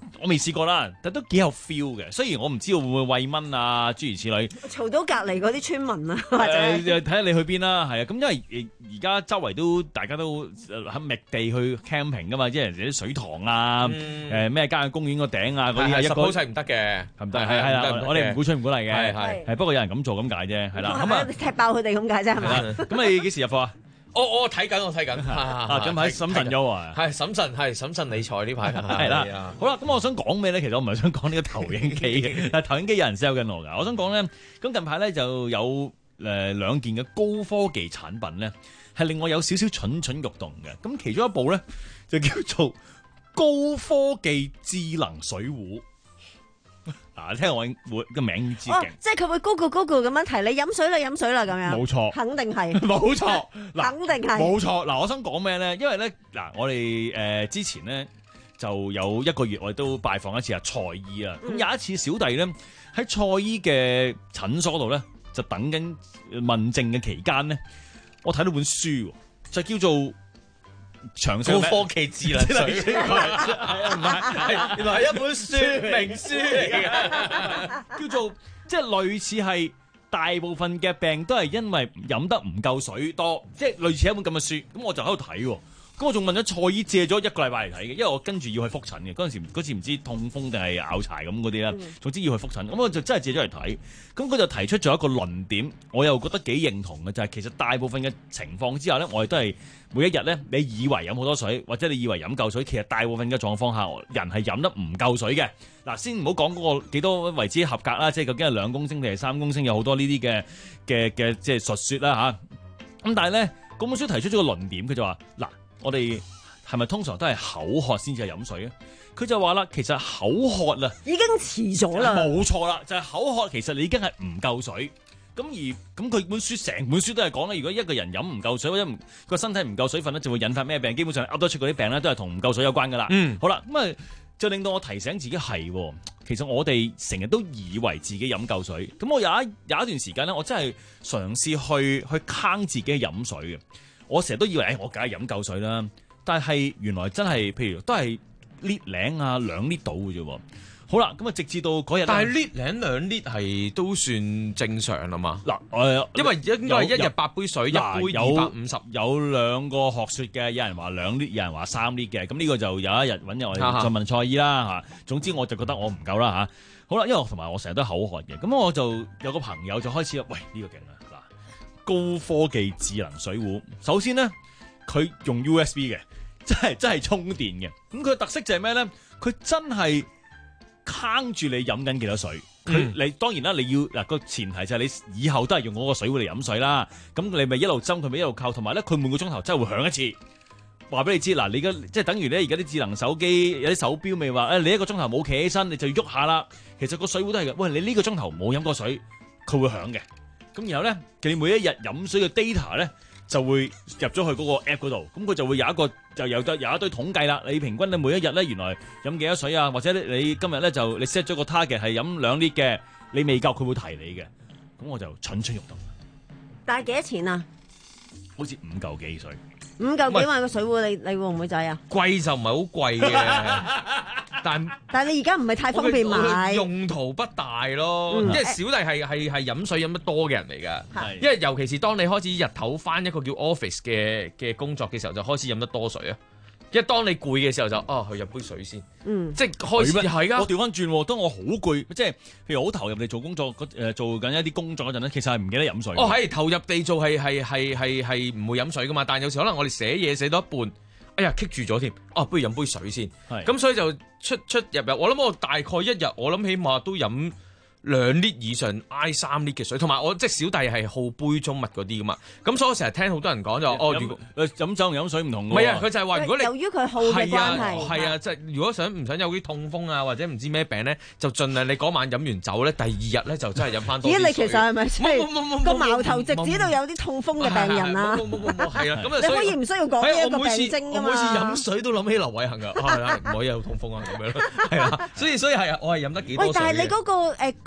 Speaker 11: 我未試過啦，但都幾有 feel 嘅。雖然我唔知道會唔會餵蚊啊，諸如此類。
Speaker 12: 嘈到隔離嗰啲村民啊，或者
Speaker 11: 誒睇下你去邊啦，係啊。咁因為而家周圍都大家都喺覓地去 camping 噶嘛，即係人哋啲水塘啊，誒咩郊野公園個頂啊嗰啲，一個好
Speaker 9: 細唔得嘅，
Speaker 11: 係唔得？係係啦，我哋唔鼓吹唔鼓勵嘅，
Speaker 9: 係係
Speaker 11: 係不過有人咁做咁解啫，係啦。咁啊
Speaker 12: 踢爆佢哋咁解啫，係咪？
Speaker 11: 咁你幾時入貨啊？
Speaker 9: 我我睇緊，我睇緊。
Speaker 11: 啊，近排審慎咗啊，
Speaker 9: 係審慎，係審慎理財呢排
Speaker 11: 係啦。好啦，咁我想講咩咧？其實我唔係想講呢個投影機嘅，但係投影機有人 sell 緊我㗎。我想講咧，咁近排咧就有誒兩件嘅高科技產品咧，係令我有少少蠢蠢欲動嘅。咁其中一部咧就叫做高科技智能水壺。嗱，聽我個名知勁，
Speaker 12: 即係佢會高個高個咁樣提你飲水啦，飲水啦咁樣。
Speaker 11: 冇錯，
Speaker 12: 肯定係。
Speaker 11: 冇錯，
Speaker 12: 肯定係。
Speaker 11: 冇錯，嗱，我想講咩咧？因為咧，嗱，我哋誒之前咧就有一個月，我哋都拜訪一次阿蔡醫啊。咁、嗯、有一次小弟咧喺蔡醫嘅診所度咧，就等緊問症嘅期間咧，我睇到本書，就叫做。長高
Speaker 9: 科技智能水壺，係
Speaker 11: 啊，唔係，
Speaker 9: 原來係一本書名書嚟嘅，
Speaker 11: 叫做即係類似係大部分嘅病都係因為飲得唔夠水多，即係類似一本咁嘅書。咁我就喺度睇喎。咁我仲問咗蔡醫借咗一個禮拜嚟睇嘅，因為我跟住要去覆診嘅。嗰陣時嗰次唔知痛風定係拗柴咁嗰啲啦，總之要去覆診。咁我就真係借咗嚟睇。咁佢就提出咗一個論點，我又覺得幾認同嘅，就係、是、其實大部分嘅情況之下咧，我哋都係每一日咧，你以為飲好多水，或者你以為飲夠水，其實大部分嘅狀況下，人係飲得唔夠水嘅。嗱，先唔好講嗰個幾多為之合格啦，即係究竟係兩公升定係三公升，有好多呢啲嘅嘅嘅即係述説啦嚇。咁但係咧，嗰本書提出咗個論點，佢就話嗱。我哋係咪通常都係口渴先至係飲水啊？佢就話啦，其實口渴啦，
Speaker 12: 已經遲咗啦。
Speaker 11: 冇錯啦，就係、是、口渴，其實你已經係唔夠水。咁而咁佢本書成本書都係講咧，如果一個人飲唔夠水或者個身體唔夠水分咧，就會引發咩病？基本上噏得出嗰啲病咧，都係同唔夠水有關噶啦。嗯，好啦，咁啊就令到我提醒自己係，其實我哋成日都以為自己飲夠水。咁我有一有一段時間咧，我真係嘗試去去坑自己飲水嘅。我成日都以為，誒、哎，我梗係飲夠水啦。但係原來真係，譬如都係 lit 零啊，兩 lit 到嘅啫。好啦，咁啊，直至到嗰日，
Speaker 9: 但係 lit 零兩 lit 係都算正常啦嘛。嗱，
Speaker 11: 誒，
Speaker 9: 因為應該係一日八杯水，一杯二百五十。
Speaker 11: 有兩個學説嘅，有人話兩 lit，有人話三 lit 嘅。咁呢個就有一日揾日我哋再問蔡醫啦嚇。總之我就覺得我唔夠啦嚇。好啦，因為我同埋我成日都口渴嘅，咁我就有個朋友就開始，喂，呢、這個勁啊！高科技智能水壺，首先咧佢用 U S B 嘅，真係真係充電嘅。咁佢嘅特色就係咩咧？佢真係坑住你飲緊幾多水。佢、嗯、你當然啦，你要嗱個前提就係你以後都係用嗰個水壺嚟飲水啦。咁你咪一路斟佢咪一路扣，同埋咧佢每個鐘頭真係會響一次。話俾你知嗱，你而家即係等於咧而家啲智能手機有啲手錶咪話誒，你一個鐘頭冇企起身，你就要喐下啦。其實個水壺都係嘅。喂，你呢個鐘頭冇飲過水，佢會響嘅。咁然後咧，你每一日飲水嘅 data 咧就會入咗去嗰個 app 嗰度，咁佢就會有一個就有得有一堆統計啦。你平均你每一日咧原來飲幾多水啊？或者你今日咧就你 set 咗個 target 係飲兩 lit 嘅，你未夠佢會提你嘅。咁我就蠢蠢欲動。
Speaker 12: 但係幾多錢啊？
Speaker 11: 好似五嚿幾水。
Speaker 12: 五嚿幾萬個水壺，你你會唔會制啊？
Speaker 9: 貴就唔係好貴嘅，但
Speaker 12: 但係你而家唔係太方便買，
Speaker 9: 用途不大咯。嗯、因為小弟係係係飲水飲得多嘅人嚟㗎，因為尤其是當你開始日頭返一個叫 office 嘅嘅工作嘅時候，就開始飲得多水啊。因為當你攰嘅時候就啊去飲杯水先，嗯，即係開始係㗎。
Speaker 11: 我調翻轉，當我好攰，即係譬如好投入地做工作，誒做緊一啲工作嗰陣咧，其實係唔記得飲水。
Speaker 9: 哦，係投入地做係係係係係唔會飲水㗎嘛，但係有時可能我哋寫嘢寫到一半，哎呀棘住咗添，啊不如飲杯水先。咁所以就出出入入，我諗我大概一日我諗起碼都飲兩 lit 以上挨三 lit 嘅水，同埋我即係小弟係好杯中物嗰啲噶嘛，咁所以我成日聽好多人講就哦，如果
Speaker 11: 誒飲酒同飲水唔同㗎。
Speaker 9: 唔係啊，佢就係話如果你
Speaker 12: 由於佢好嘅關係，
Speaker 9: 係啊，即係如果想唔想有啲痛風啊或者唔知咩病咧，就盡量你嗰晚飲完酒咧，第二日咧就真係飲翻多啲水。
Speaker 12: 咦？你其實係咪即係個矛頭直指到有啲痛風嘅病人啊？
Speaker 9: 冇冇冇冇，係啦，咁
Speaker 12: 你可以唔需要講呢一個病徵㗎嘛？
Speaker 9: 我每次飲水都諗起劉偉恒㗎，係啦，唔可以有痛風啊咁樣咯，係啦，所以所以係啊，我係飲得幾多水嘅。
Speaker 12: 喂，但係你嗰個誒高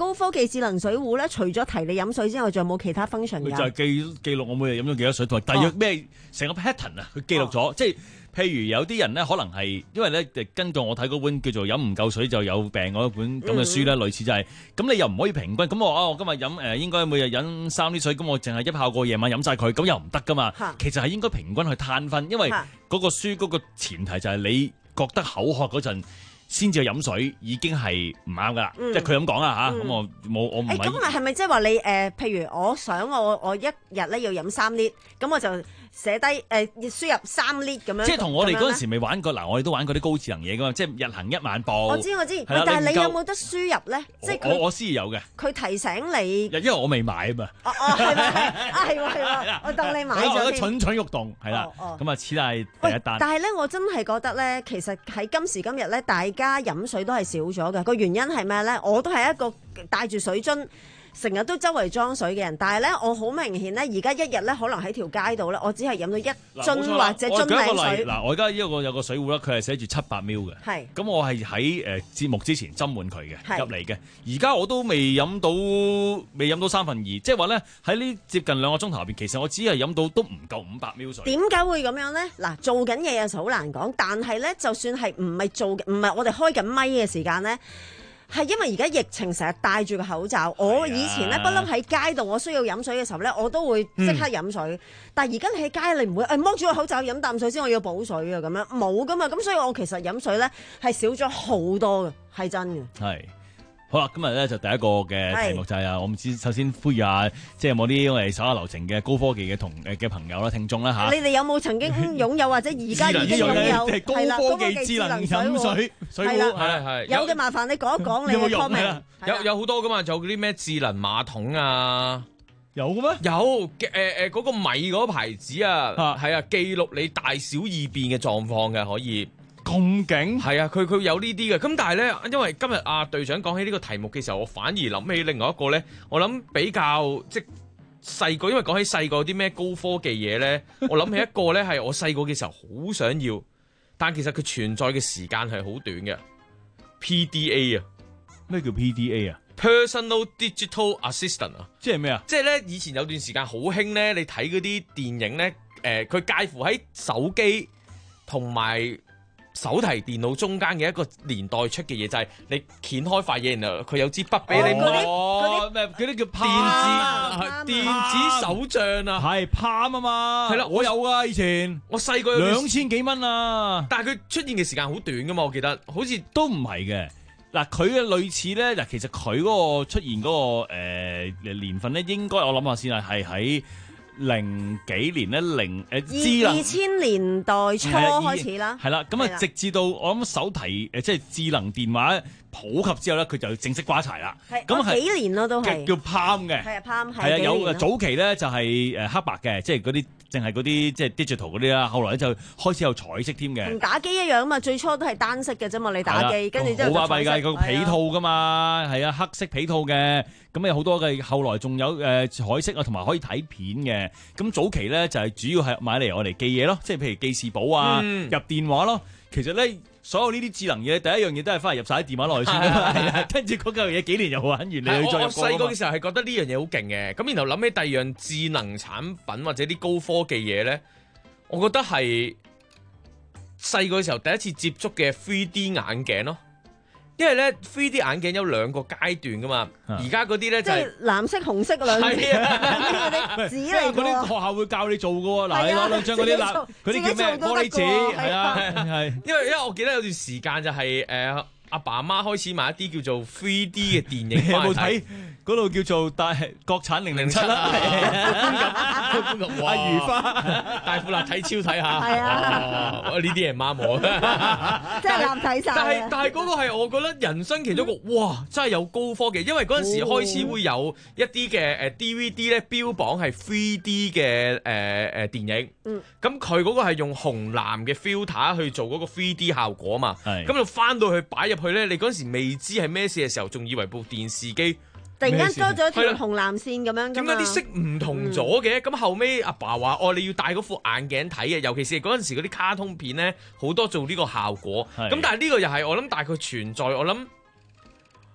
Speaker 12: 高科技智能水壺咧，除咗提你飲水之外，仲有冇其他 function 㗎？
Speaker 11: 就係記記錄我每日飲咗幾多水，同埋大約咩成個 pattern 啊，佢記錄咗，即係。譬如有啲人咧，可能係因為咧，根據我睇嗰本叫做飲唔夠水就有病嗰本咁嘅書咧，類似就係、是、咁，你又唔可以平均。咁我啊，我今日飲誒應該每日飲三啲水，咁我淨係一泡過夜晚飲晒佢，咁又唔得噶嘛。其實係應該平均去攤分，因為嗰個書嗰個前提就係你覺得口渴嗰陣先至去飲水，已經係唔啱噶啦。即係佢咁講啦嚇，咁、嗯、我冇我唔係。
Speaker 12: 咁係係咪即係話你誒、呃？譬如我想我我一日咧要飲三 lit，咁我就。寫低誒輸入三 lit 咁樣，
Speaker 11: 即係同我哋嗰陣時未玩過嗱，我哋都玩過啲高智能嘢噶嘛，即係日行一萬步。
Speaker 12: 我知我知，但係你有冇得輸入咧？即係
Speaker 11: 我我先有嘅。
Speaker 12: 佢提醒你，
Speaker 11: 因為我未買啊嘛。
Speaker 12: 哦哦，係咪係？啊係喎係喎，我當你買咗。
Speaker 11: 我蠢蠢欲動係啦，咁啊，此係第一單。
Speaker 12: 但係咧，我真係覺得咧，其實喺今時今日咧，大家飲水都係少咗嘅。個原因係咩咧？我都係一個帶住水樽。成日都周圍裝水嘅人，但係咧，我好明顯咧，而家一日咧，可能喺條街度咧，我只係飲到一樽或者樽領水。
Speaker 11: 嗱，我而家呢個有個水壺啦，佢係寫住七百 ml 嘅。係。咁我係喺誒節目之前斟滿佢嘅入嚟嘅。而家我都未飲到，未飲到三分二，即係話咧喺呢接近兩個鐘頭入邊，其實我只係飲到都唔夠五百 ml 水。點
Speaker 12: 解會咁樣咧？嗱，做緊嘢嘅時候好難講，但係咧，就算係唔係做，唔係我哋開緊咪嘅時間咧。係因為而家疫情成日戴住個口罩，我以前咧不嬲喺街度，我需要飲水嘅時候咧，我都會即刻飲水。嗯、但係而家你喺街，你唔會誒剝住個口罩飲啖水先，我要補水啊咁樣，冇噶嘛。咁所以我其實飲水咧係少咗好多嘅，係真嘅。
Speaker 11: 係。好啦，今日咧就第一個嘅題目就係啊，我唔知首先呼籲下，即係有冇啲我哋手下留情嘅高科技嘅同誒嘅朋友啦、聽眾啦嚇。
Speaker 12: 你哋有冇曾經擁有或者而家已經擁有
Speaker 11: 高科技智能飲水水壺？係
Speaker 9: 係
Speaker 12: 有嘅，麻煩你講一講你嘅 comment。
Speaker 9: 有有好多噶嘛，就嗰啲咩智能馬桶啊，
Speaker 11: 有嘅咩？
Speaker 9: 有誒誒嗰個米嗰個牌子啊，係啊，記錄你大小二便嘅狀況嘅可以。
Speaker 11: 咁勁
Speaker 9: 係啊！佢佢有呢啲嘅，咁但係咧，因為今日阿隊長講起呢個題目嘅時候，我反而諗起另外一個咧，我諗比較即係細個，因為講起細個啲咩高科技嘢咧，我諗起一個咧係我細個嘅時候好想要，但其實佢存在嘅時間係好短嘅。P D A 啊，
Speaker 11: 咩叫 P D A 啊
Speaker 9: ？Personal Digital Assistant 啊，
Speaker 11: 即係咩啊？
Speaker 9: 即係咧以前有段時間好興咧，你睇嗰啲電影咧，誒、呃，佢介乎喺手機同埋手提電腦中間嘅一個年代出嘅嘢，就係、是、你掀開塊嘢，然後佢有支筆俾你摸，咩嗰啲叫電子電子手帳啊，
Speaker 11: 係 Palm 啊嘛，係啦，我有噶以前，
Speaker 9: 我細個
Speaker 11: 兩千幾蚊啊，
Speaker 9: 但係佢出現嘅時間好短噶嘛，我記得好似
Speaker 11: 都唔係嘅。嗱，佢嘅類似咧，嗱，其實佢嗰個出現嗰、那個誒、呃、年份咧，應該我諗下先啊，係喺零幾年咧，零誒智能
Speaker 12: 二千年代初開始啦，
Speaker 11: 係啦，咁啊，直至到我諗手提誒即係智能電話普及之後咧，佢就正式瓜柴啦。
Speaker 12: 係咁係幾年咯，都係
Speaker 11: 叫 Palm 嘅，
Speaker 12: 係啊 Palm 係
Speaker 11: 係啊，有早期咧就係誒黑白嘅，即係嗰啲淨係嗰啲即係 digital 嗰啲啦。後來咧就開始有彩色添嘅，
Speaker 12: 同打機一樣啊嘛，最初都係單色嘅啫嘛，你打機跟住之後
Speaker 11: 好巴閉㗎，個皮套噶嘛，係啊，黑色皮套嘅。咁有好多嘅，後來仲有誒、呃、彩色啊，同埋可以睇片嘅。咁早期咧就係、是、主要係買嚟我哋記嘢咯，即係譬如記事簿啊、嗯、入電話咯。其實咧，所有呢啲智能嘢，第一樣嘢都係翻嚟入晒喺電話內先㗎嘛。係啊，跟住嗰嚿嘢幾年又玩完，你去再入。
Speaker 9: 我細個嘅時候係覺得呢樣嘢好勁嘅。咁然後諗起第二樣智能產品或者啲高科技嘢咧，我覺得係細個嘅時候第一次接觸嘅 three D 眼鏡咯。因為咧 three D 眼鏡有兩個階段噶嘛，而家嗰啲咧就係
Speaker 12: 藍色、紅色兩啲嗰啲紙嚟嘅喎。
Speaker 11: 嗰啲學校會教你做嘅喎，嗱，你攞兩張嗰啲藍，嗰啲叫咩玻璃紙？係啊，係。
Speaker 9: 因為因為我記得有段時間就係誒阿爸阿媽開始買一啲叫做 three D 嘅電影。
Speaker 11: 有冇睇嗰度叫做大國產零零七啦？阿如花
Speaker 9: 大富立體超睇下。
Speaker 12: 係啊，
Speaker 9: 呢啲嘢媽我。
Speaker 12: 即係立體晒。
Speaker 9: 但係但係嗰個係我覺得人生其中一個哇，真係有高科技，因為嗰陣時開始會有一啲嘅誒 D V D 咧標榜係 three D 嘅誒誒電影。嗯。咁佢嗰個係用紅藍嘅 filter 去做嗰個 three D 效果嘛。係。咁就翻到去擺入去咧，你嗰陣時未知係咩事嘅時候，仲以為部電視機。
Speaker 12: 突然間多咗條紅藍線咁樣，
Speaker 9: 點解啲色唔同咗嘅？咁、嗯、後尾阿爸話：哦，你要戴嗰副眼鏡睇嘅，尤其是嗰陣時嗰啲卡通片咧，好多做呢個效果。咁但係呢個又係我諗大概存在，我諗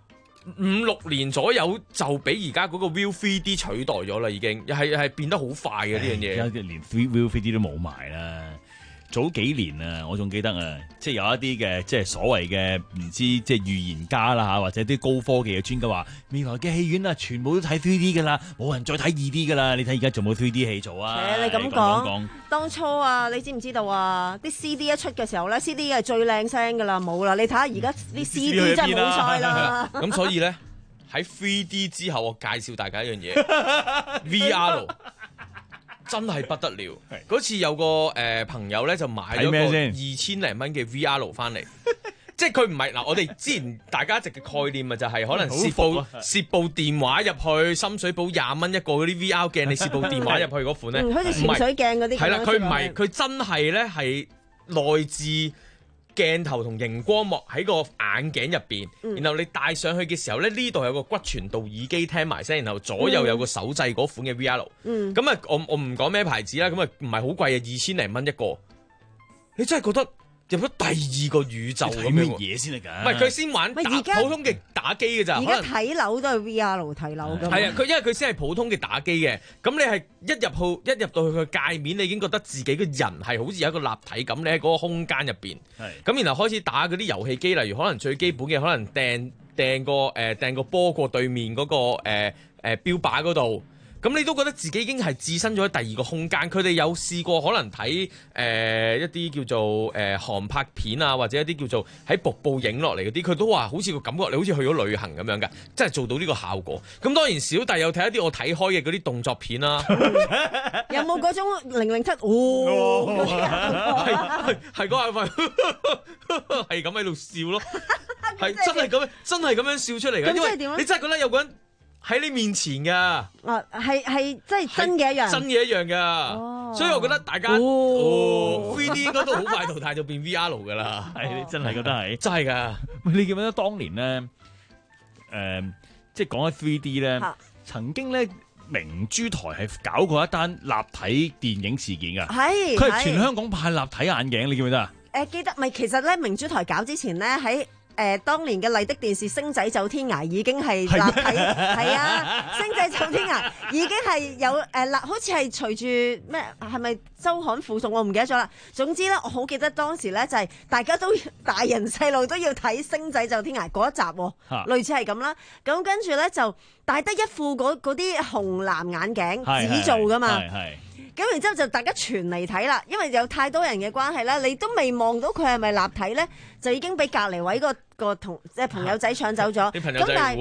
Speaker 9: 五六年左右就俾而家嗰個 View 三 D 取代咗啦，已經係係變得好快嘅呢樣嘢。
Speaker 11: 而家連 View 三 D 都冇埋啦。早幾年啊，我仲記得啊，即係有一啲嘅即係所謂嘅唔知即係預言家啦嚇，或者啲高科技嘅專家話，未來嘅戲院啊，全部都睇 三 D 噶啦，冇人再睇二 D 噶啦。你睇而家仲冇三 D 戲做啊？
Speaker 12: 誒，你咁講，當初啊，你知唔知道啊？啲 C D 一出嘅時候咧 ，C D 係最靚聲噶啦，冇啦。你睇下而家啲 C D 真係冇晒啦。
Speaker 9: 咁所以咧喺三 D 之後，我介紹大家一樣嘢 V R。真係不得了！嗰次有個誒、呃、朋友咧就買咗個二千零蚊嘅 V R 翻嚟，即係佢唔係嗱，我哋之前大家一直嘅概念咪就係可能攝部攝部電話入去，深水埗廿蚊一個嗰啲 V R 鏡，你攝部電話入去嗰款咧，
Speaker 12: 嗯，好似潛水鏡嗰啲。
Speaker 9: 係啦，佢唔係，佢真係咧係內置鏡頭同熒光幕喺個眼鏡入邊，嗯、然後你戴上去嘅時候咧，呢度有個骨傳導耳機聽埋聲，然後左右有個手掣嗰款嘅 V R。嗯，咁啊，我我唔講咩牌子啦，咁啊唔係好貴啊，二千零蚊一個，你真係覺得入咗第二個宇宙咁樣嘢先得㗎。唔係佢先玩打普通嘅打機嘅咋，
Speaker 12: 而家睇樓都係 V R 睇樓㗎。
Speaker 9: 係啊，佢因為佢先係普通嘅打機嘅，咁你係一入去一入到去個界面，你已經覺得自己個人係好似有一個立體咁，你喺嗰個空間入邊。係咁，然後開始打嗰啲遊戲機，例如可能最基本嘅，可能掟掟個誒掟個波過對面嗰個誒誒標靶嗰度。咁你都覺得自己已經係置身咗喺第二個空間。佢哋有試過可能睇誒、呃、一啲叫做誒、呃、航拍片啊，或者一啲叫做喺瀑布影落嚟嗰啲，佢都話好似個感覺你好似去咗旅行咁樣㗎，真係做到呢個效果。咁當然小弟有睇一啲我睇開嘅嗰啲動作片啦、啊，
Speaker 12: 有冇嗰種零零七？哦，
Speaker 9: 係係嗰下係咁喺度笑咯，係真係咁真係咁樣笑出嚟㗎，因為你真係覺得有個人喺你面前㗎，
Speaker 12: 啊，係係真係真嘅一樣，
Speaker 9: 真嘅一樣㗎，哦、所以我覺得大家哦三 D 應該都好快淘汰就變 V R 㗎啦，
Speaker 11: 係你真係覺得係
Speaker 9: 真係㗎。
Speaker 11: 你記唔記得當年咧？誒、呃，即係講起三 D 咧，曾經咧明珠台係搞過一單立體電影事件㗎，係佢係全香港派立體眼鏡，你記唔記得啊？
Speaker 12: 誒、呃，記得咪其實咧明珠台搞之前咧喺。誒、呃，當年嘅麗的電視星仔走天涯已經係立體，係啊，星仔走天涯已經係有誒立、呃，好似係隨住咩係咪周刊附送，我唔記得咗啦。總之咧，我好記得當時咧就係、是、大家都大人細路都要睇星仔走天涯嗰一集、哦，類似係咁啦。咁跟住咧就戴得一副嗰啲紅藍眼鏡紙做噶嘛。咁然之後就大家傳嚟睇啦，因為有太多人嘅關係啦，你都未望到佢係咪立體咧，就已經俾隔離位個個同即係朋友仔搶走咗。啲朋友仔，但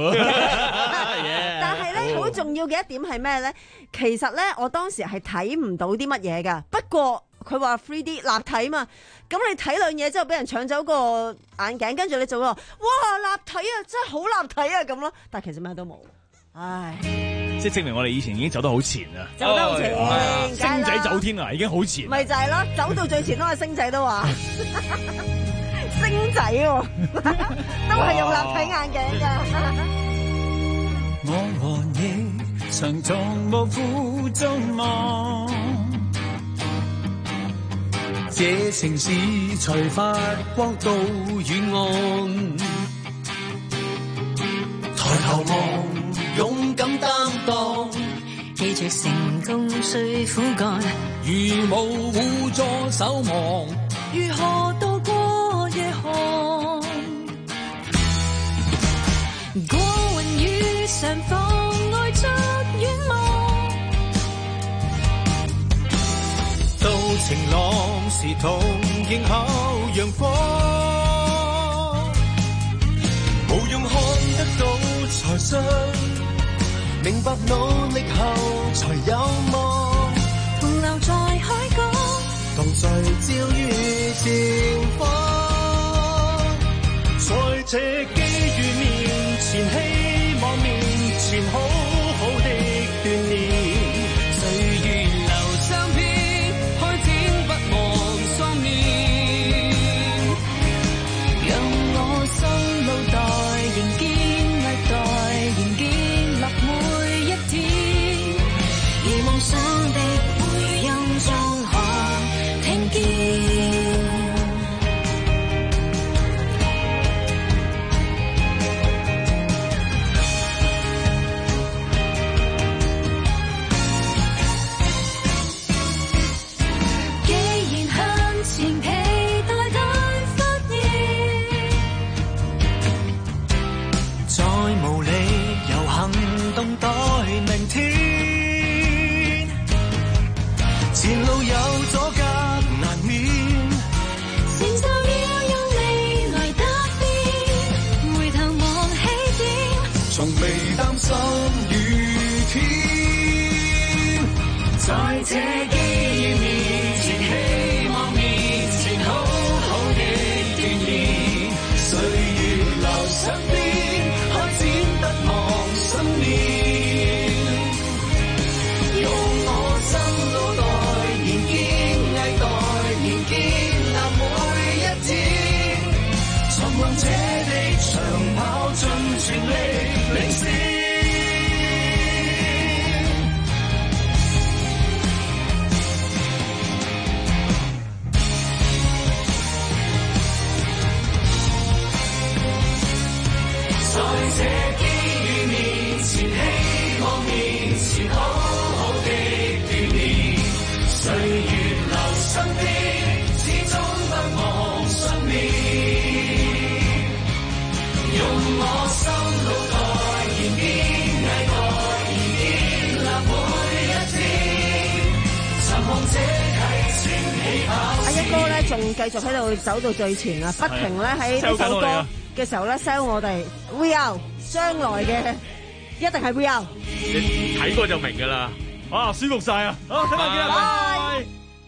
Speaker 12: 係咧好重要嘅一點係咩咧？其實咧我當時係睇唔到啲乜嘢㗎，不過佢話 三 D 立體嘛，咁你睇兩嘢之後俾人搶走個眼鏡，跟住你就話哇立體啊，真係好立體啊咁咯，但係其實咩都冇，唉。
Speaker 11: 即係證明我哋以前已經走得好前啦，
Speaker 12: 走得好前，
Speaker 11: 哦、星仔走天涯已經好前，
Speaker 12: 咪就係咯，走到最前都係星仔都話，星仔喎、哦，都係用立體眼鏡㗎。
Speaker 10: 我和你常從無負眾望，這城市才發光到遠岸，抬頭望。勇敢擔當，記住成功需苦幹。如無互助守望，如何渡過夜寒？過雲雨上妨礙着遠望，到晴朗時同迎候陽光，無用看得到才信。明白努力後才有望，同留在海港，同聚焦於前方。在這機遇面前，希望面前好好的鍛鍊，歲月留相片，開展不忘雙面，讓我心腦袋仍堅毅待仍堅夢想的回音中可聽見， 前路有阻隔難免，
Speaker 2: 承受了用未來得變，回頭望起點，
Speaker 10: 從未擔心雨天，在這機遇面前，希望面前好好的鍛鍊，歲月留身邊，開展不忘信念。這地長跑盡全力領先，在這機遇面前，希望面前好好的鍛鍊，歲月留身邊，始終不忘信念。用我心腦袋燃點毅力，燃建立每一天，尋望這啟程起跑線。
Speaker 12: 阿一哥咧仲繼續喺度走到最前啊，不停咧喺呢首歌嘅時候咧 sell 我哋 Rio 將來嘅一定係 Rio。
Speaker 9: 你睇過就明㗎啦。
Speaker 11: 啊，舒服晒啊！好，聽日見啦，拜拜。